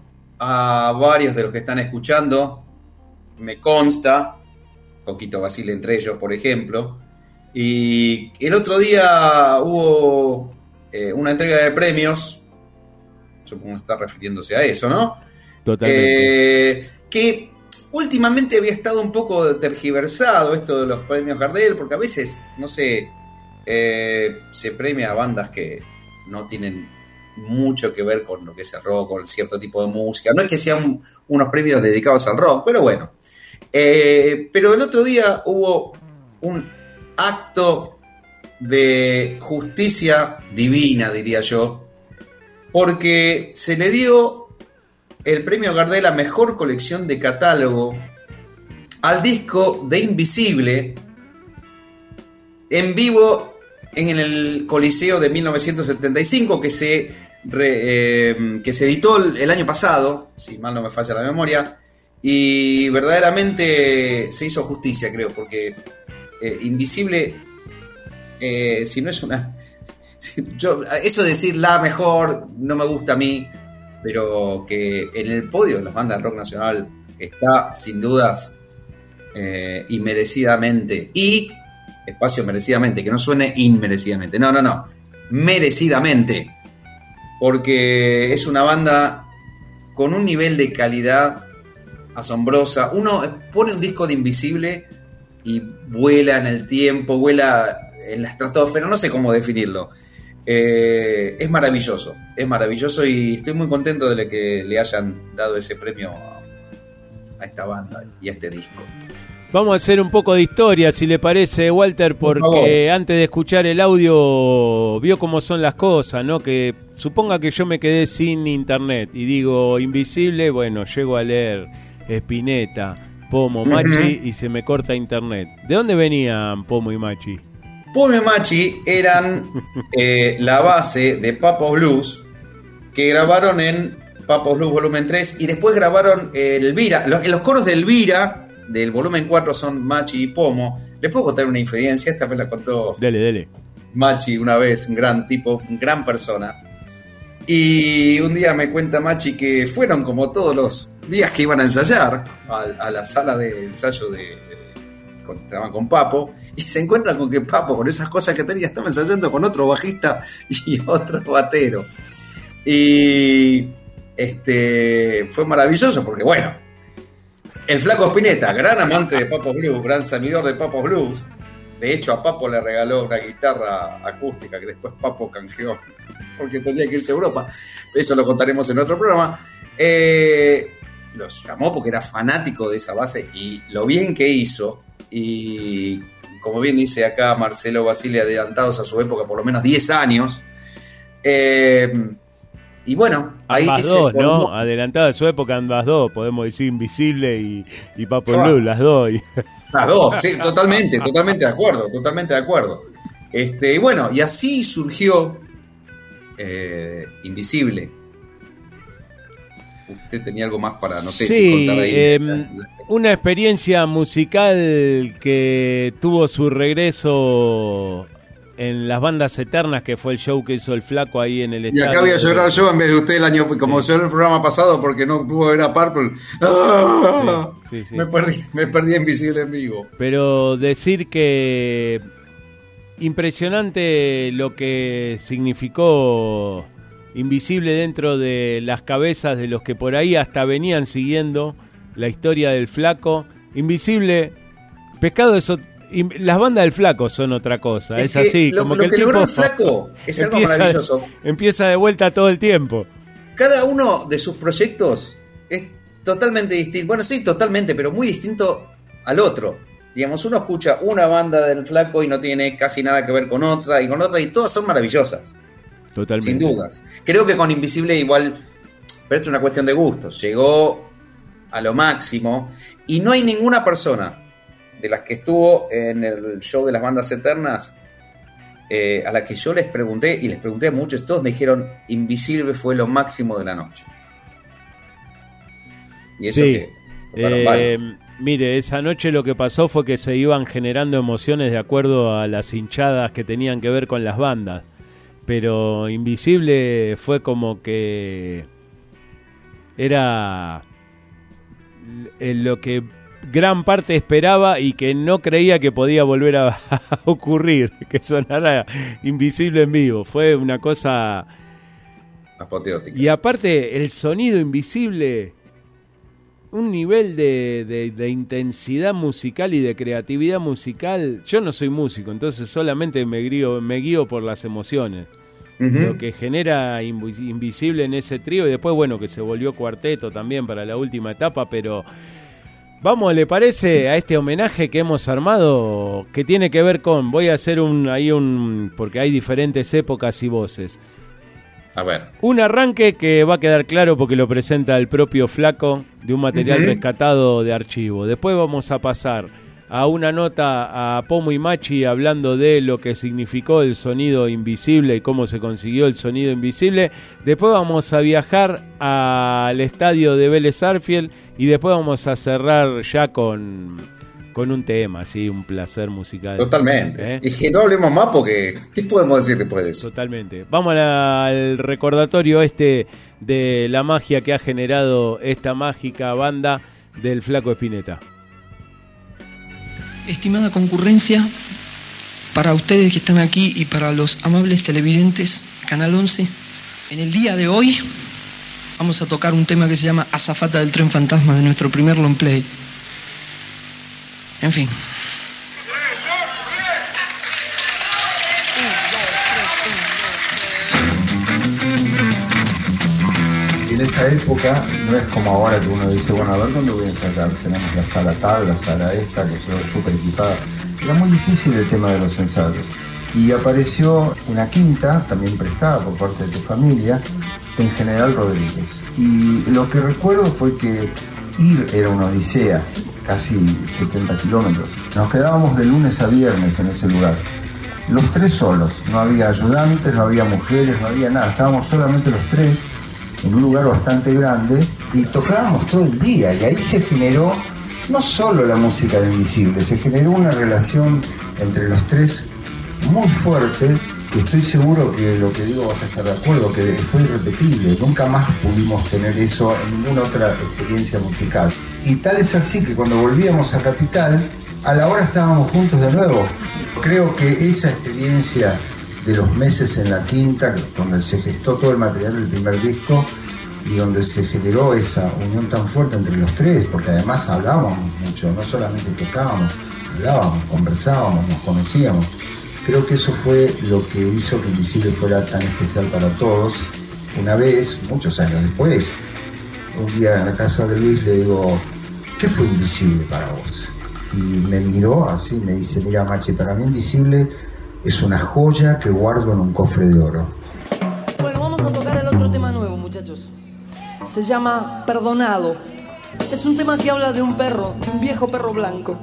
a varios de los que están escuchando, me consta, Coquito Basile entre ellos, por ejemplo, y el otro día hubo eh, una entrega de premios, supongo que está refiriéndose a eso, ¿no? Totalmente. Eh, que últimamente había estado un poco tergiversado esto de los premios Gardel, porque a veces, no sé, eh, se premia a bandas que no tienen mucho que ver con lo que es el rock, con cierto tipo de música. No es que sean unos premios dedicados al rock, pero bueno. Eh, pero el otro día hubo un acto de justicia divina, diría yo, porque se le dio el premio Gardel a mejor colección de catálogo al disco de Invisible en vivo en el Coliseo de mil novecientos setenta y cinco, que se, re, eh, que se editó el, el año pasado, si mal no me falla la memoria, y verdaderamente se hizo justicia, creo, porque eh, Invisible, eh, si no es una... Si yo, eso de decir la mejor no me gusta a mí, pero que en el podio de las bandas de rock nacional está sin dudas eh, inmerecidamente, y espacio merecidamente, que no suene inmerecidamente, no, no, no, merecidamente, porque es una banda con un nivel de calidad asombrosa. Uno pone un disco de Invisible y vuela en el tiempo, vuela en la estratosfera, no sé cómo definirlo. Eh, es maravilloso, es maravilloso y estoy muy contento de que le hayan dado ese premio a, a esta banda y a este disco. Vamos a hacer un poco de historia, si le parece, Walter, porque Por antes de escuchar el audio vio cómo son las cosas, ¿no? Que suponga que yo me quedé sin internet y digo Invisible, bueno, llego a leer Spinetta, Pomo, Machi, uh-huh. y se me corta internet. ¿De dónde venían Pomo y Machi? Pomo y Machi eran eh, la base de Papos Blues, que grabaron en Papos Blues volumen tres, y después grabaron Elvira. Los, los coros de Elvira del volumen cuatro son Machi y Pomo. Les puedo contar una infidencia, esta vez la contó dele, dele. Machi una vez, un gran tipo, una gran persona. Y un día me cuenta Machi que fueron como todos los días que iban a ensayar a, a la sala de ensayo de, de con, estaban con Papo, y se encuentran con que Papo, con esas cosas que tenía, estaba ensayando con otro bajista y otro batero. Y este fue maravilloso porque, bueno, el Flaco Spinetta, gran amante de Papos Blues, gran seguidor de Papos Blues. De hecho, a Papo le regaló una guitarra acústica que después Papo canjeó porque tenía que irse a Europa. Eso lo contaremos en otro programa. Eh, los llamó porque era fanático de esa base y lo bien que hizo. Y como bien dice acá Marcelo Basile, adelantados a su época por lo menos diez años. Eh, y bueno, ahí ambas se dos, formó. ¿no? Adelantada a su época, ambas dos, podemos decir Invisible y, y Papo Ah. Blue, las dos. Las dos, sí, totalmente, totalmente de acuerdo, totalmente de acuerdo. Este, y bueno, y así surgió eh, Invisible. Usted tenía algo más para, no sé, sí, si contar ahí. eh, una experiencia musical que tuvo su regreso en las bandas eternas, que fue el show que hizo el Flaco ahí en el Y estadio. acá voy a llorar yo en vez de usted el año, como lloró el programa pasado porque no pudo ver a Purple. ¡Ah! Sí, sí, sí. Me perdí, me perdí Invisible en vivo. Pero decir que impresionante lo que significó Invisible dentro de las cabezas de los que por ahí hasta venían siguiendo la historia del Flaco. Invisible, Pescado es ot- las bandas del Flaco son otra cosa, es, Es que así. lo- como lo que, que el logró tipo el Flaco es algo empieza- maravilloso. Empieza de vuelta todo el tiempo. Cada uno de sus proyectos es totalmente distinto. Bueno, sí, totalmente, pero muy distinto al otro. Digamos, uno escucha una banda del Flaco y no tiene casi nada que ver con otra, y con otra, y todas son maravillosas. Totalmente. Sin dudas. Creo que con Invisible igual, pero es una cuestión de gustos. Llegó a lo máximo, y no hay ninguna persona de las que estuvo en el show de las bandas eternas eh, a la que yo les pregunté, y les pregunté a muchos, todos me dijeron Invisible fue lo máximo de la noche. Y eso Sí. que tocaron Eh, varios. mire, esa noche lo que pasó fue que se iban generando emociones de acuerdo a las hinchadas que tenían que ver con las bandas. Pero Invisible fue como que era lo que gran parte esperaba y que no creía que podía volver a, a ocurrir, que sonara Invisible en vivo. Fue una cosa apoteótica. Y aparte el sonido Invisible, un nivel de, de, de intensidad musical y de creatividad musical. Yo no soy músico, entonces solamente me guío, me guío por las emociones. Uh-huh. Lo que genera Invisible en ese trío, y después, bueno, que se volvió cuarteto también para la última etapa, pero vamos, ¿le parece a este homenaje que hemos armado? Que tiene que ver con, voy a hacer un ahí un, porque hay diferentes épocas y voces. A ver. Un arranque que va a quedar claro porque lo presenta el propio Flaco, de un material uh-huh. rescatado de archivo. Después vamos a pasar a una nota a Pomo y Machi hablando de lo que significó el sonido invisible y cómo se consiguió el sonido invisible. Después vamos a viajar al estadio de Vélez Sarsfield y después vamos a cerrar ya con, con un tema, sí, un placer musical. Totalmente. ¿Eh? Y que no hablemos más porque, ¿qué podemos decir después de eso? Totalmente. Vamos a- al recordatorio este de la magia que ha generado esta mágica banda del Flaco Spinetta. Estimada concurrencia, para ustedes que están aquí y para los amables televidentes, Canal once, en el día de hoy vamos a tocar un tema que se llama Azafata del Tren Fantasma, de nuestro primer long play. En fin. En esa época no es como ahora que uno dice, bueno, a ver dónde voy a ensayar. Tenemos la sala tal, la sala esta, que es súper equipada. Era muy difícil el tema de los ensayos. Y apareció una quinta, también prestada por parte de tu familia, en General Rodríguez. Y lo que recuerdo fue que ir era una odisea, casi setenta kilómetros. Nos quedábamos de lunes a viernes en ese lugar. Los tres solos, no había ayudantes, no había mujeres, no había nada. Estábamos solamente los tres en un lugar bastante grande y tocábamos todo el día. Y ahí se generó no solo la música de Invisible, se generó una relación entre los tres muy fuerte, que estoy seguro que lo que digo vas a estar de acuerdo, que fue irrepetible. Nunca más pudimos tener eso en ninguna otra experiencia musical. Y tal es así que cuando volvíamos a Capital, a la hora estábamos juntos de nuevo. Creo que esa experiencia de los meses en la quinta, donde se gestó todo el material del primer disco y donde se generó esa unión tan fuerte entre los tres, porque además hablábamos mucho, no solamente tocábamos, hablábamos, conversábamos, nos conocíamos. Creo que eso fue lo que hizo que Invisible fuera tan especial para todos. Una vez, muchos años después, un día en la casa de Luis le digo, ¿qué fue Invisible para vos? Y me miró así, me dice, mira Machi, para mí Invisible es una joya que guardo en un cofre de oro. Bueno, vamos a tocar el otro tema nuevo, muchachos. Se llama Perdonado. Es un tema que habla de un perro, de un viejo perro blanco.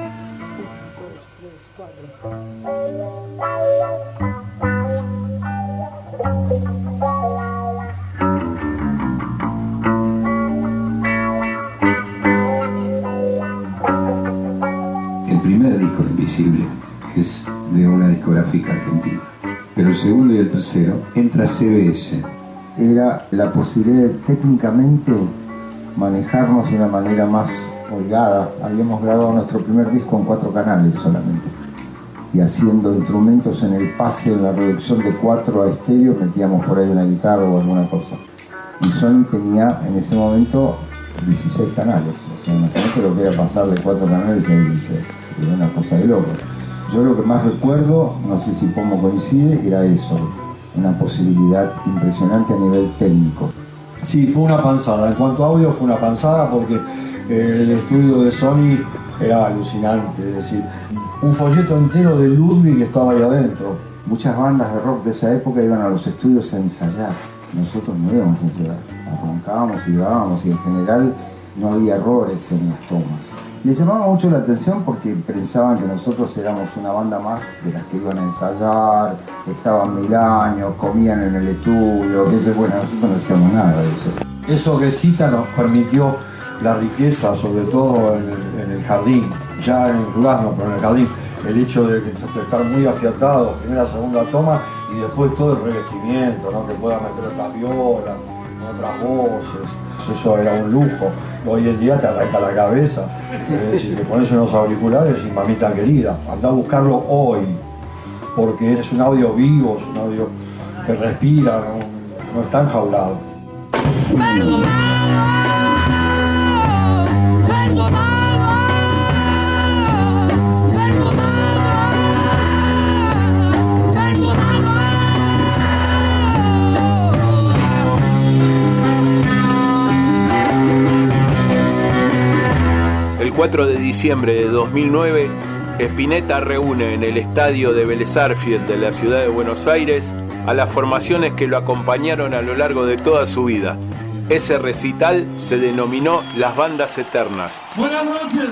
El primer disco de Invisible es de una discográfica argentina, pero el segundo y el tercero entra C B S. Era la posibilidad de técnicamente manejarnos de una manera más holgada. Habíamos grabado nuestro primer disco en cuatro canales solamente, y haciendo instrumentos en el pase, en la reducción de cuatro a estéreo, metíamos por ahí una guitarra o alguna cosa. Y Sony tenía en ese momento dieciséis canales. O sea, imagínate lo que era pasar de cuatro canales a dieciséis. Era una cosa de loco. Yo lo que más recuerdo, no sé si Pomo coincide, era eso. Una posibilidad impresionante a nivel técnico. Sí, fue una panzada. En cuanto a audio, fue una panzada porque eh, el estudio de Sony era alucinante. Es decir, un folleto entero de Ludwig estaba ahí adentro. Muchas bandas de rock de esa época iban a los estudios a ensayar. Nosotros no íbamos a ensayar. Arrancábamos y grabábamos y en general no había errores en las tomas. Les llamaba mucho la atención porque pensaban que nosotros éramos una banda más de las que iban a ensayar, estaban mil años, comían en el estudio, que bueno, nosotros no hacíamos nada de eso. Eso que cita nos permitió la riqueza, sobre todo en el, en el jardín, ya en el lugar no, pero en el jardín, el hecho de, de estar muy afiatados, primera, segunda toma, y después todo el revestimiento, ¿no? Que pueda meter otras violas, otras voces. Eso era un lujo. Hoy en día te arranca la cabeza. Es decir, te pones unos auriculares y mamita querida, anda a buscarlo hoy, porque es un audio vivo, es un audio que respira, no, no está enjaulado. El cuatro de diciembre de dos mil nueve, Spinetta reúne en el estadio de Vélez Sarsfield de la ciudad de Buenos Aires a las formaciones que lo acompañaron a lo largo de toda su vida. Ese recital se denominó Las Bandas Eternas. Buenas noches.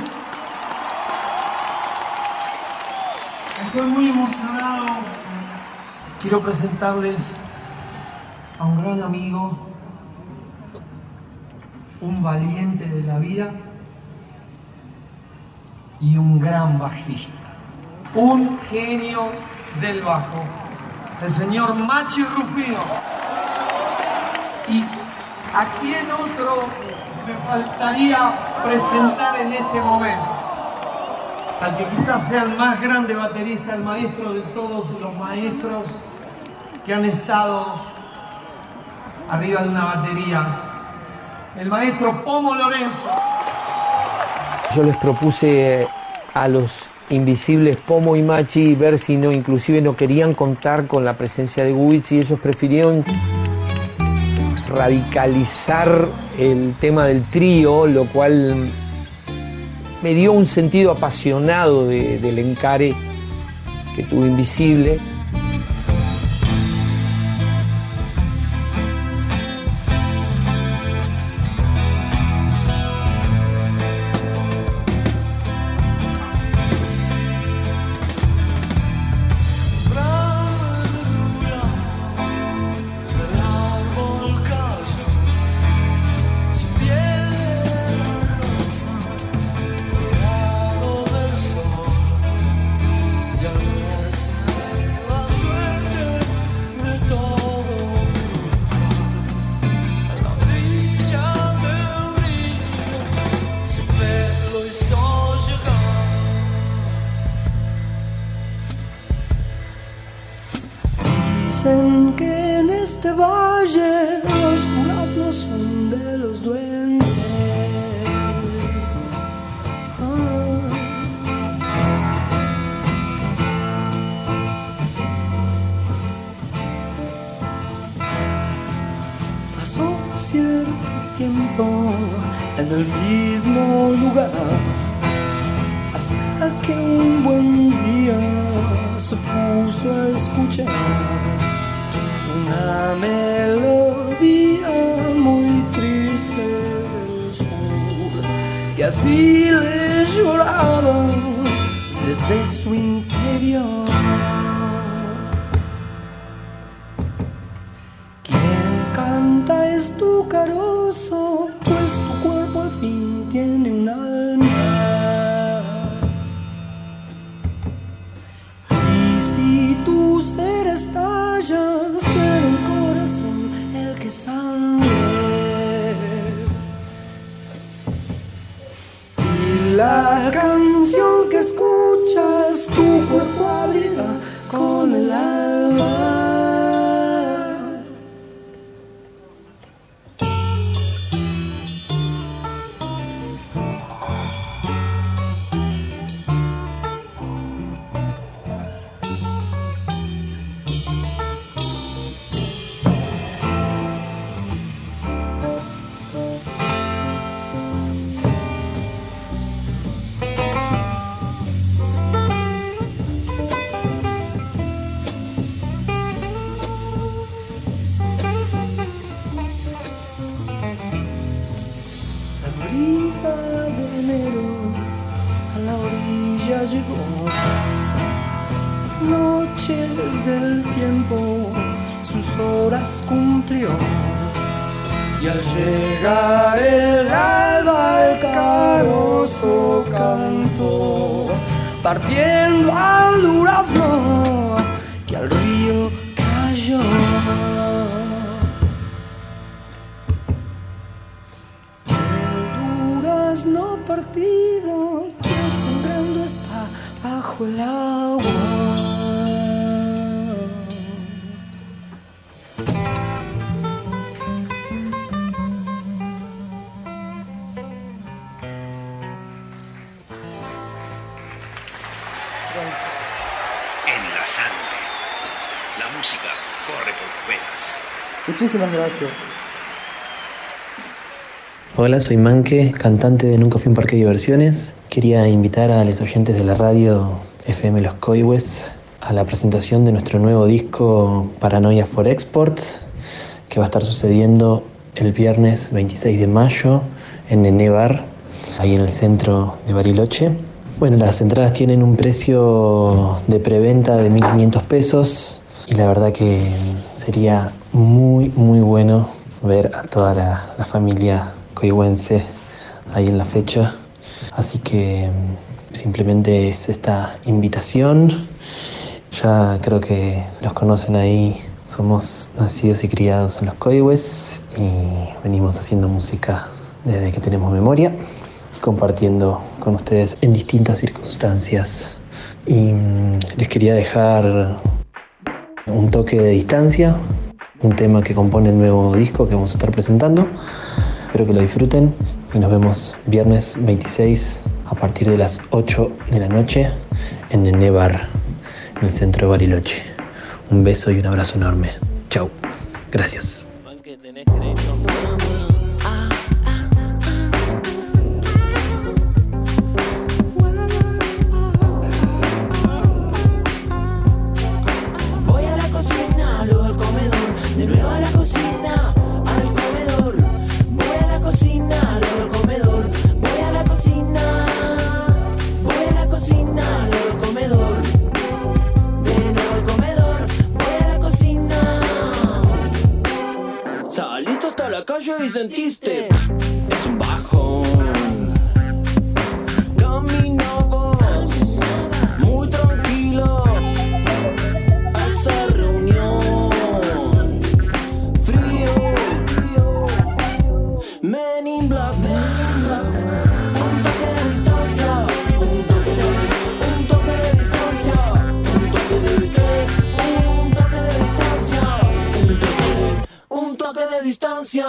Estoy muy emocionado. Quiero presentarles a un gran amigo, un valiente de la vida, y un gran bajista, un genio del bajo, el señor Machi Rufino. ¿Y a quién otro me faltaría presentar en este momento? Al que quizás sea el más grande baterista, el maestro de todos los maestros que han estado arriba de una batería, el maestro Pomo Lorenzo. Yo les propuse a los invisibles Pomo y Machi ver si no, inclusive no querían contar con la presencia de Gubitz, y ellos prefirieron radicalizar el tema del trío, lo cual me dio un sentido apasionado de, del encare que tuvo Invisible. Dicen que en este valle los duraznos son de los duendes. Ah. Pasó cierto tiempo en el mismo lugar, hasta que un buen día se puso a escuchar una melodía muy triste del sur, que así le lloraba desde su interior. Quien canta es tu carozo, pues tu cuerpo al fin tiene un alma. Ser el corazón el que sangre, y la canción que escuchas tu cuerpo abrirá con el alma. Noche del tiempo sus horas cumplió, y al llegar el alba el carozo cantó, partiendo al durazno que al río cayó. El durazno partido que sangrando está bajo el agua. En la sangre. La música corre por tus venas. Muchísimas gracias. Hola, soy Manque, cantante de Nunca fui a un parque de diversiones. Quería invitar a los oyentes de la radio F M Los Coihues a la presentación de nuestro nuevo disco Paranoia for Export, que va a estar sucediendo el viernes veintiséis de mayo en Nené Bar, ahí en el centro de Bariloche. Bueno, las entradas tienen un precio de preventa de mil quinientos pesos y la verdad que sería muy, muy bueno ver a toda la, la familia coihuense ahí en la fecha. Así que simplemente es esta invitación. Ya creo que los conocen ahí. Somos nacidos y criados en los Coihues y venimos haciendo música desde que tenemos memoria, compartiendo con ustedes en distintas circunstancias. Y les quería dejar Un toque de distancia, un tema que compone el nuevo disco que vamos a estar presentando. Espero que lo disfruten y nos vemos viernes veintiséis a partir de las ocho de la noche en el Nebar, en el centro de Bariloche. Un beso y un abrazo enorme. Chau. Gracias. Y sentiste, es un bajón. Caminabas muy tranquilo a esa reunión. Frío, Men in Black, un toque de distancia, un toque de, un toque de distancia, un toque de qué, un toque de distancia, un toque de, un toque de distancia.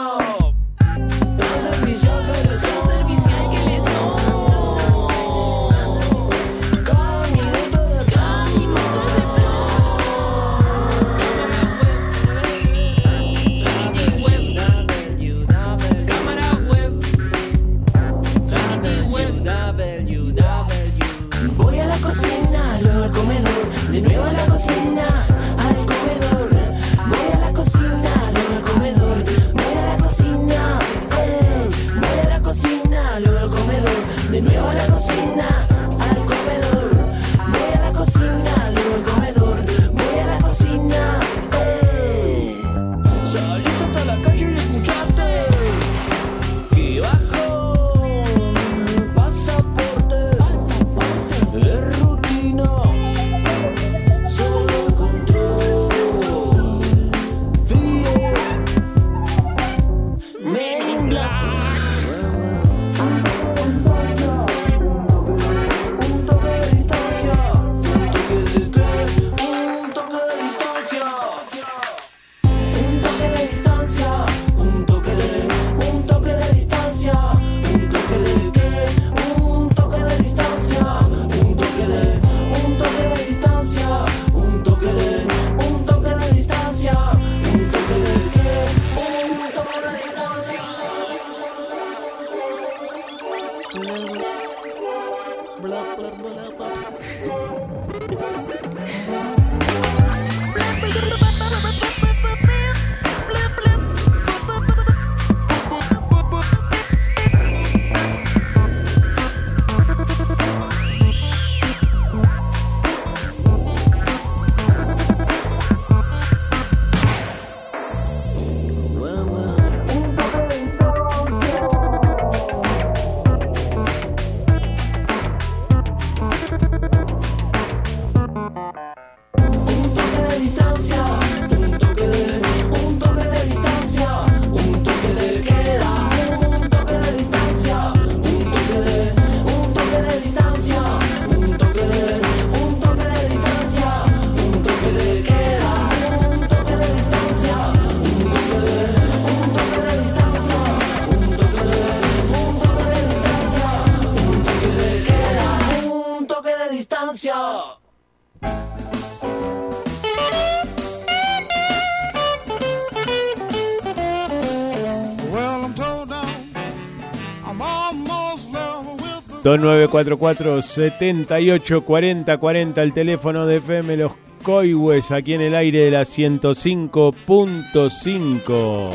dos nueve cuatro cuatro, siete ocho cuatro cero cuatro cero, el teléfono de F M Los Coihues, aquí en el aire de la ciento cinco punto cinco.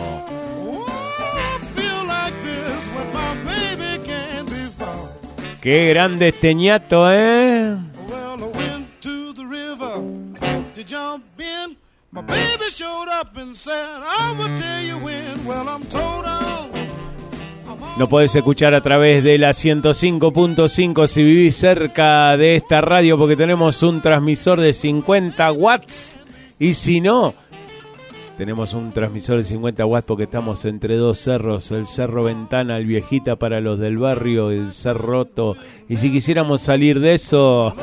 Qué grande este ñato, ¿eh? Nos podés escuchar a través de la ciento cinco punto cinco si vivís cerca de esta radio, porque tenemos un transmisor de cincuenta watts. Y si no, tenemos un transmisor de cincuenta watts porque estamos entre dos cerros, el Cerro Ventana, el Viejita para los del barrio, el Cerroto. Y si quisiéramos salir de eso,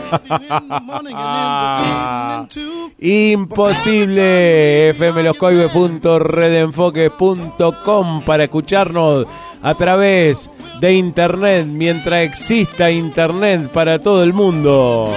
imposible. f m los coibes punto red enfoque punto com para escucharnos a través de internet, mientras exista internet para todo el mundo.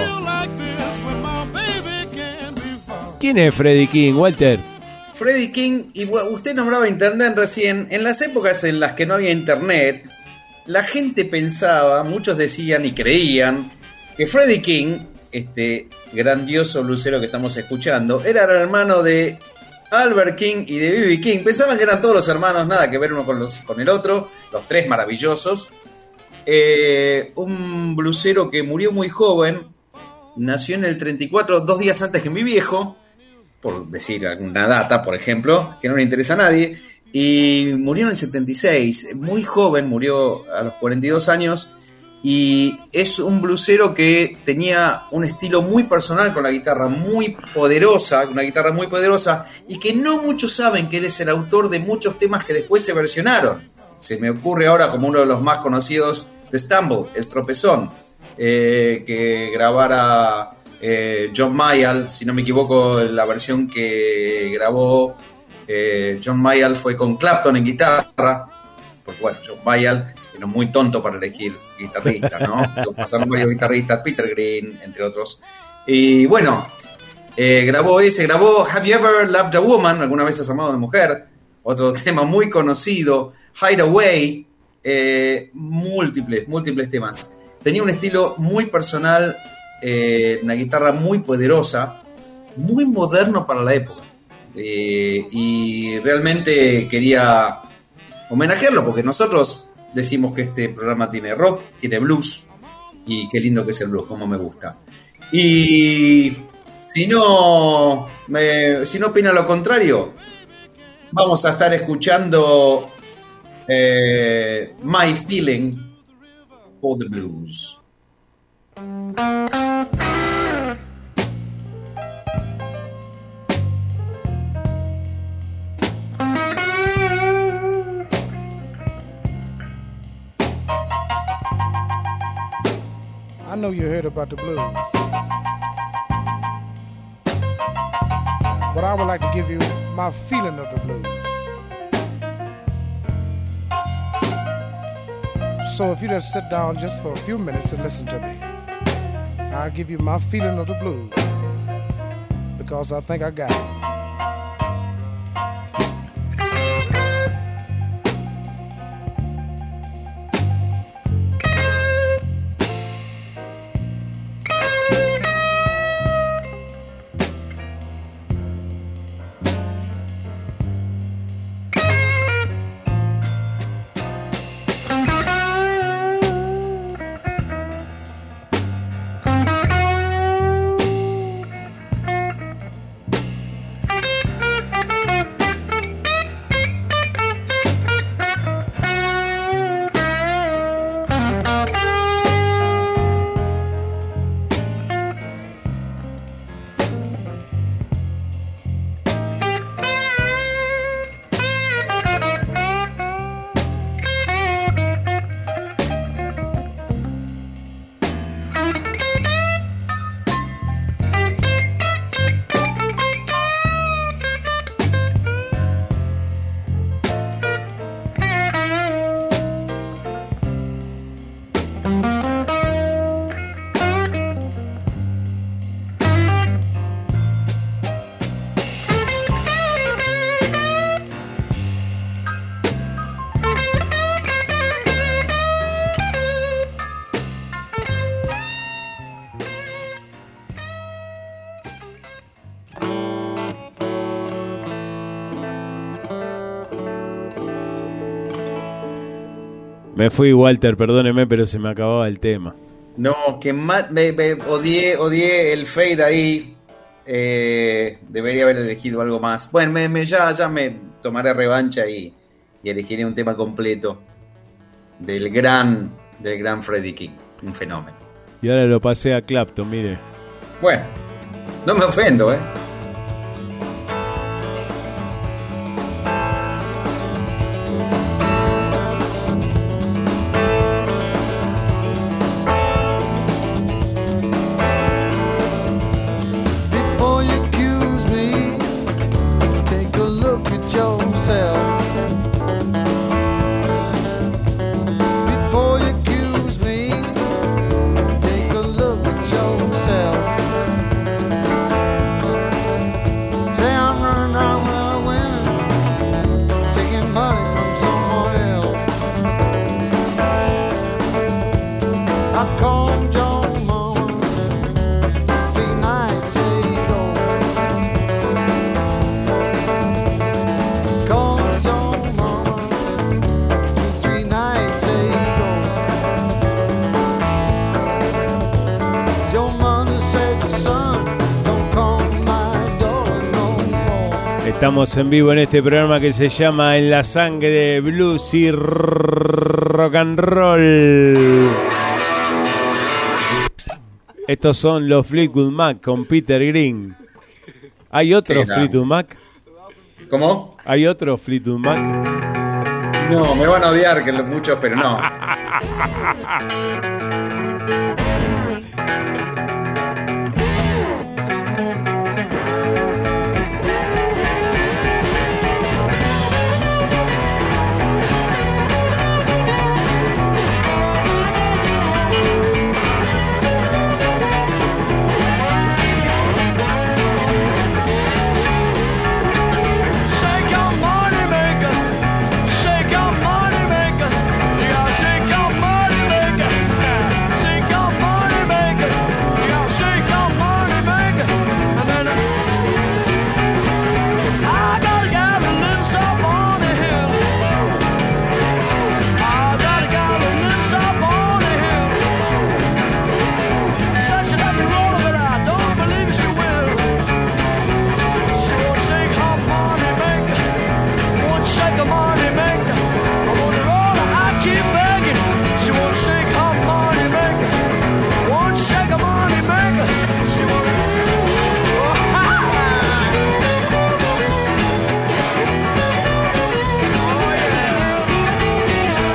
¿Quién es Freddie King, Walter? Freddie King, y bueno, usted nombraba internet recién. En las épocas en las que no había internet, la gente pensaba, muchos decían y creían que Freddie King, este grandioso blusero que estamos escuchando, era el hermano de Albert King y de B B King. Pensaban que eran todos los hermanos, nada que ver uno con, los, con el otro, los tres maravillosos. Eh, un blusero que murió muy joven, nació en el treinta y cuatro, dos días antes que mi viejo, por decir alguna data, por ejemplo, que no le interesa a nadie, y murió en el setenta y seis, muy joven, murió a los cuarenta y dos años, y es un blusero que tenía un estilo muy personal con la guitarra, muy poderosa, una guitarra muy poderosa, y que no muchos saben que él es el autor de muchos temas que después se versionaron. Se me ocurre ahora como uno de los más conocidos, The Stumble, El Tropezón, eh, que grabara eh, John Mayall, si no me equivoco, la versión que grabó eh, John Mayall fue con Clapton en guitarra, porque bueno, John Mayall era muy tonto para elegir guitarristas, ¿no? Pasaron varios guitarristas, Peter Green, entre otros. Y bueno, eh, grabó ese, grabó Have You Ever Loved a Woman? ¿Alguna vez has amado a una mujer? Otro tema muy conocido, Hideaway, eh, múltiples, múltiples temas. Tenía un estilo muy personal, eh, una guitarra muy poderosa, muy moderno para la época. Eh, y realmente quería homenajearlo, porque nosotros decimos que este programa tiene rock, tiene blues, y qué lindo que es el blues, como me gusta. Y si no, me, si no opina lo contrario, vamos a estar escuchando eh, My Feeling for the Blues. I know you heard about the blues, but I would like to give you my feeling of the blues. So if you just sit down just for a few minutes and listen to me, I'll give you my feeling of the blues, because I think I got it. Me fui, Walter, perdóneme, pero se me acababa el tema. No, que más me, me odié, odié el fade ahí. Eh, debería haber elegido algo más. Bueno, me, me, ya, ya me tomaré revancha y, y elegiré un tema completo. del gran, del gran Freddie King, un fenómeno. Y ahora lo pasé a Clapton, mire. Bueno, no me ofendo, ¿eh? Before you accuse me, take a look at yourself. Before you accuse me, take a look at yourself. Say I'm running around with other women, taking money from someone else. I called your mama three nights ago. Called your mama three nights ago. Your mother said, son, don't call my door no more. Estamos en vivo en este programa que se llama En la Sangre, Blues y Rock and Roll. Estos son los Fleetwood Mac con Peter Green. ¿Hay otro Qué Fleetwood Mac? ¿Cómo? ¿Hay otro Fleetwood Mac? No, me van a odiar que los muchos, pero no. Shake your money maker, shake your money maker. You gotta shake your money maker, shake your money maker. You gotta shake your money maker. And then I got a guy that lives up on the hill. I got a guy that lives up on the hill. Says she let me roll, but I don't believe she will. She won't shake her money maker, won't shake her money maker. I want her all, I keep begging. She won't shake her money maker, won't shake her money maker. She won't. Oh, ha, ha. Oh, yeah.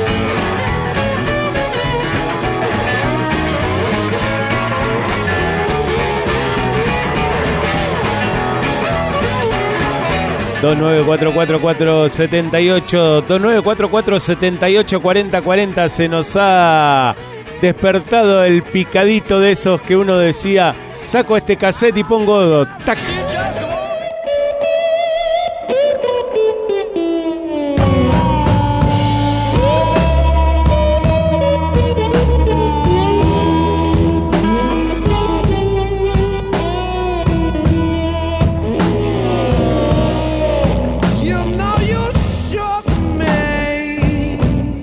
dos nueve cuatro cuatro cuatro siete ocho dos nueve cuatro cuatro siete ocho cuatro cero cuatro cero. Se nos ha despertado el picadito de esos que uno decía, saco este cassette y pongo tac. You know you shook me.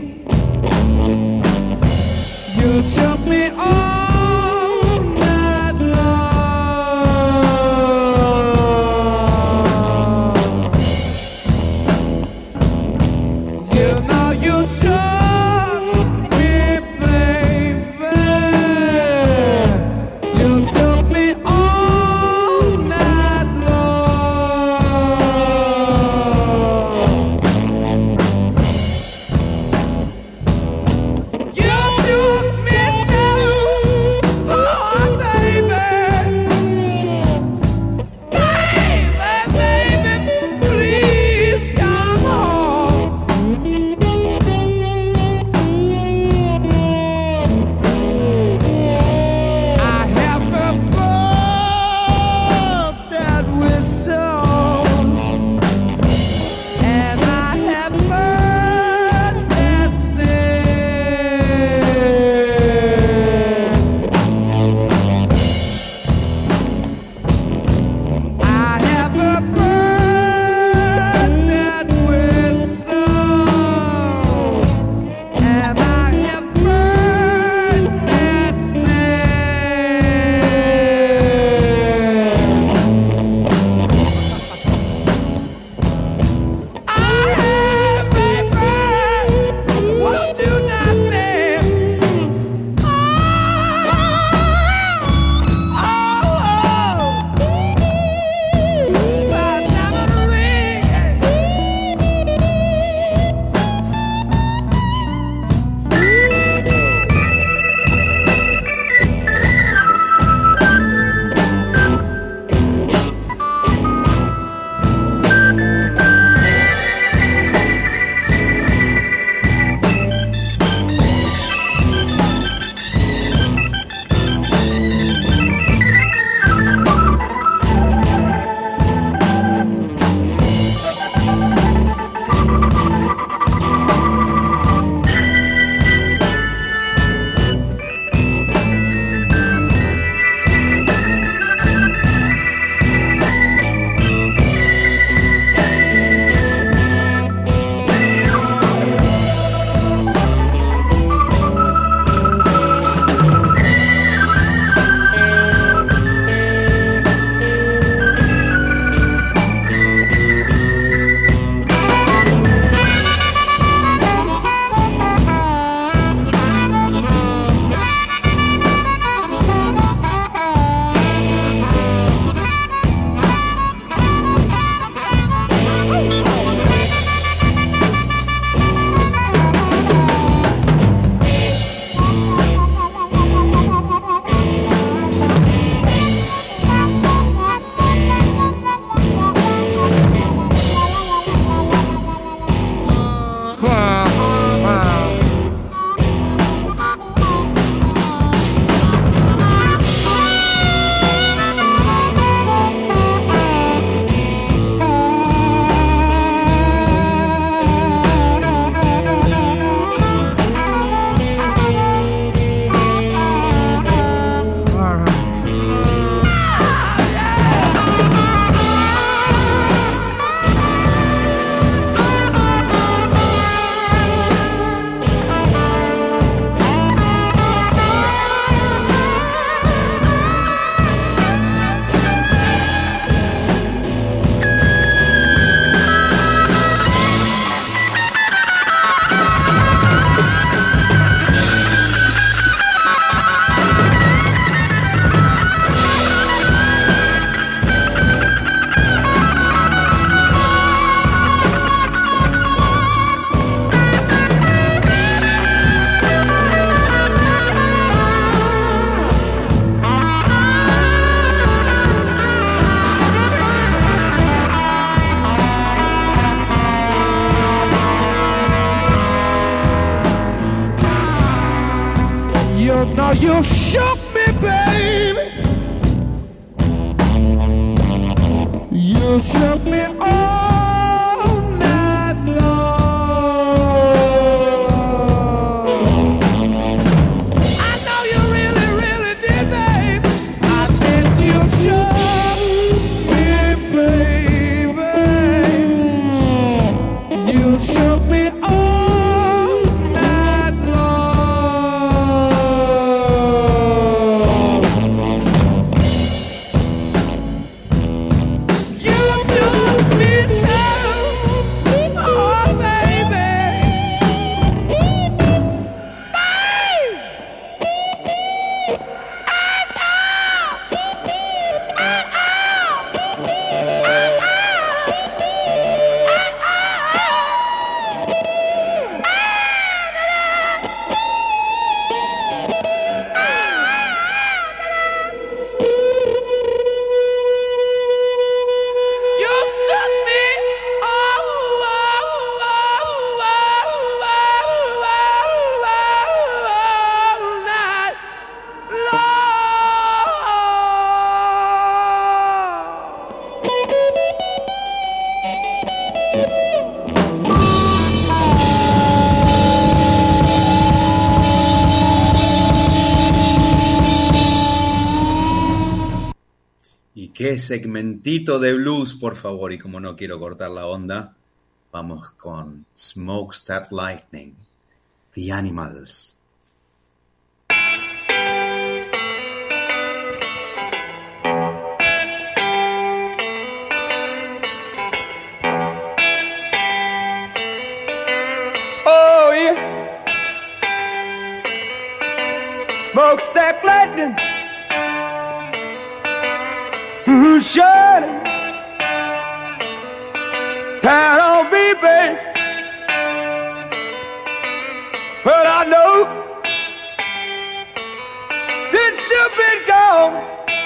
You shook me all night long. Now you shook me, baby. You shook me all night long. I know you really, really did, babe. I said you shook me, baby. You shook me all night long. You shook me so, oh baby. You shook me all, all, all, all, all, all night Y qué segmentito de blues, por favor. Y como no quiero cortar la onda, vamos con Smokestack Lightning, The Animals. Oh yeah, smokestack lightning, mm, shining down on me, babe. But I know since you've been gone,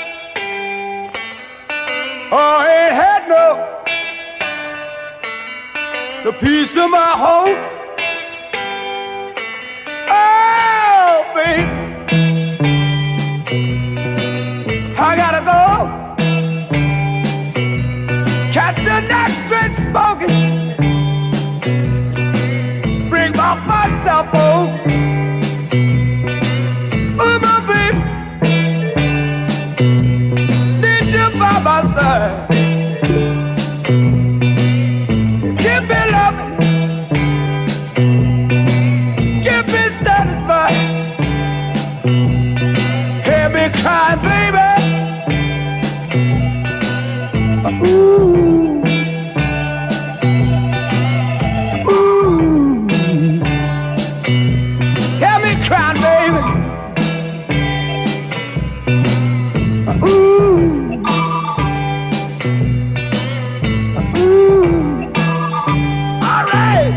I ain't had no the peace of my home. Oh, babe, I gotta go catch the next train smoking, bring my myself home. Oh, my babe, need you by my side. Give me love, give me satisfied. Hear me crying, baby. Ooh, ooh. Hear me crying, baby. Ooh, ooh. All right.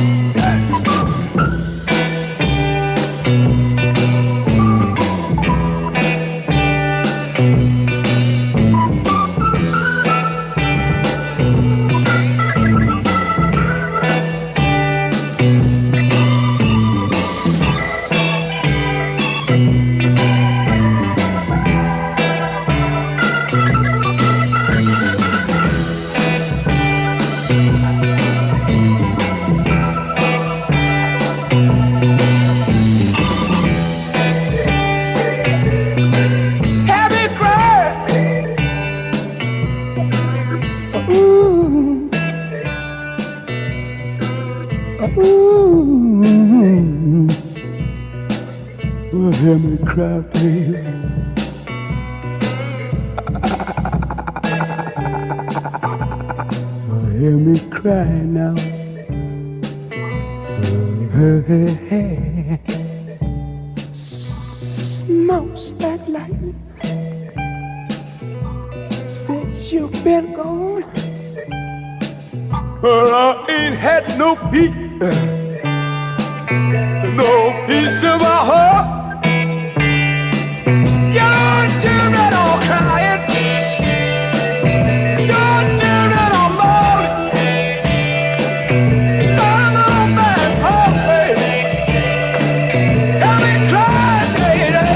Have me cry. Ooh, ooh. Oh, hear me cry, baby. Oh, hear me cry now. Oh, hey, hey. Smokestack lightning, since you've been gone, well, I ain't had no peace, no peace in my heart. Your children are crying, your children are mourning. I'm a bad boy, baby. Help me cry, baby.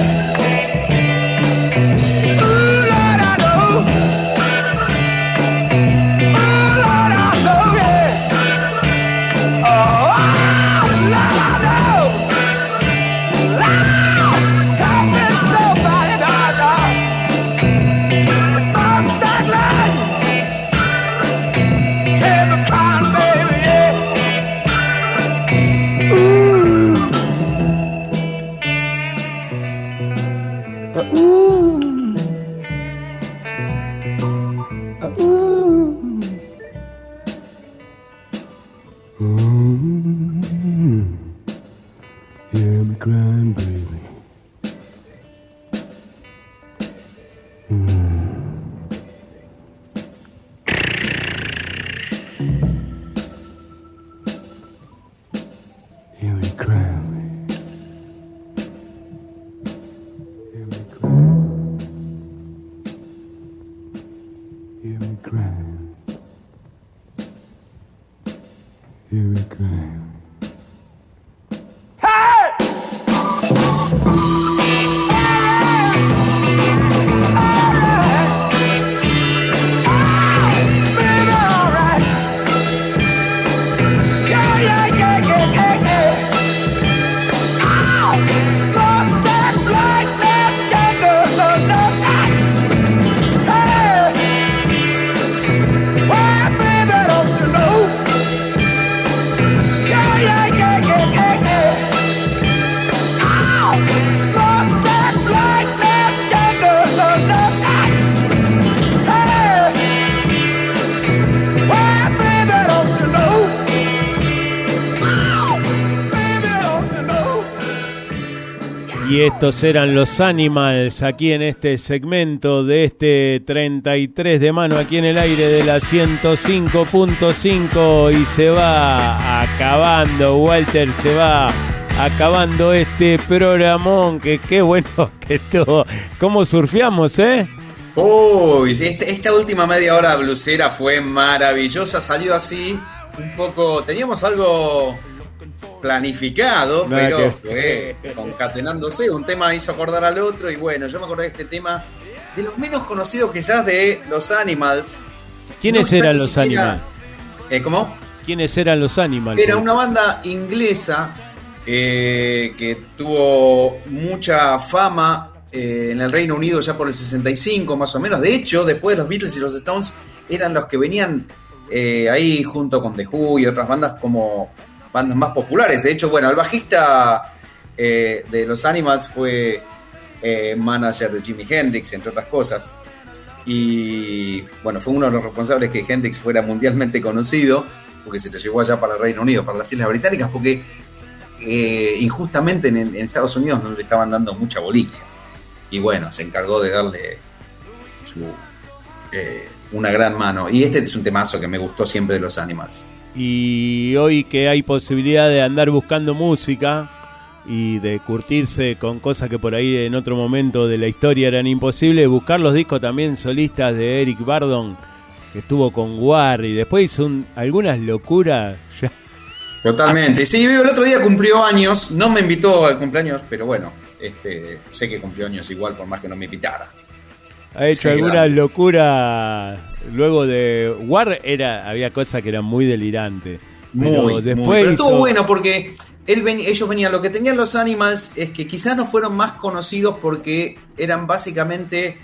Mm-hmm. Hear me crying, baby. Mm. Hear me crying, baby. Hear me crying. Hear me crying. Hear me crying. Y estos eran los Animals aquí en este segmento de este treinta y tres de mano aquí en el aire de la ciento cinco punto cinco y se va acabando, Walter, se va acabando este programón que qué bueno que estuvo. ¿Cómo surfeamos, eh? Uy, esta, esta última media hora blusera fue maravillosa, salió así un poco, teníamos algo planificado, No, pero que- fue concatenándose, un tema hizo acordar al otro y bueno, yo me acordé de este tema de los menos conocidos quizás de los Animals. ¿Quiénes No está eran ni los siquiera- Animals? Eh, ¿Cómo? ¿Quiénes eran los Animals? Era una banda inglesa eh, que tuvo mucha fama eh, en el Reino Unido ya por el sesenta y cinco más o menos. De hecho, después de los Beatles y los Stones eran los que venían eh, ahí junto con The Who y otras bandas como bandas más populares. De hecho, bueno, el bajista eh, de los Animals fue eh, manager de Jimi Hendrix, entre otras cosas. Y bueno, fue uno de los responsables que Hendrix fuera mundialmente conocido, porque se lo llevó allá para el Reino Unido, para las Islas Británicas, porque eh, injustamente en, en Estados Unidos no le estaban dando mucha bolilla. Y bueno, se encargó de darle su, eh, una gran mano. Y este es un temazo que me gustó siempre de los Animals. Y hoy que hay posibilidad de andar buscando música y de curtirse con cosas que por ahí en otro momento de la historia eran imposibles, buscar los discos también solistas de Eric Burdon, que estuvo con War y después hizo un- algunas locuras. Ya. Totalmente. Sí, el otro día cumplió años, no me invitó al cumpleaños, pero bueno, este, sé que cumplió años igual por más que no me invitara. Ha hecho Sí, alguna grande. locura luego de War, era había cosas que eran muy delirantes. Pero Muy, después muy. Pero estuvo hizo- bueno porque él ven- ellos venían, lo que tenían los Animals es que quizás no fueron más conocidos porque eran básicamente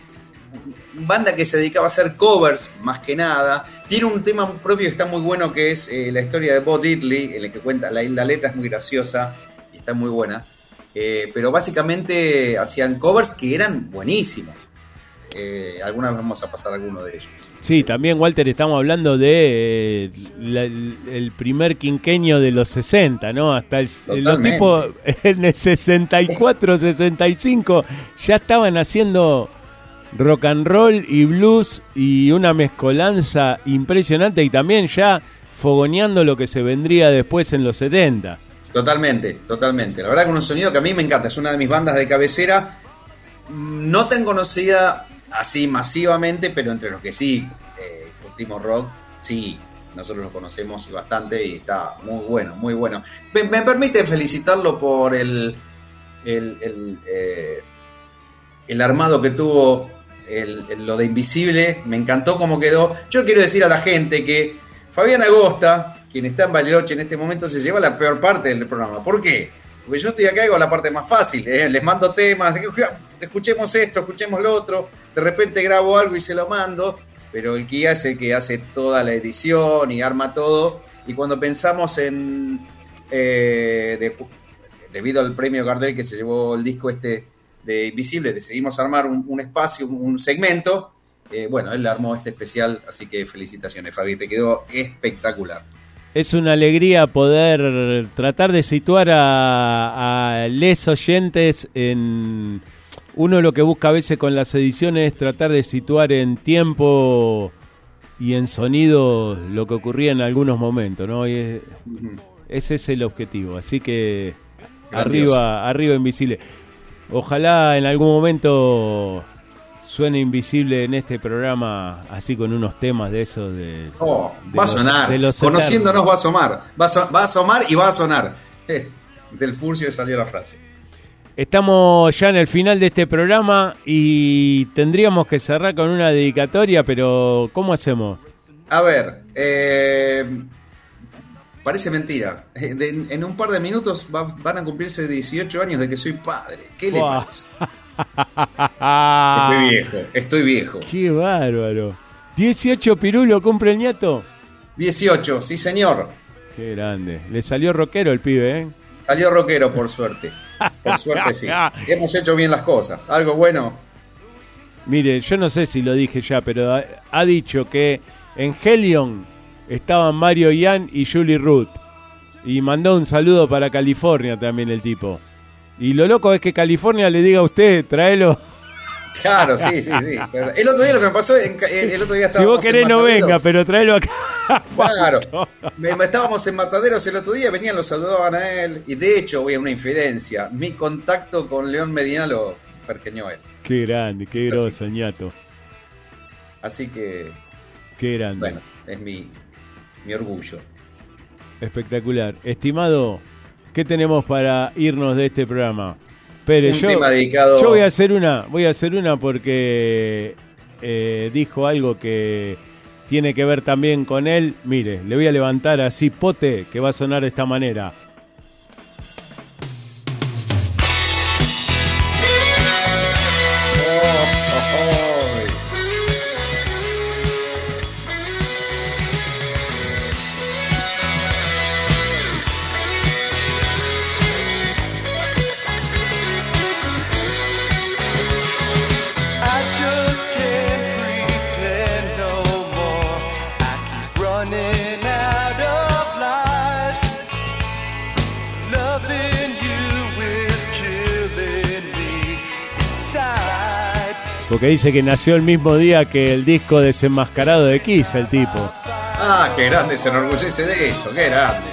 banda que se dedicaba a hacer covers más que nada. Tiene un tema propio que está muy bueno, que es eh, la historia de Bo Diddley, en el que cuenta, la, la letra es muy graciosa y está muy buena. Eh, pero básicamente hacían covers que eran buenísimos. Eh, alguna vez vamos a pasar alguno de ellos. Sí, también, Walter, estamos hablando de eh, la- el, el primer quinquenio de los sesenta, ¿no? Hasta el, los Totalmente. tipos en el sesenta y cuatro, sesenta y cinco ya estaban haciendo rock and roll y blues y una mezcolanza impresionante y también ya fogoneando lo que se vendría después en los setenta. Totalmente, totalmente. La verdad que un sonido que a mí me encanta. Es una de mis bandas de cabecera. No tan conocida así masivamente, pero entre los que sí eh, curtimos rock, sí, nosotros lo conocemos y bastante y está muy bueno, muy bueno. Me, me permite felicitarlo por el el, el, eh, el armado que tuvo, el, el- lo de Invisible. Me encantó cómo quedó. Yo quiero decir a la gente que Fabián Agosta, quien está en Bariloche en este momento, se lleva la peor parte del programa. ¿Por qué? Porque yo estoy acá y hago la parte más fácil, ¿eh? Les mando temas, escuchemos esto, escuchemos lo otro, de repente grabo algo y se lo mando, pero el que es el que hace toda la edición y arma todo, y cuando pensamos en, eh, de- debido al premio Gardel que se llevó el disco este de Invisible, decidimos armar un, un espacio, un segmento, eh, bueno, él armó este especial, así que felicitaciones, Fabi, te quedó espectacular. Es una alegría poder tratar de situar a, a les oyentes en... Uno lo que busca a veces con las ediciones es tratar de situar en tiempo y en sonido lo que ocurría en algunos momentos, ¿no? Y es, ese es el objetivo, así que Grandioso. arriba, arriba Invisible. Ojalá en algún momento suene Invisible en este programa, así con unos temas de esos de, Oh, de va a los- sonar. de los Conociéndonos va a asomar. Va a, so- va a asomar y va a sonar. Eh, del Furcio salió la frase. Estamos ya en el final de este programa y tendríamos que cerrar con una dedicatoria, pero ¿cómo hacemos? A ver, eh, parece mentira. Eh, de- en un par de minutos va- van a cumplirse dieciocho años de que soy padre. ¿Qué le Buah. parece? Estoy viejo, estoy viejo. ¡Qué bárbaro! ¿dieciocho pirulo cumple el nieto? dieciocho, sí señor. ¡Qué grande! Le salió rockero el pibe, ¿eh? Salió rockero, por suerte. Por suerte sí. Hemos hecho bien las cosas. Algo bueno. Mire, yo no sé si lo dije ya, pero ha, ha dicho que en Helion estaban Mario Ian y Julie Ruth. Y mandó un saludo para California también el tipo. Y lo loco es que California le diga a usted, tráelo. Claro, sí, sí, sí. Pero el otro día lo que me pasó, en ca- el otro día Si estábamos vos querés en no Mataderos. venga, pero tráelo acá. Claro. Me- me- estábamos en Mataderos el otro día, venían, lo saludaban a él. Y de hecho, voy a una infidencia. Mi contacto con León Medina lo pergeñó él. Qué grande, qué groso, ñato. Así que, Qué grande. bueno, es mi, mi orgullo. Espectacular. Estimado, ¿qué tenemos para irnos de este programa? Pere, Un yo, tema dedicado- yo voy a hacer una, voy a hacer una porque eh, dijo algo que tiene que ver también con él. Mire, le voy a levantar así pote que va a sonar de esta manera. I just can't pretend no more. I keep running out of lies. Loving you is killing me inside. Porque dice que nació el mismo día que el disco desenmascarado de Kiss, el tipo. Ah, qué grande, se enorgullece de eso, qué grande.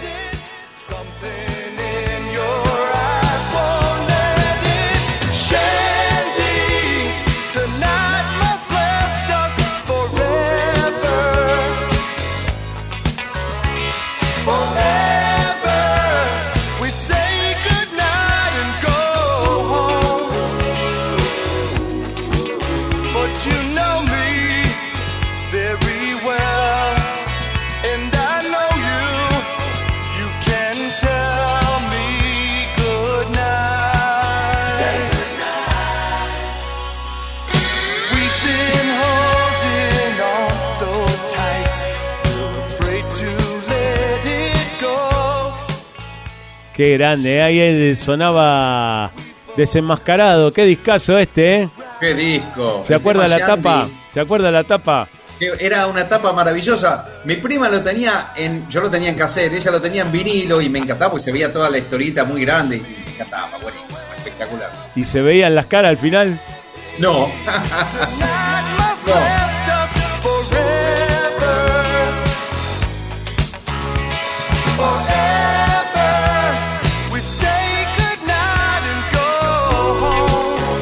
Shandy, tonight must last us forever. Forever. We say goodnight and go home. But you know me very well, and I know you. You can tell me goodnight. Say goodnight. We've been holding on so tight, we're afraid to let it go. Qué grande, ¿eh? Ahí él sonaba desenmascarado. Qué discazo este, ¿eh? Qué disco. ¿Se El acuerda tema la Shandy, tapa? ¿Se acuerda la tapa? que Era una tapa maravillosa. Mi prima lo tenía en. Yo lo tenía en cassette, ella lo tenía en vinilo y me encantaba porque se veía toda la historieta muy grande. Y me encantaba, buenísimo, espectacular. ¿Y se veían las caras al final? No. Must last us forever. Forever. We say goodnight and go home.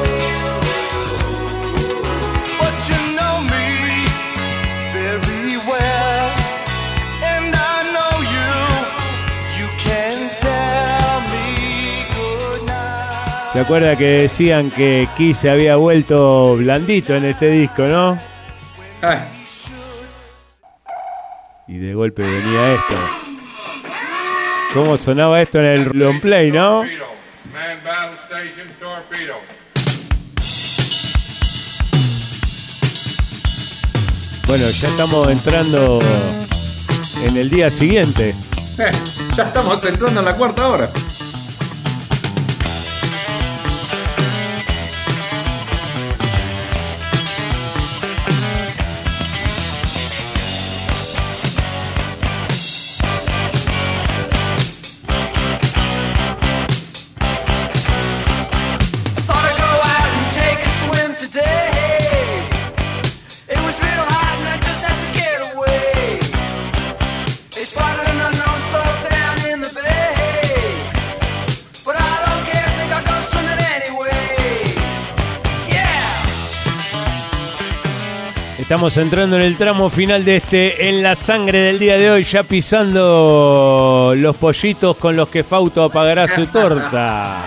But you know me very well, and I know you. You can tell me goodnight. ¿Se acuerda que decían que Kiss se había vuelto blandito en este disco, no? Ay, Y de golpe venía esto. ¿Cómo sonaba esto en el long play, no? Man Battle Station Torpedo. Bueno, ya estamos entrando en el día siguiente. eh, ya estamos entrando en la cuarta hora. Estamos entrando en el tramo final de este En la Sangre del día de hoy, ya pisando los pollitos con los que Fausto apagará su torta.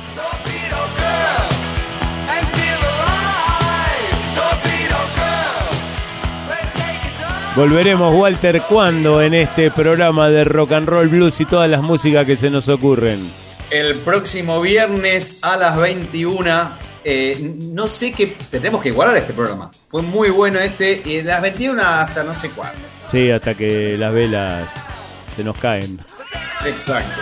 Volveremos, Walter, ¿cuándo en este programa de Rock and Roll Blues y todas las músicas que se nos ocurren? El próximo viernes a las veintiuna. Eh, no sé qué. Tenemos que igualar este programa. Fue muy bueno este. Y de las veintiuna hasta no sé cuándo. Sí, hasta que las velas se nos caen. Exacto.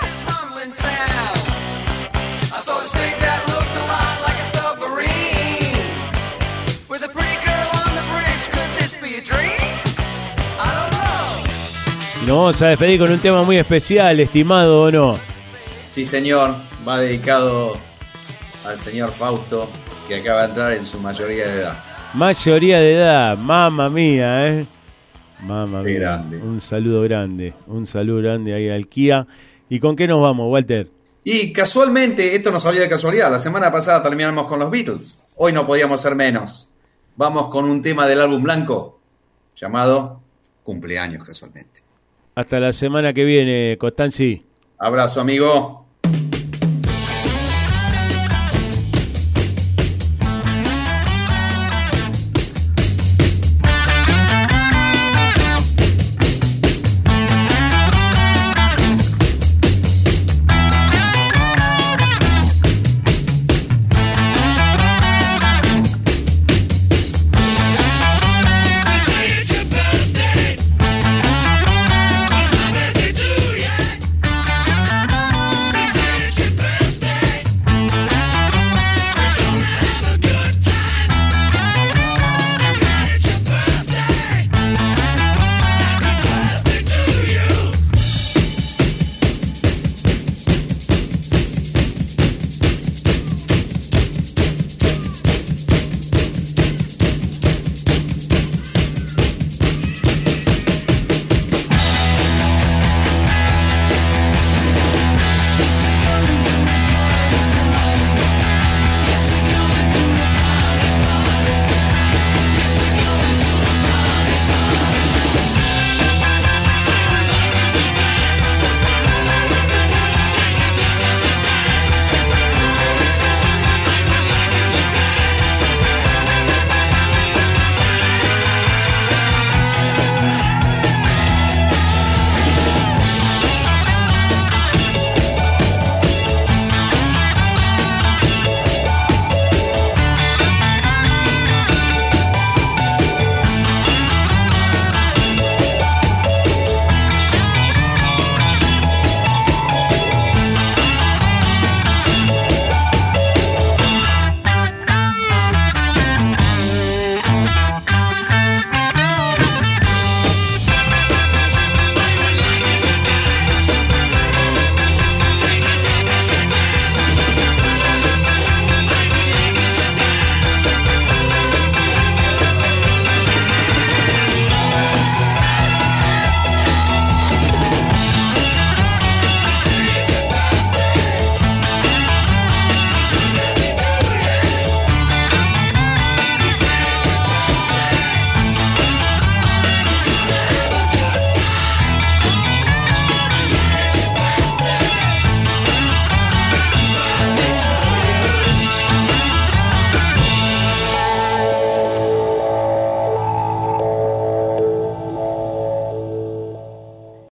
Y nos vamos a despedir con un tema muy especial, estimado, ¿o no? Sí, señor. Va dedicado al señor Fausto, que acaba de entrar en su mayoría de edad. Mayoría de edad, mamma mía, ¿eh? Mamma Qué mía. grande. Un saludo grande, un saludo grande ahí al Kia. ¿Y con qué nos vamos, Walter? Y casualmente, esto no salió de casualidad, la semana pasada terminamos con los Beatles. Hoy no podíamos ser menos. Vamos con un tema del álbum blanco llamado Cumpleaños, casualmente. Hasta la semana que viene, Costanzi. Abrazo, amigo.